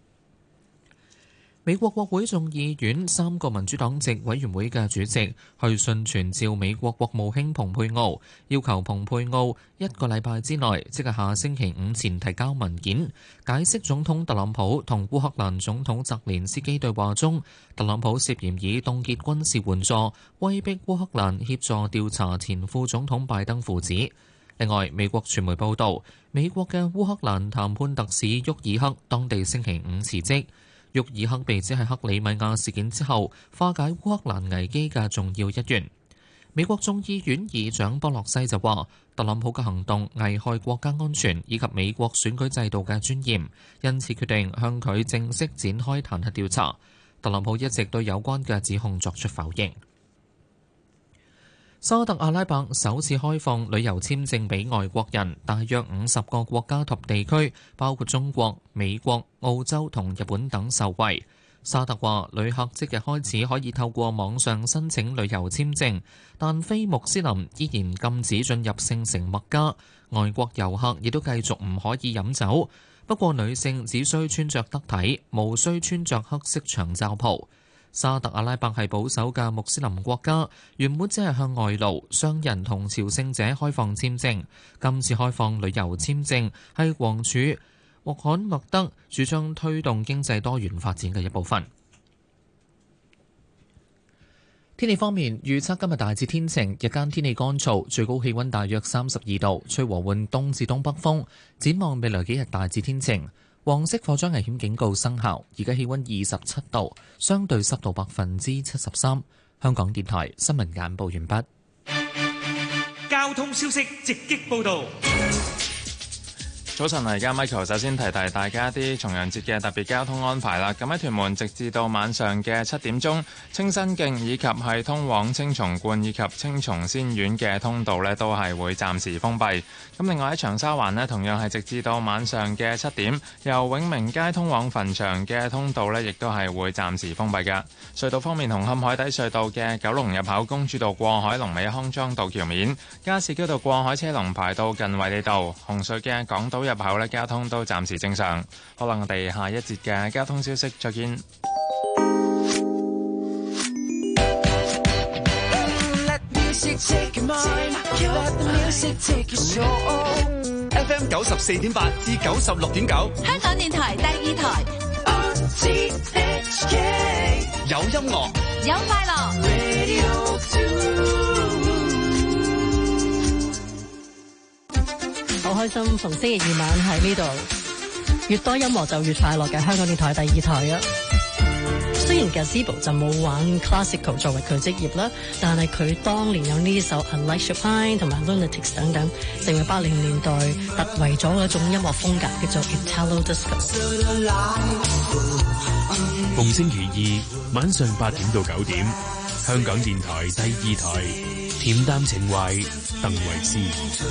美國國會眾議院三個民主黨籍委員會嘅主席去信傳召美國國務卿蓬佩奧，要求蓬佩奧一個禮拜之內，即係下星期五前提交文件，解釋總統特朗普同烏克蘭總統澤連斯基對話中，特朗普涉嫌以凍結軍事援助威逼烏克蘭協助調查前副總統拜登父子。另外，美國傳媒報道，美國嘅烏克蘭談判特使沃爾克當地星期五辭職。沃爾克被指係克里米亞事件之後化解烏克蘭危機嘅重要一員。美國眾議院議長波洛西就話，特朗普嘅行動危害國家安全以及美國選舉制度嘅尊嚴，因此決定向佢正式展開彈劾調查。特朗普一直對有關嘅指控作出否認。沙特阿拉伯首次開放旅遊簽證俾外國人，大約五十個國家及地區，包括中國、美國、澳洲同日本等受惠。沙特話，旅客即日開始可以透過網上申請旅遊簽證，但非穆斯林依然禁止進入聖城麥加。外國遊客亦都繼續唔可以飲酒，不過女性只需穿着得體，無需穿着黑色長罩袍。沙特阿拉伯係保守嘅穆斯林國家，原本只係向外勞、商人同朝聖者開放簽證。今次開放旅遊簽證係王儲穆罕默德主張推動經濟多元發展嘅一部分。天氣方面，預測今日大致天晴，日間天氣乾燥，最高氣溫大約三十二度，吹和緩東至東北風。展望未來幾日大致天晴。黃色火災危險警告生效，而家氣溫二十七度，相對濕度百分之七十三。香港電台新聞簡報完畢。 交通消息直擊報道。 早晨，而家 Michael 首先提提大家一啲重陽節嘅特別交通安排啦。咁喺屯門，直至到晚上嘅七點鐘，清新徑以及係通往青松觀以及青松仙苑嘅通道呢，都係會暫時封閉。咁另外喺長沙灣呢，同樣係直至到晚上嘅七點，由永明街通往墳場嘅通道呢，亦都係會暫時封閉㗎。隧道方面，紅磡海底隧道嘅九龍入口公主道過海龍尾康莊道橋面，加士居道過海車龍排到近衛理道，紅隧嘅港島入口咧，交通都暫時正常。可能我哋下一節嘅交通消息再見。 F M 九十四點八至九十六點九， 香港電台第二台。 有音樂， 有快樂。 好開心，逢星期二晚喺呢度，越多音樂就越快樂嘅香港電台第二台啊！雖然 Gazebo 就冇玩 classical 作為佢職業啦，但係佢當年有呢首 Unlike Chopin 同埋 Lunatics 等等，成為八零年代突圍咗嗰種音樂風格，叫做 Italo Disco。 逢星期二晚上八點到九點，香港電台第二台，恬淡情懷，鄧維斯。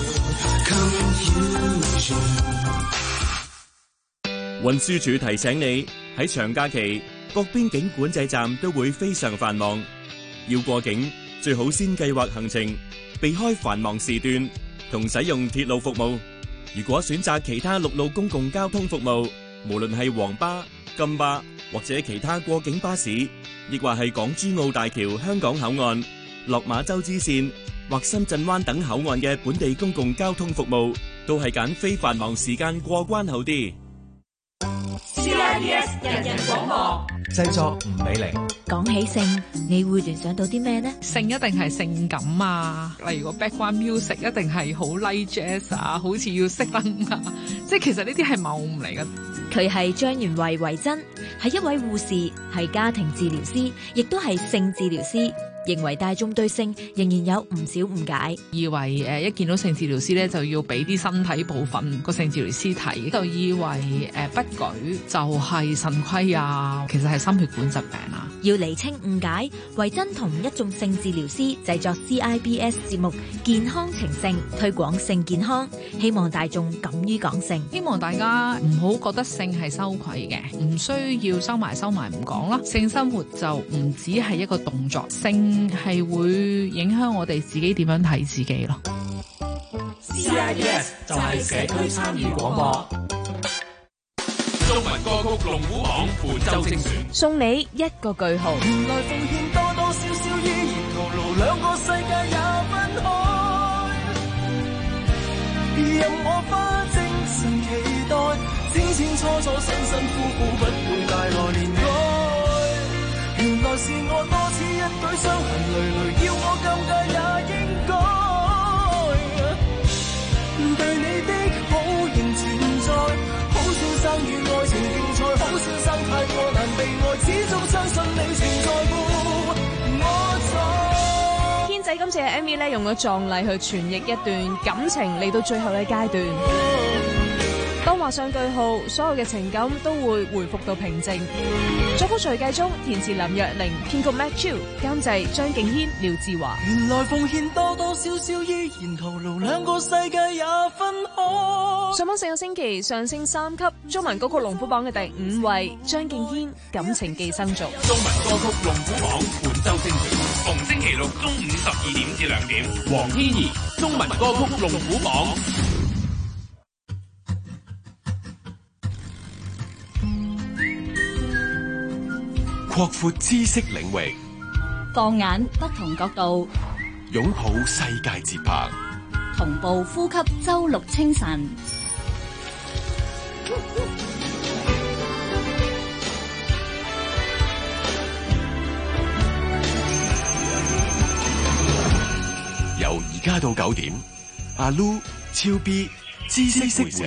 運輸署提醒你，喺長假期各邊境管制站都會非常繁忙，要過境最好先計劃行程，避開繁忙時段，同使用鐵路服務。如果選擇其他陸路公共交通服務，無論係黃巴、金巴或者其他過境巴士，亦或係港珠澳大橋香港口岸、落馬洲支線或深圳灣等口岸嘅本地公共交通服務，都係揀非繁忙時間過關好啲。 C I B S 人人廣播製作吳美玲。 講起性，你會聯想到啲咩呢？ 性一定係性感啊，例如個 background music 一定係好 light jazz 啊，好似要熄燈啊，即係其實呢啲係謬誤嚟嘅。 佢係張元慧維珍，係一位護士，係家庭治療師，亦都係性治療師。 認為大眾對性仍然有唔少誤解， 以為誒一見到性治療師咧就要俾啲身體部分個性治療師睇，就以為誒不舉就係腎虧啊，其實係心血管疾病啊。 要釐清誤解，維珍同一眾性治療師製作 C I B S 節目《健康情性》，推廣性健康，希望大眾敢於講性。 希望大家唔好覺得性係羞愧嘅，唔需要收埋收埋唔講啦。性生活就唔只係一個動作，性係會影響我哋自己點樣睇自己咯。 C I B S 就係社區參與廣播。中文歌曲龍虎榜本周精選， 送你一個句號。 原來奉獻多多少少依然徒勞，兩個世界也分開。任我花精神期待，清清楚楚辛辛苦苦不會帶來憐愛。原來是我多此一舉傷痕累累，要我尷尬也應該。對你的好仍存在，好少生與愛情競賽，好少生太過難被愛，始終相信你存在乎我在。 軒仔今次嘅 M V 咧，用咗壯麗去傳譯一段感情嚟到最後嘅階段。當畫上句號，所有嘅情感都會回復到平靜。作曲徐繼忠，填詞林若寧，編曲 Matt Chiu，監製張敬軒、廖志華。 原來奉獻多多少少依然徒勞，兩個世界也分開。 上榜四個星期，上升三級，中文歌曲龍虎榜嘅第五位，張敬軒《感情寄生族》。 中文歌曲龍虎榜本周精選，逢星期六中午十二點至兩點，黃天怡中文歌曲龍虎榜。 擴闊知識領域， 放眼不同角度， 擁抱世界節拍， 同步呼吸周六清晨。 由而家到九點，阿 Lu 超 B 知識會社。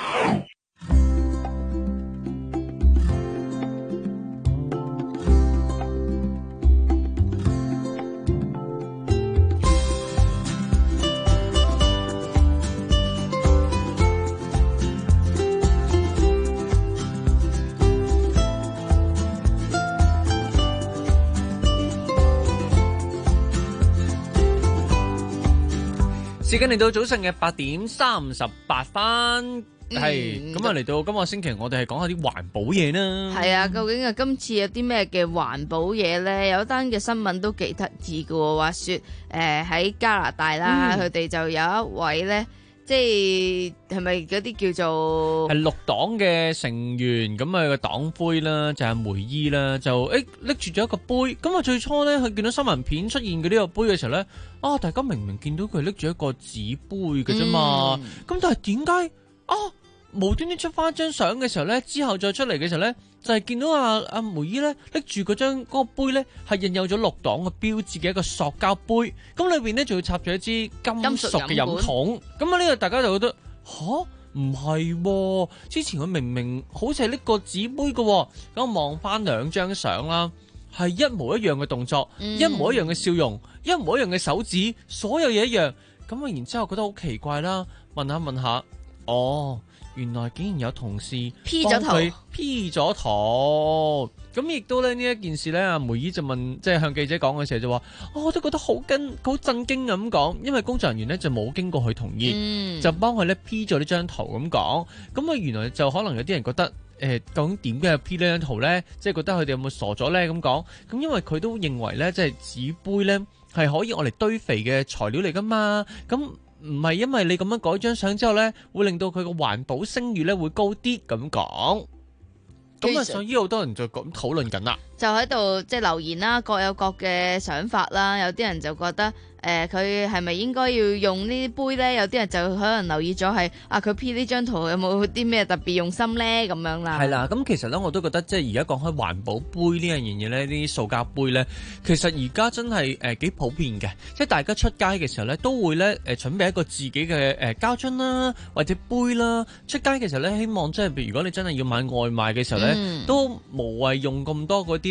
時間嚟到早上嘅八點三十八分，係咁啊！嚟到今個星期，我哋係講下啲環保嘢啦。 係啊，究竟啊今次有啲咩嘅環保嘢咧？有一單嘅新聞都幾得意嘅喎，話説誒喺加拿大啦，佢哋、嗯、就有一位咧。即係係咪嗰啲叫做係綠黨嘅成員咁啊？個黨魁啦，就係梅姨啦，就誒拎住咗一個杯。咁啊，最初咧，佢見到新聞片出現嘅呢個杯嘅時候咧，啊，大家明明見到佢拎住一個紙杯嘅啫嘛。咁、嗯、但係點解啊？無端端出翻張相嘅時候咧，之後再出嚟嘅時候咧，就係、是、見到阿、啊、阿梅姨咧拎住嗰張嗰個杯咧，係印有咗綠黨嘅標誌嘅一個塑膠杯，咁裏邊咧仲要插住一支金屬嘅飲筒。咁啊呢個大家就覺得吓唔係？之前佢明明好似係拎個紙杯嘅，咁我望翻兩張相啦，係一模一樣嘅動作，嗯、一模一樣嘅笑容，一模一樣嘅手指，所有嘢一樣。咁啊然之後覺得好奇怪啦，問下問下，哦。原來竟然有同事 P 咗圖 ，P 咗圖，咁亦都咧呢一件事咧，阿梅姨就問，即係向記者講嘅時候就話、哦，我都覺得好跟好震驚咁講，因為工作人員咧就冇經過佢同意，嗯、就幫佢咧 P 咗呢張圖咁講，咁啊原來就可能有啲人覺得，誒、呃、究竟點解 P 呢張圖咧？即係覺得佢哋有冇傻咗咧咁講，咁因為佢都認為咧，即係紙杯咧係可以我嚟堆肥嘅材料嚟噶嘛，咁。唔係因為你咁樣改張相之後咧，會令到佢個環保聲譽咧會高啲咁講。咁啊，所以好多人就咁討論緊啦， 就喺度即係留言啦，各有各嘅想法啦。有啲人就覺得誒，佢係咪應該要用呢啲杯咧？有啲人就可能留意咗係啊，佢 P 呢張圖有冇啲咩特別用心咧？咁樣啦。 係啦，咁其實咧我都覺得即係而家講開環保杯呢樣嘢咧，呢啲塑膠杯咧，其實而家真係誒幾普遍嘅，即係大家出街嘅時候咧都會咧誒準備一個自己嘅誒膠樽啦，或者杯啦。出街嘅時候咧，希望即係如果你真係要買外賣嘅時候咧，嗯、都無謂用咁多嗰啲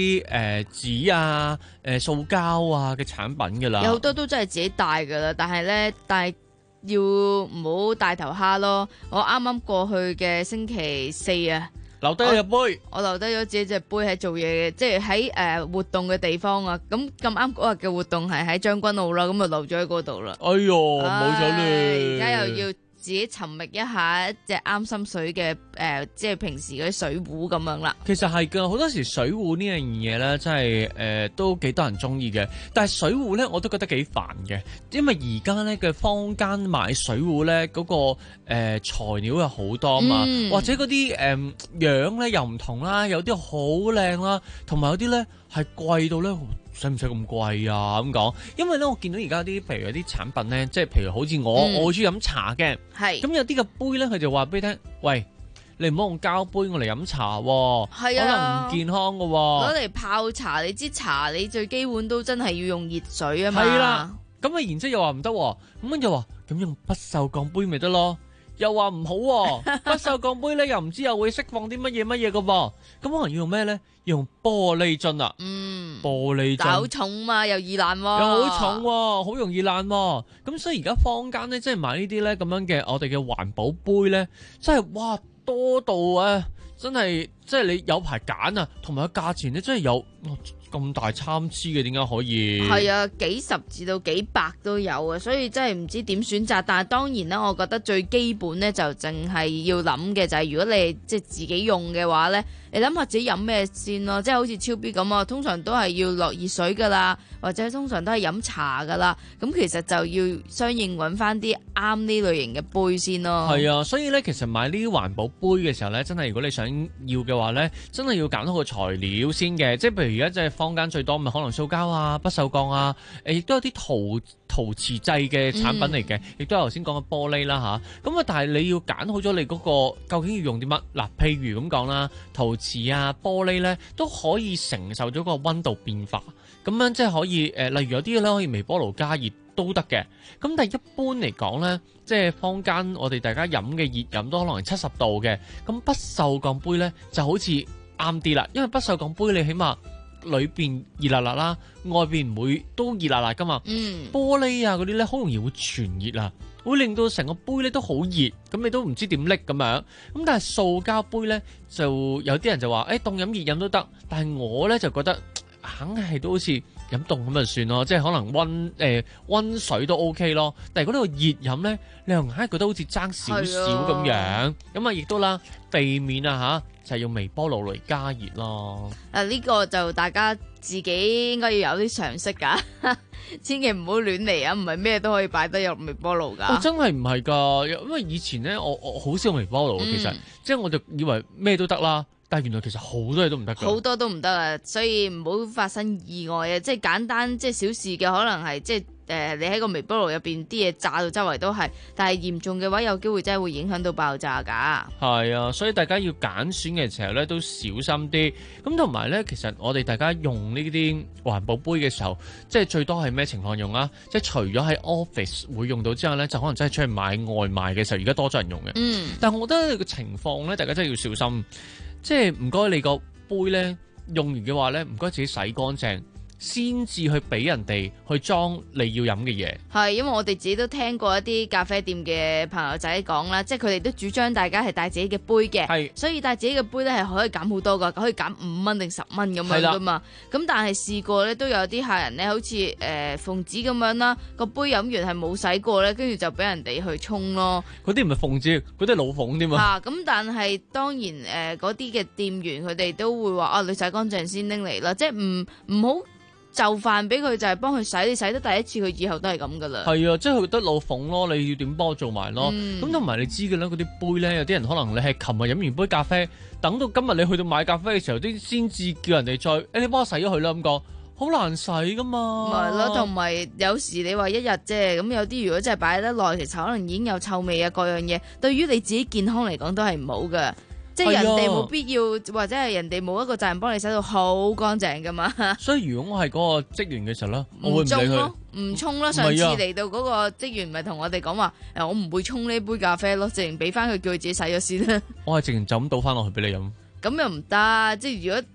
啲誒紙啊、誒、呃、塑膠啊嘅產品㗎啦。 有好多都真係自己帶㗎啦，但係咧帶。要唔好帶頭蝦咯！我啱啱過去嘅星期四啊， 留低隻杯， 我留低咗自己隻杯喺做嘢嘅，即係喺誒活動嘅地方啊。咁咁啱嗰日嘅活動係喺將軍澳啦，咁就留咗喺嗰度啦。 哎喲，冇咗咧！ 而家又要自己尋覓一下一隻啱心水嘅誒、呃，即係平時嗰啲水壺咁樣啦。 其實係㗎，好多時水壺呢樣嘢咧，真係誒、呃、都幾多人中意嘅。但係水壺咧，我都覺得幾煩嘅，因為而家咧嘅坊間買水壺咧嗰個、呃、材料有好多嘛，嗯、或者嗰啲誒樣咧又唔同啦，有啲好靚啦，同埋有啲咧係貴到咧。使唔使咁貴啊？咁講，因為咧我見到而家啲，譬如有啲產品咧，即係譬如好似我，嗯、我好中意飲茶嘅，係咁有啲嘅杯咧，佢就話俾你聽，喂，你唔好用膠杯我嚟飲茶，係啊，可能唔健康噶， 攞嚟泡茶，你知茶你最基本都真係要用熱水啊嘛， 係啦，咁啊然之後又話唔得，咁樣就話咁用不鏽鋼杯咪得咯。又話唔好喎，不鏽鋼杯咧又唔知又會釋放啲乜嘢乜嘢噶噃，咁可能要用咩咧？要用玻璃樽啊，嗯，玻璃樽好重嘛，又易爛喎， 又好重喎，好容易爛喎，咁所以而家坊間咧，即係買呢啲咧咁樣嘅我哋嘅環保杯咧，真係哇多到啊，真係即係你有排揀啊，同埋個價錢咧真係有。咁大參差嘅點解可以？ 係啊，幾十至到幾百都有啊，所以真係唔知點選擇。但係當然啦，我覺得最基本咧就淨係要諗嘅就係、是，如果你即係自己用嘅話咧，你諗下自己飲咩先咯。即係好似超 B 咁啊，通常都係要落熱水噶啦，或者通常都係飲茶噶啦。咁其實就要相應揾翻啲啱呢類型嘅杯先咯。 係啊，所以咧其實買呢啲環保杯嘅時候咧，真係如果你想要嘅話咧，真係要揀好個材料先嘅。即係譬如而家即係坊間最多咪可能塑膠啊、不鏽鋼啊，誒亦都有啲陶陶瓷製嘅產品嚟嘅，亦、嗯、都有頭先講嘅玻璃啦吓，咁啊，但係你要揀好咗你嗰個究竟要用啲乜？嗱，譬如咁講啦，陶瓷啊、玻璃咧都可以承受咗個溫度變化，咁樣即係可以誒、呃，例如有啲咧可以微波爐加熱都得嘅。咁但係一般嚟講咧，即係坊間我哋大家飲嘅熱飲都可能係七十度嘅，咁不鏽鋼杯咧就好似啱啲啦，因為不鏽鋼杯你起碼裏邊熱辣辣啦，外邊唔會都熱辣辣噶嘛。嗯，玻璃啊嗰啲咧好容易會傳熱啊，會令到成個杯咧都好熱，咁你都唔知點拎咁樣。咁但係塑膠杯咧，就有啲人就話誒凍飲熱飲都得，但係我咧就覺得硬係都好似飲凍咁就算咯，即係可能溫誒溫水都 OK 咯。但係如果呢個熱飲咧，你又硬係覺得好似爭少少咁樣，咁啊亦都啦，避免啊吓。就係用微波爐嚟加熱咯。 誒呢個就大家自己應該要有啲常識㗎，千祈唔好亂嚟啊！唔係咩都可以擺得入微波爐㗎。 哦，真係唔係㗎，因為以前咧，我我好少用微波爐、嗯、其實即係我就以為咩都得啦，但係原來其實好多嘢都唔得㗎。 好多都唔得啊，所以唔好發生意外啊！即係簡單即係小事嘅，可能係即係。誒、呃，你喺個微波爐入邊啲嘢炸到周圍都係，但係嚴重嘅話有機會真係會影響到爆炸㗎。 係啊，所以大家要揀選嘅時候咧都小心啲。咁同埋咧，其實我哋大家用呢啲環保杯嘅時候，即係最多係咩情況用啊？即係除咗喺 office 會用到之後咧，就可能真係出去買外賣嘅時候，而家多咗人用嘅。嗯。但係我覺得個情況咧，大家真係要小心。即係唔該你個杯咧用完嘅話咧，唔該自己洗乾淨。先至去俾人哋去裝你要飲嘅嘢， 係因為我哋自己都聽過一啲咖啡店嘅朋友仔講啦，即係佢哋都主張大家係帶自己嘅杯嘅，係，所以帶自己嘅杯咧係可以減好多噶，可以減五蚊定十蚊咁樣噶嘛。咁但係試過咧，都有啲客人咧，好似誒鳳子咁樣啦，個杯飲完係冇洗過咧，跟住就俾人哋去沖咯。 嗰啲唔係鳳子，嗰啲係老鳳添嘛。 啊，咁但係當然誒嗰啲嘅店員佢哋都會話啊，你洗乾淨先拎嚟啦，即係唔唔好。就飯俾佢就係幫佢洗，你洗得第一次佢以後都係咁噶啦。 係啊，即係佢得老鳳咯，你要點幫我做埋咯？咁同埋你知嘅啦，嗰啲杯咧，有啲人可能你係琴日飲完杯咖啡，等到今日你去到買咖啡嘅時候，啲先至叫人哋再誒、欸，你幫我洗咗佢啦咁講，好難洗噶嘛。 咪咯，同埋有，有時你話一日啫，咁有啲如果真係擺得耐，其實可能已經有臭味啊，各樣嘢對於你自己健康嚟講都係唔好噶。即係人哋冇必要，或者係人哋冇一個責任幫你洗到好乾淨噶嘛。 所以如果我係嗰個職員嘅時候咧，我會唔理佢。唔沖咯， 唔沖咯。上次嚟到嗰個職員咪同我哋講話，誒，我唔會沖呢杯咖啡咯，直情俾翻佢，叫佢自己洗咗先啦。 我係直情就咁倒翻落去俾你飲。 咁又唔得，即係如果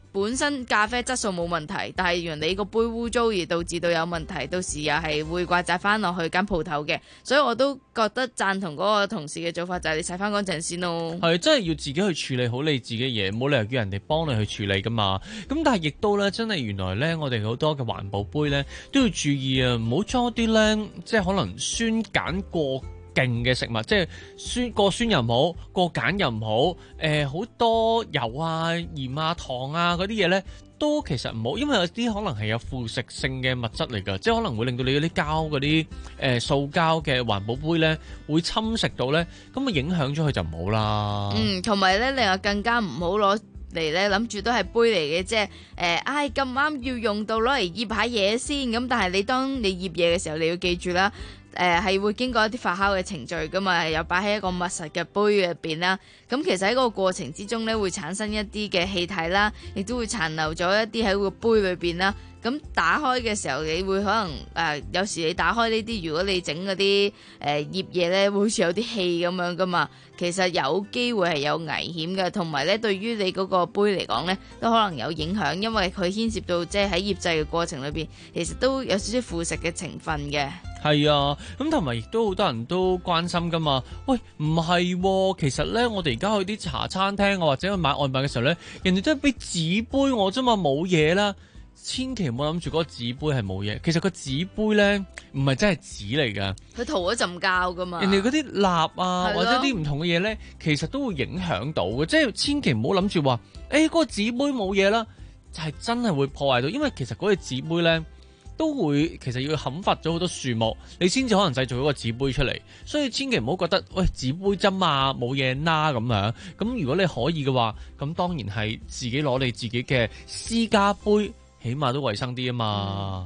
本身咖啡質素冇問題，但係原來你個杯污糟而導致到有問題，到時又係會怪責翻落去間鋪頭嘅，所以我都覺得贊同嗰個同事嘅做法，就係你洗翻乾淨先咯。 係真係要自己去處理好你自己嘢，冇理由叫人哋幫你去處理噶嘛。咁但係亦都咧，真係原來咧，我哋好多嘅環保杯咧都要注意啊，唔好裝啲咧，即係可能酸鹼過勁嘅食物，即係酸過酸又唔好，過鹼又唔好，誒、呃、好多油啊、鹽啊、糖啊嗰啲嘢咧，都其實唔好，因為有啲可能係有腐蝕性嘅物質嚟㗎，即係可能會令到你嗰啲膠嗰啲誒塑膠嘅環保杯咧，會侵蝕到咧，咁啊影響咗佢就唔好啦。 嗯，同埋咧，你又更加唔好攞嚟咧，諗住都係杯嚟嘅，即係誒，唉咁啱要用到攞嚟醃下嘢先，咁但係你當你醃嘢嘅時候，你要記住啦。誒係、呃、會經過一啲發酵嘅程序噶嘛，又擺喺一個密實嘅杯入邊啦。咁其實喺嗰個過程之中咧，會產生一啲嘅氣體啦，亦都會殘留咗一啲喺個杯裏邊啦。咁打開嘅時候，你會可能誒、呃、有時你打開呢啲，如果你整嗰啲誒醃嘢咧，會好似有啲氣咁樣噶嘛。其實有機會係有危險嘅，同埋咧對於你嗰個杯嚟講咧，都可能有影響，因為佢牽涉到即係喺醃製嘅過程裏邊，其實都有少少腐蝕嘅成分嘅。 係啊，咁同埋亦都好多人都關心噶嘛。喂，唔係喎，其實咧，我哋而家去啲茶餐廳啊，或者去買外賣嘅時候咧，人哋都係俾紙杯我啫嘛，冇嘢啦。千祈唔好諗住嗰個紙杯係冇嘢，其實個紙杯咧唔係真係紙嚟㗎， 佢塗咗浸膠㗎嘛。 人哋嗰啲蠟啊， 係咯， 或者啲唔同嘅嘢咧，其實都會影響到嘅，即係千祈唔好諗住話，誒嗰個紙杯冇嘢啦，就係真係會破壞到，因為其實嗰個紙杯咧都會其實要砍伐咗好多樹木，你先至可能製造一個紙杯出嚟，所以千祈唔好覺得喂紙杯啫嘛，冇嘢啦咁樣。咁如果你可以嘅話，咁當然係自己攞你自己嘅私家杯。起碼都衛生啲啊嘛！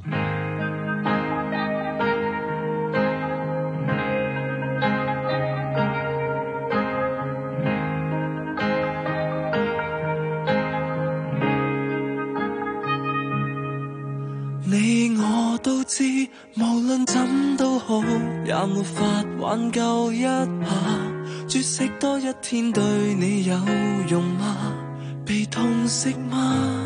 你我都知，無論怎都好，也沒法挽救一下。絕食多一天對你有用嗎？被痛惜嗎？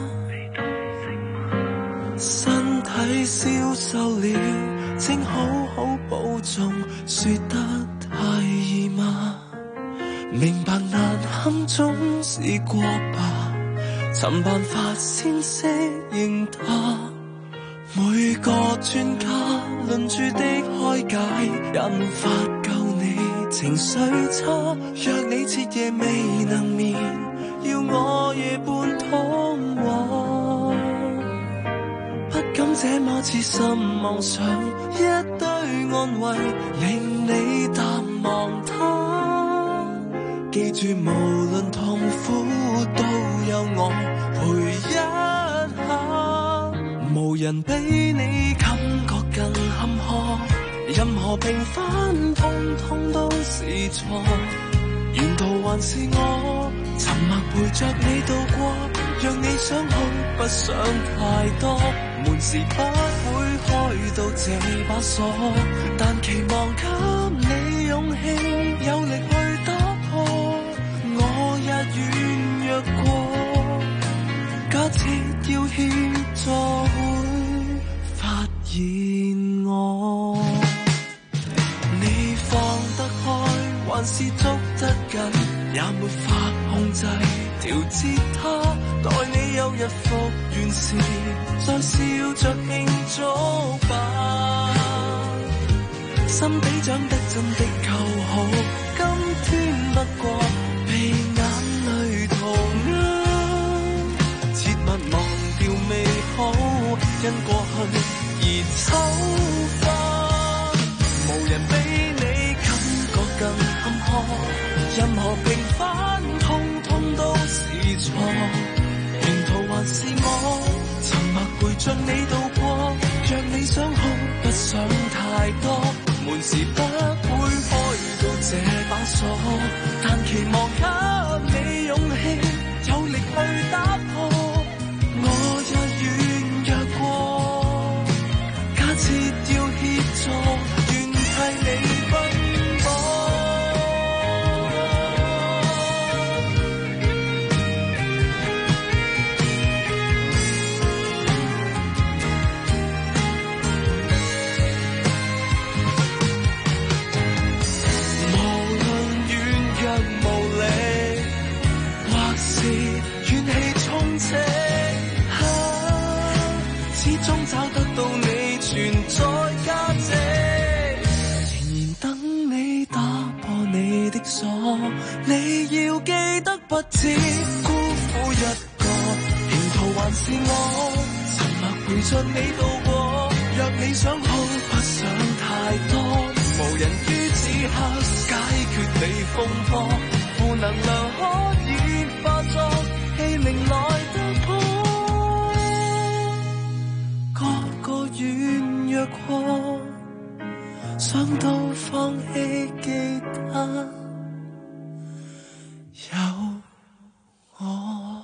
身體消瘦了，請好好保重，說得太易嗎？明白難堪總是過吧，尋辦法先適應它。每個專家論著的開解，也無法救你情緒差。若你徹夜未能眠，要我夜半通話，不敢這麼痴心妄想一堆安慰，令你淡忘他。記住無論痛苦都有我陪一下，無人比你感覺更坎坷，任何平凡通通都是錯，沿途還是我沉默陪着你度過，讓你想哭不想太多，門是不會開到這把鎖，但期望給你勇氣有力去打破，我也軟弱過，假設要協助會發現我，你放得開還是捉得緊，也沒法控制調節它，待你有日復原時，再笑着慶祝吧。心底長得真的夠好，今天不過被眼淚塗鴉，切勿忘掉美好，因過去而醜化。無人比你感覺更坎坷，任何平凡通通都是錯，沿途還是我沉默陪着你度過，讓你想哭不想太多，門是不會開到這把鎖，但期望給你勇氣有力去打破，我也軟弱過，假設要協助願替你奔波。 只辜負一個，沿途還是我沉默陪着你度過。若你想哭，不想太多，無人於此刻解決你風波，負能量可以化作氣靈來突破。個個軟弱過，想到放棄記得有我。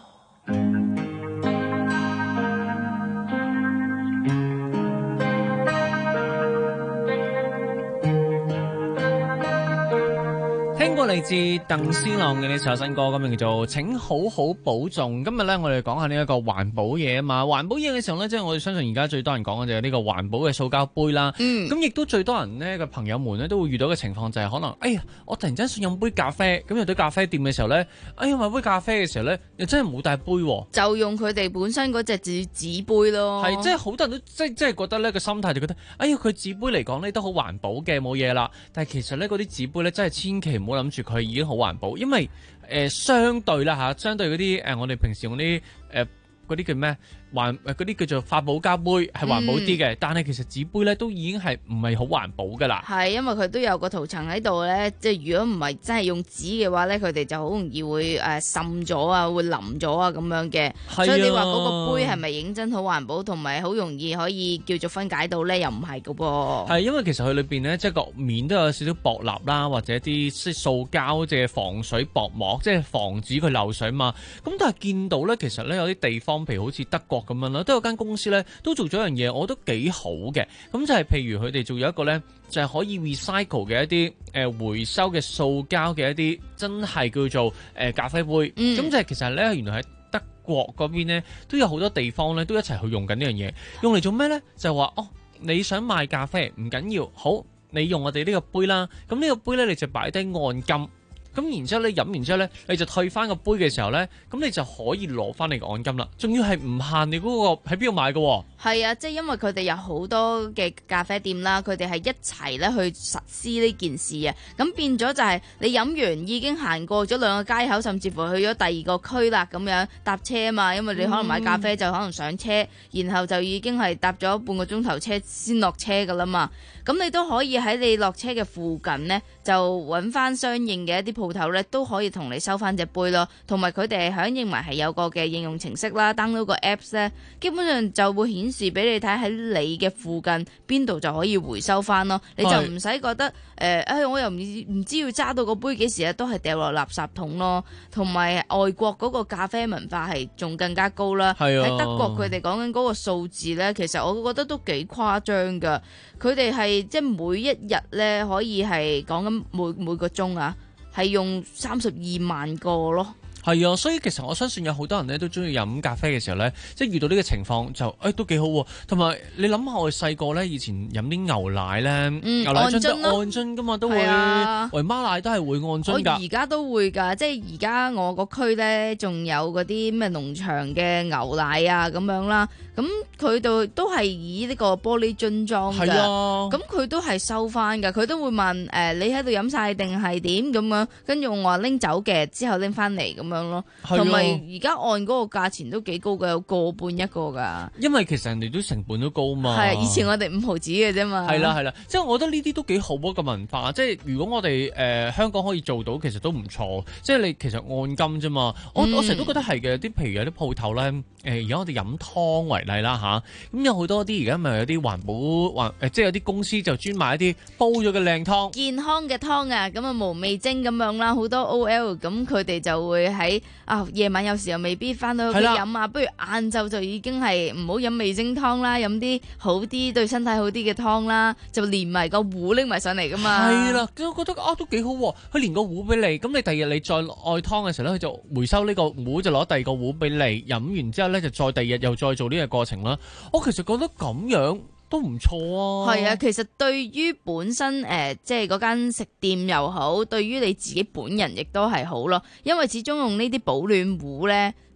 聽過嚟自鄧思朗嘅呢首新歌，咁叫做請好好保重。今日咧，我哋講下呢一個環保嘢啊嘛。環保嘢嘅時候咧，即係我哋相信而家最多人講嘅就係呢個環保嘅塑膠杯啦。嗯，咁亦都最多人呢嘅朋友們咧都會遇到嘅情況就係可能，哎呀，我突然間想飲杯咖啡，咁入到咖啡店嘅時候咧，哎呀買杯咖啡嘅時候咧，又真係冇帶杯喎， 就用佢哋本身嗰隻紙紙杯咯。 係，即係好多人都即係即係覺得呢個心態就覺得，哎呀佢紙杯嚟講呢都好環保嘅，冇嘢啦。但係其實咧嗰啲紙杯咧真係千祈唔好諗住佢已經好環保，因為誒、呃、相對啦嚇，相對嗰啲誒我哋平時用啲誒嗰啲叫咩環誒嗰啲叫做發泡膠杯係環保啲嘅，嗯、但係其實紙杯咧都已經係唔係好環保噶啦。係因為佢都有個塗層喺度咧，即係如果唔係真係用紙嘅話咧，佢哋就好容易會誒滲咗啊，會淋咗啊咁樣嘅。所以你話嗰個杯係咪認真好環保，同埋好容易可以叫做分解到咧，又唔係噶噃。 係因為其實佢裏邊咧，即係個面都有少少薄蠟啦，或者啲即係塑膠嘅防水薄膜，即係防止佢漏水嘛。咁但係見到咧，其實咧有啲地方，譬如好似德國咁樣啦，都有間公司咧都做咗一樣嘢，我覺得幾好嘅。咁就係譬如佢哋做咗一個咧，就係可以 recycle 嘅一啲誒、呃、回收嘅塑膠嘅一啲真係叫做誒、呃、咖啡杯。咁、嗯、就係其實咧，原來喺德國嗰邊咧都有好多地方咧都一齊去用緊呢樣嘢，用嚟做咩咧？就係話哦，你想賣咖啡唔緊要，好，你用我哋呢個杯啦。咁呢個杯咧，你就擺低按金。咁然之後咧，飲完之後咧，你就退翻個杯嘅時候咧，咁你就可以攞翻你個按金啦。仲要係唔限你嗰個喺邊度買嘅喎。 係啊，即係因為佢哋有好多嘅咖啡店啦，佢哋係一齊咧去實施呢件事啊。咁變咗就係你飲完已經行過咗兩個街口，甚至乎去咗第二個區啦，咁樣搭車啊嘛。因為你可能買咖啡就可能上車，嗯、然後就已經係搭咗半個鐘頭車先落車噶啦嘛。咁你都可以喺你落車嘅附近呢，就揾翻相應嘅一啲鋪頭咧，都可以同你收翻隻杯咯。同埋佢哋係響應埋係有個嘅應用程式啦 ，download 個 apps 咧，基本上就會顯示俾你睇喺你嘅附近邊度就可以回收翻咯。你就唔使覺得誒，誒、呃、我又唔唔知要揸到個杯幾時啊，都係掉落垃圾桶咯。同埋外國嗰個咖啡文化係仲更加高啦。喺、啊、德國佢哋講緊嗰個數字咧，其實我覺得都幾誇張㗎。佢哋係即係每一日咧，可以係講緊每每個鐘啊，係用三十二萬個咯。 係啊，所以其實我相信有好多人咧都中意飲咖啡嘅時候咧，即係遇到呢個情況就誒、哎、都幾好喎、啊。同埋你諗下我哋細個咧，以前飲啲牛奶咧，嗯、牛奶樽都按樽噶嘛，都會維媽奶都係會按樽㗎。 我而家都會㗎，即係而家我個區咧仲有嗰啲咩農場嘅牛奶啊咁樣啦。咁佢哋都係以呢個玻璃樽裝㗎。咁佢、啊、都係收翻㗎，佢都會問誒、呃、你喺度飲晒定係點咁樣，跟住我話拎走嘅，之後拎翻嚟咁樣咯。同埋而家按嗰個價錢都幾高㗎，有個半一個㗎。 因為其實人哋都成本都高嘛。 係，以前我哋五毫子嘅啫嘛。 係啦係啦，即係我覺得呢啲都幾好啊個文化。即係如果我哋誒、呃、香港可以做到，其實都唔錯。即係你其實按金啫嘛。我、嗯、我成日都覺得係嘅。啲譬如有啲鋪頭咧，誒而家我哋飲湯為例啦吓，咁、啊、有好多啲而家咪有啲環保環誒，即係有啲公司就專賣一啲煲咗嘅靚湯， 健康嘅湯啊，咁啊無味精咁樣啦，好多 O L 咁佢哋就會喺啊夜晚有時又未必翻到屋企飲啊，不如晏晝就已經係唔好飲味精湯啦，飲啲好啲對身體好啲嘅湯啦，就連埋個壺拎埋上嚟噶嘛。 係啦，我覺得啊都幾好喎，佢連個壺俾你，咁你第二日你再愛湯嘅時候咧，佢就回收呢個壺，就攞第二個壺俾你飲完之後咧，就再第二日又再做呢個過程啦。我其實覺得咁樣都唔錯啊。係啊，其實對於本身誒、呃，即係嗰間食店又好，對於你自己本人亦都係好咯。因為始終用呢啲保暖壺咧，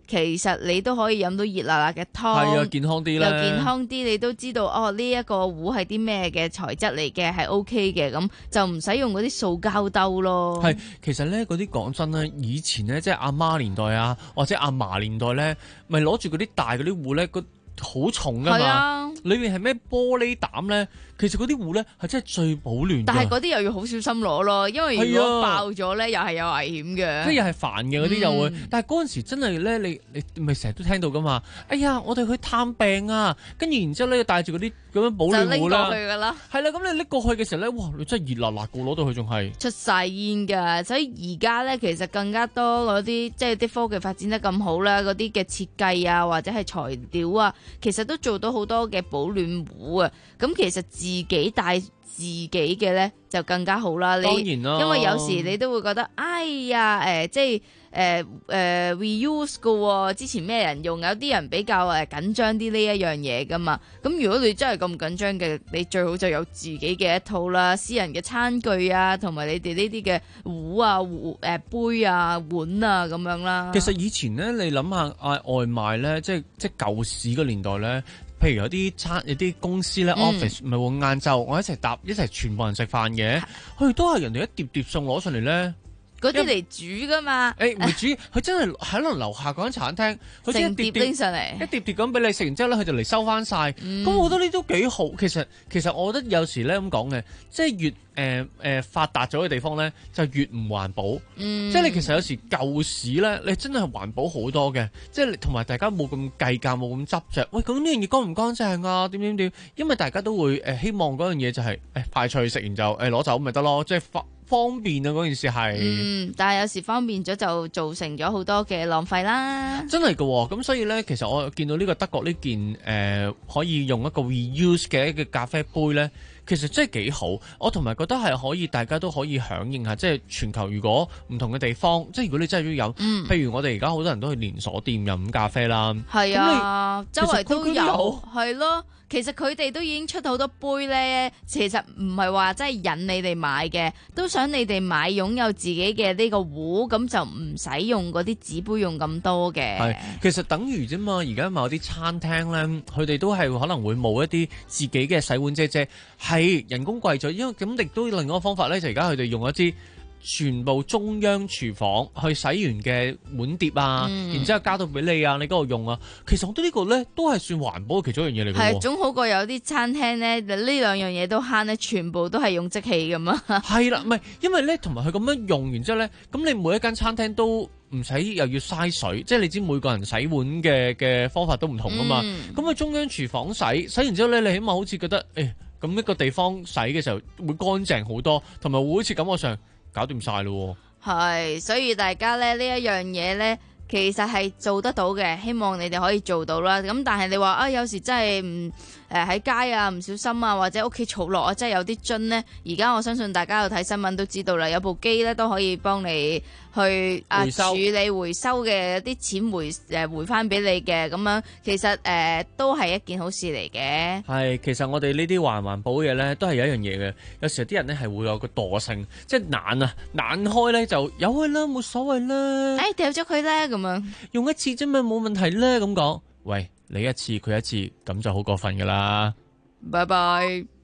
其實你都可以飲到熱辣辣嘅湯， 係啊，健康啲啦， 又健康啲，你都知道哦呢一個壺係啲咩嘅材質嚟嘅，係 O K 嘅，咁就唔使用嗰啲塑膠兜咯。 係，其實咧嗰啲講真咧，以前咧即係阿媽年代啊，或者阿嫲年代咧，咪攞住嗰啲大嗰啲壺咧，個好重噶嘛， 啊、 裏面係咩玻璃膽咧？其實嗰啲壺咧係真係最保暖， 但係嗰啲又要好小心攞咯，因為如果爆咗咧，又係有危險嘅。 即係又係煩嘅嗰啲又會， 嗯、 但係嗰陣時真係咧，你你咪成日都聽到噶嘛？哎呀，我哋去探病啊，跟住然之後咧帶住嗰啲咁樣保暖壺啦， 就拎過去㗎啦。 係啦，咁你拎過去嘅時候咧，哇！你真係熱辣辣嘅，攞到佢仲係出晒煙㗎，所以而家咧其實更加多嗰啲即係啲科技發展得咁好啦，嗰啲嘅設計啊或者係材料啊，其實都做到好多嘅保暖壺啊。咁其實自己帶自己嘅咧就更加好啦。 當然啦， 因為有時你都會覺得，哎呀，誒、呃，即係誒誒 reuse 嘅喎。之前咩人用？有啲人比較誒緊張啲呢一樣嘢噶嘛。咁如果你真係咁緊張嘅，你最好就有自己嘅一套啦，私人嘅餐具啊，同埋你哋呢啲嘅壺啊、壺誒杯啊、碗啊咁樣啦。 其實以前咧，你諗下嗌外賣咧，即係即係舊時嘅年代咧。譬如有啲餐有啲公司咧 office 咪會晏晝我一齊搭一齊全部人食飯嘅，佢哋都係人哋一碟碟餸攞上嚟咧， 嗰啲嚟煮噶嘛？ 誒唔係煮，佢真係喺可能樓下嗰間餐廳，佢成碟一碟碟拎上嚟， 一碟碟咁俾你食完之後咧，佢就嚟收翻晒。咁、嗯、我覺得呢都幾好。其實其實我覺得有時咧咁講嘅，即係越誒誒、呃呃、發達咗嘅地方咧，就越唔環保。嗯、即係你其實有時舊時咧，你真係環保好多嘅。即係同埋大家冇咁計較，冇咁執着。喂，咁呢樣嘢乾唔乾淨啊？點點點？因為大家都會誒、呃、希望嗰樣嘢就係、是、誒、哎、快脆食完就誒攞、哎、走咪得咯，即係發。方便啊！嗰件事係， 嗯，但係有時方便咗就造成咗好多嘅浪費啦。 真係㗎喎，咁所以咧，其實我見到呢個德國呢件誒、呃、可以用一個 reuse 嘅一個咖啡杯咧，其實真係幾好。我同埋覺得係可以，大家都可以響應下，即係全球如果唔同嘅地方，即係如果你真係要飲，嗯、譬如我哋而家好多人都去連鎖店飲咖啡啦， 係啊，周圍都有， 有， 係咯。其實佢哋都已經出好多杯咧，其實唔係話真係引你哋買嘅，都想你哋買擁有自己嘅呢個壺，咁就唔使用嗰啲紙杯用咁多嘅。 係，其實等於啫嘛。而家某啲餐廳咧，佢哋都係可能會冇一啲自己嘅洗碗姐姐，係人工貴咗，因為咁亦都另外一個方法咧，就而家佢哋用一啲全部中央廚房去洗完嘅碗碟啊，嗯、然之後交到俾你啊，你嗰度用啊。其實我覺得呢個咧都係算環保嘅其中一樣嘢嚟嘅。 係，總好過有啲餐廳咧，呢兩樣嘢都慳咧，全部都係用即棄咁啊。 係啦，唔係因為咧，同埋佢咁樣用完之後咧，咁你每一間餐廳都唔使又要嘥水，即係你知每個人洗碗嘅嘅方法都唔同啊嘛。咁佢、嗯、中央廚房洗，洗完之後咧，你起碼好似覺得誒，咁、哎、一個地方洗嘅時候會乾淨好多，同埋會好似感覺上搞掂晒咯。 係，所以大家咧呢一樣嘢咧，其實係做得到嘅，希望你哋可以做到啦。咁但係你話啊，有時真係唔誒喺街啊唔小心啊，或者屋企儲落啊，真係有啲樽呢。而家我相信大家有睇新聞都知道啦，有部機咧都可以幫你去啊處理回收嘅啲錢回誒回翻俾你嘅，咁樣其實誒、呃、都係一件好事嚟嘅。係， 其實我哋呢啲環環保嘢咧，都係有一樣嘢嘅。有時候啲人咧係會有個惰性，即係懶啊，懶開咧就有佢啦，冇所謂啦。 誒掉咗佢咧，咁樣用一次啫嘛，冇問題啦。咁講，喂，你一次佢一次，咁就好過分噶啦。 拜拜。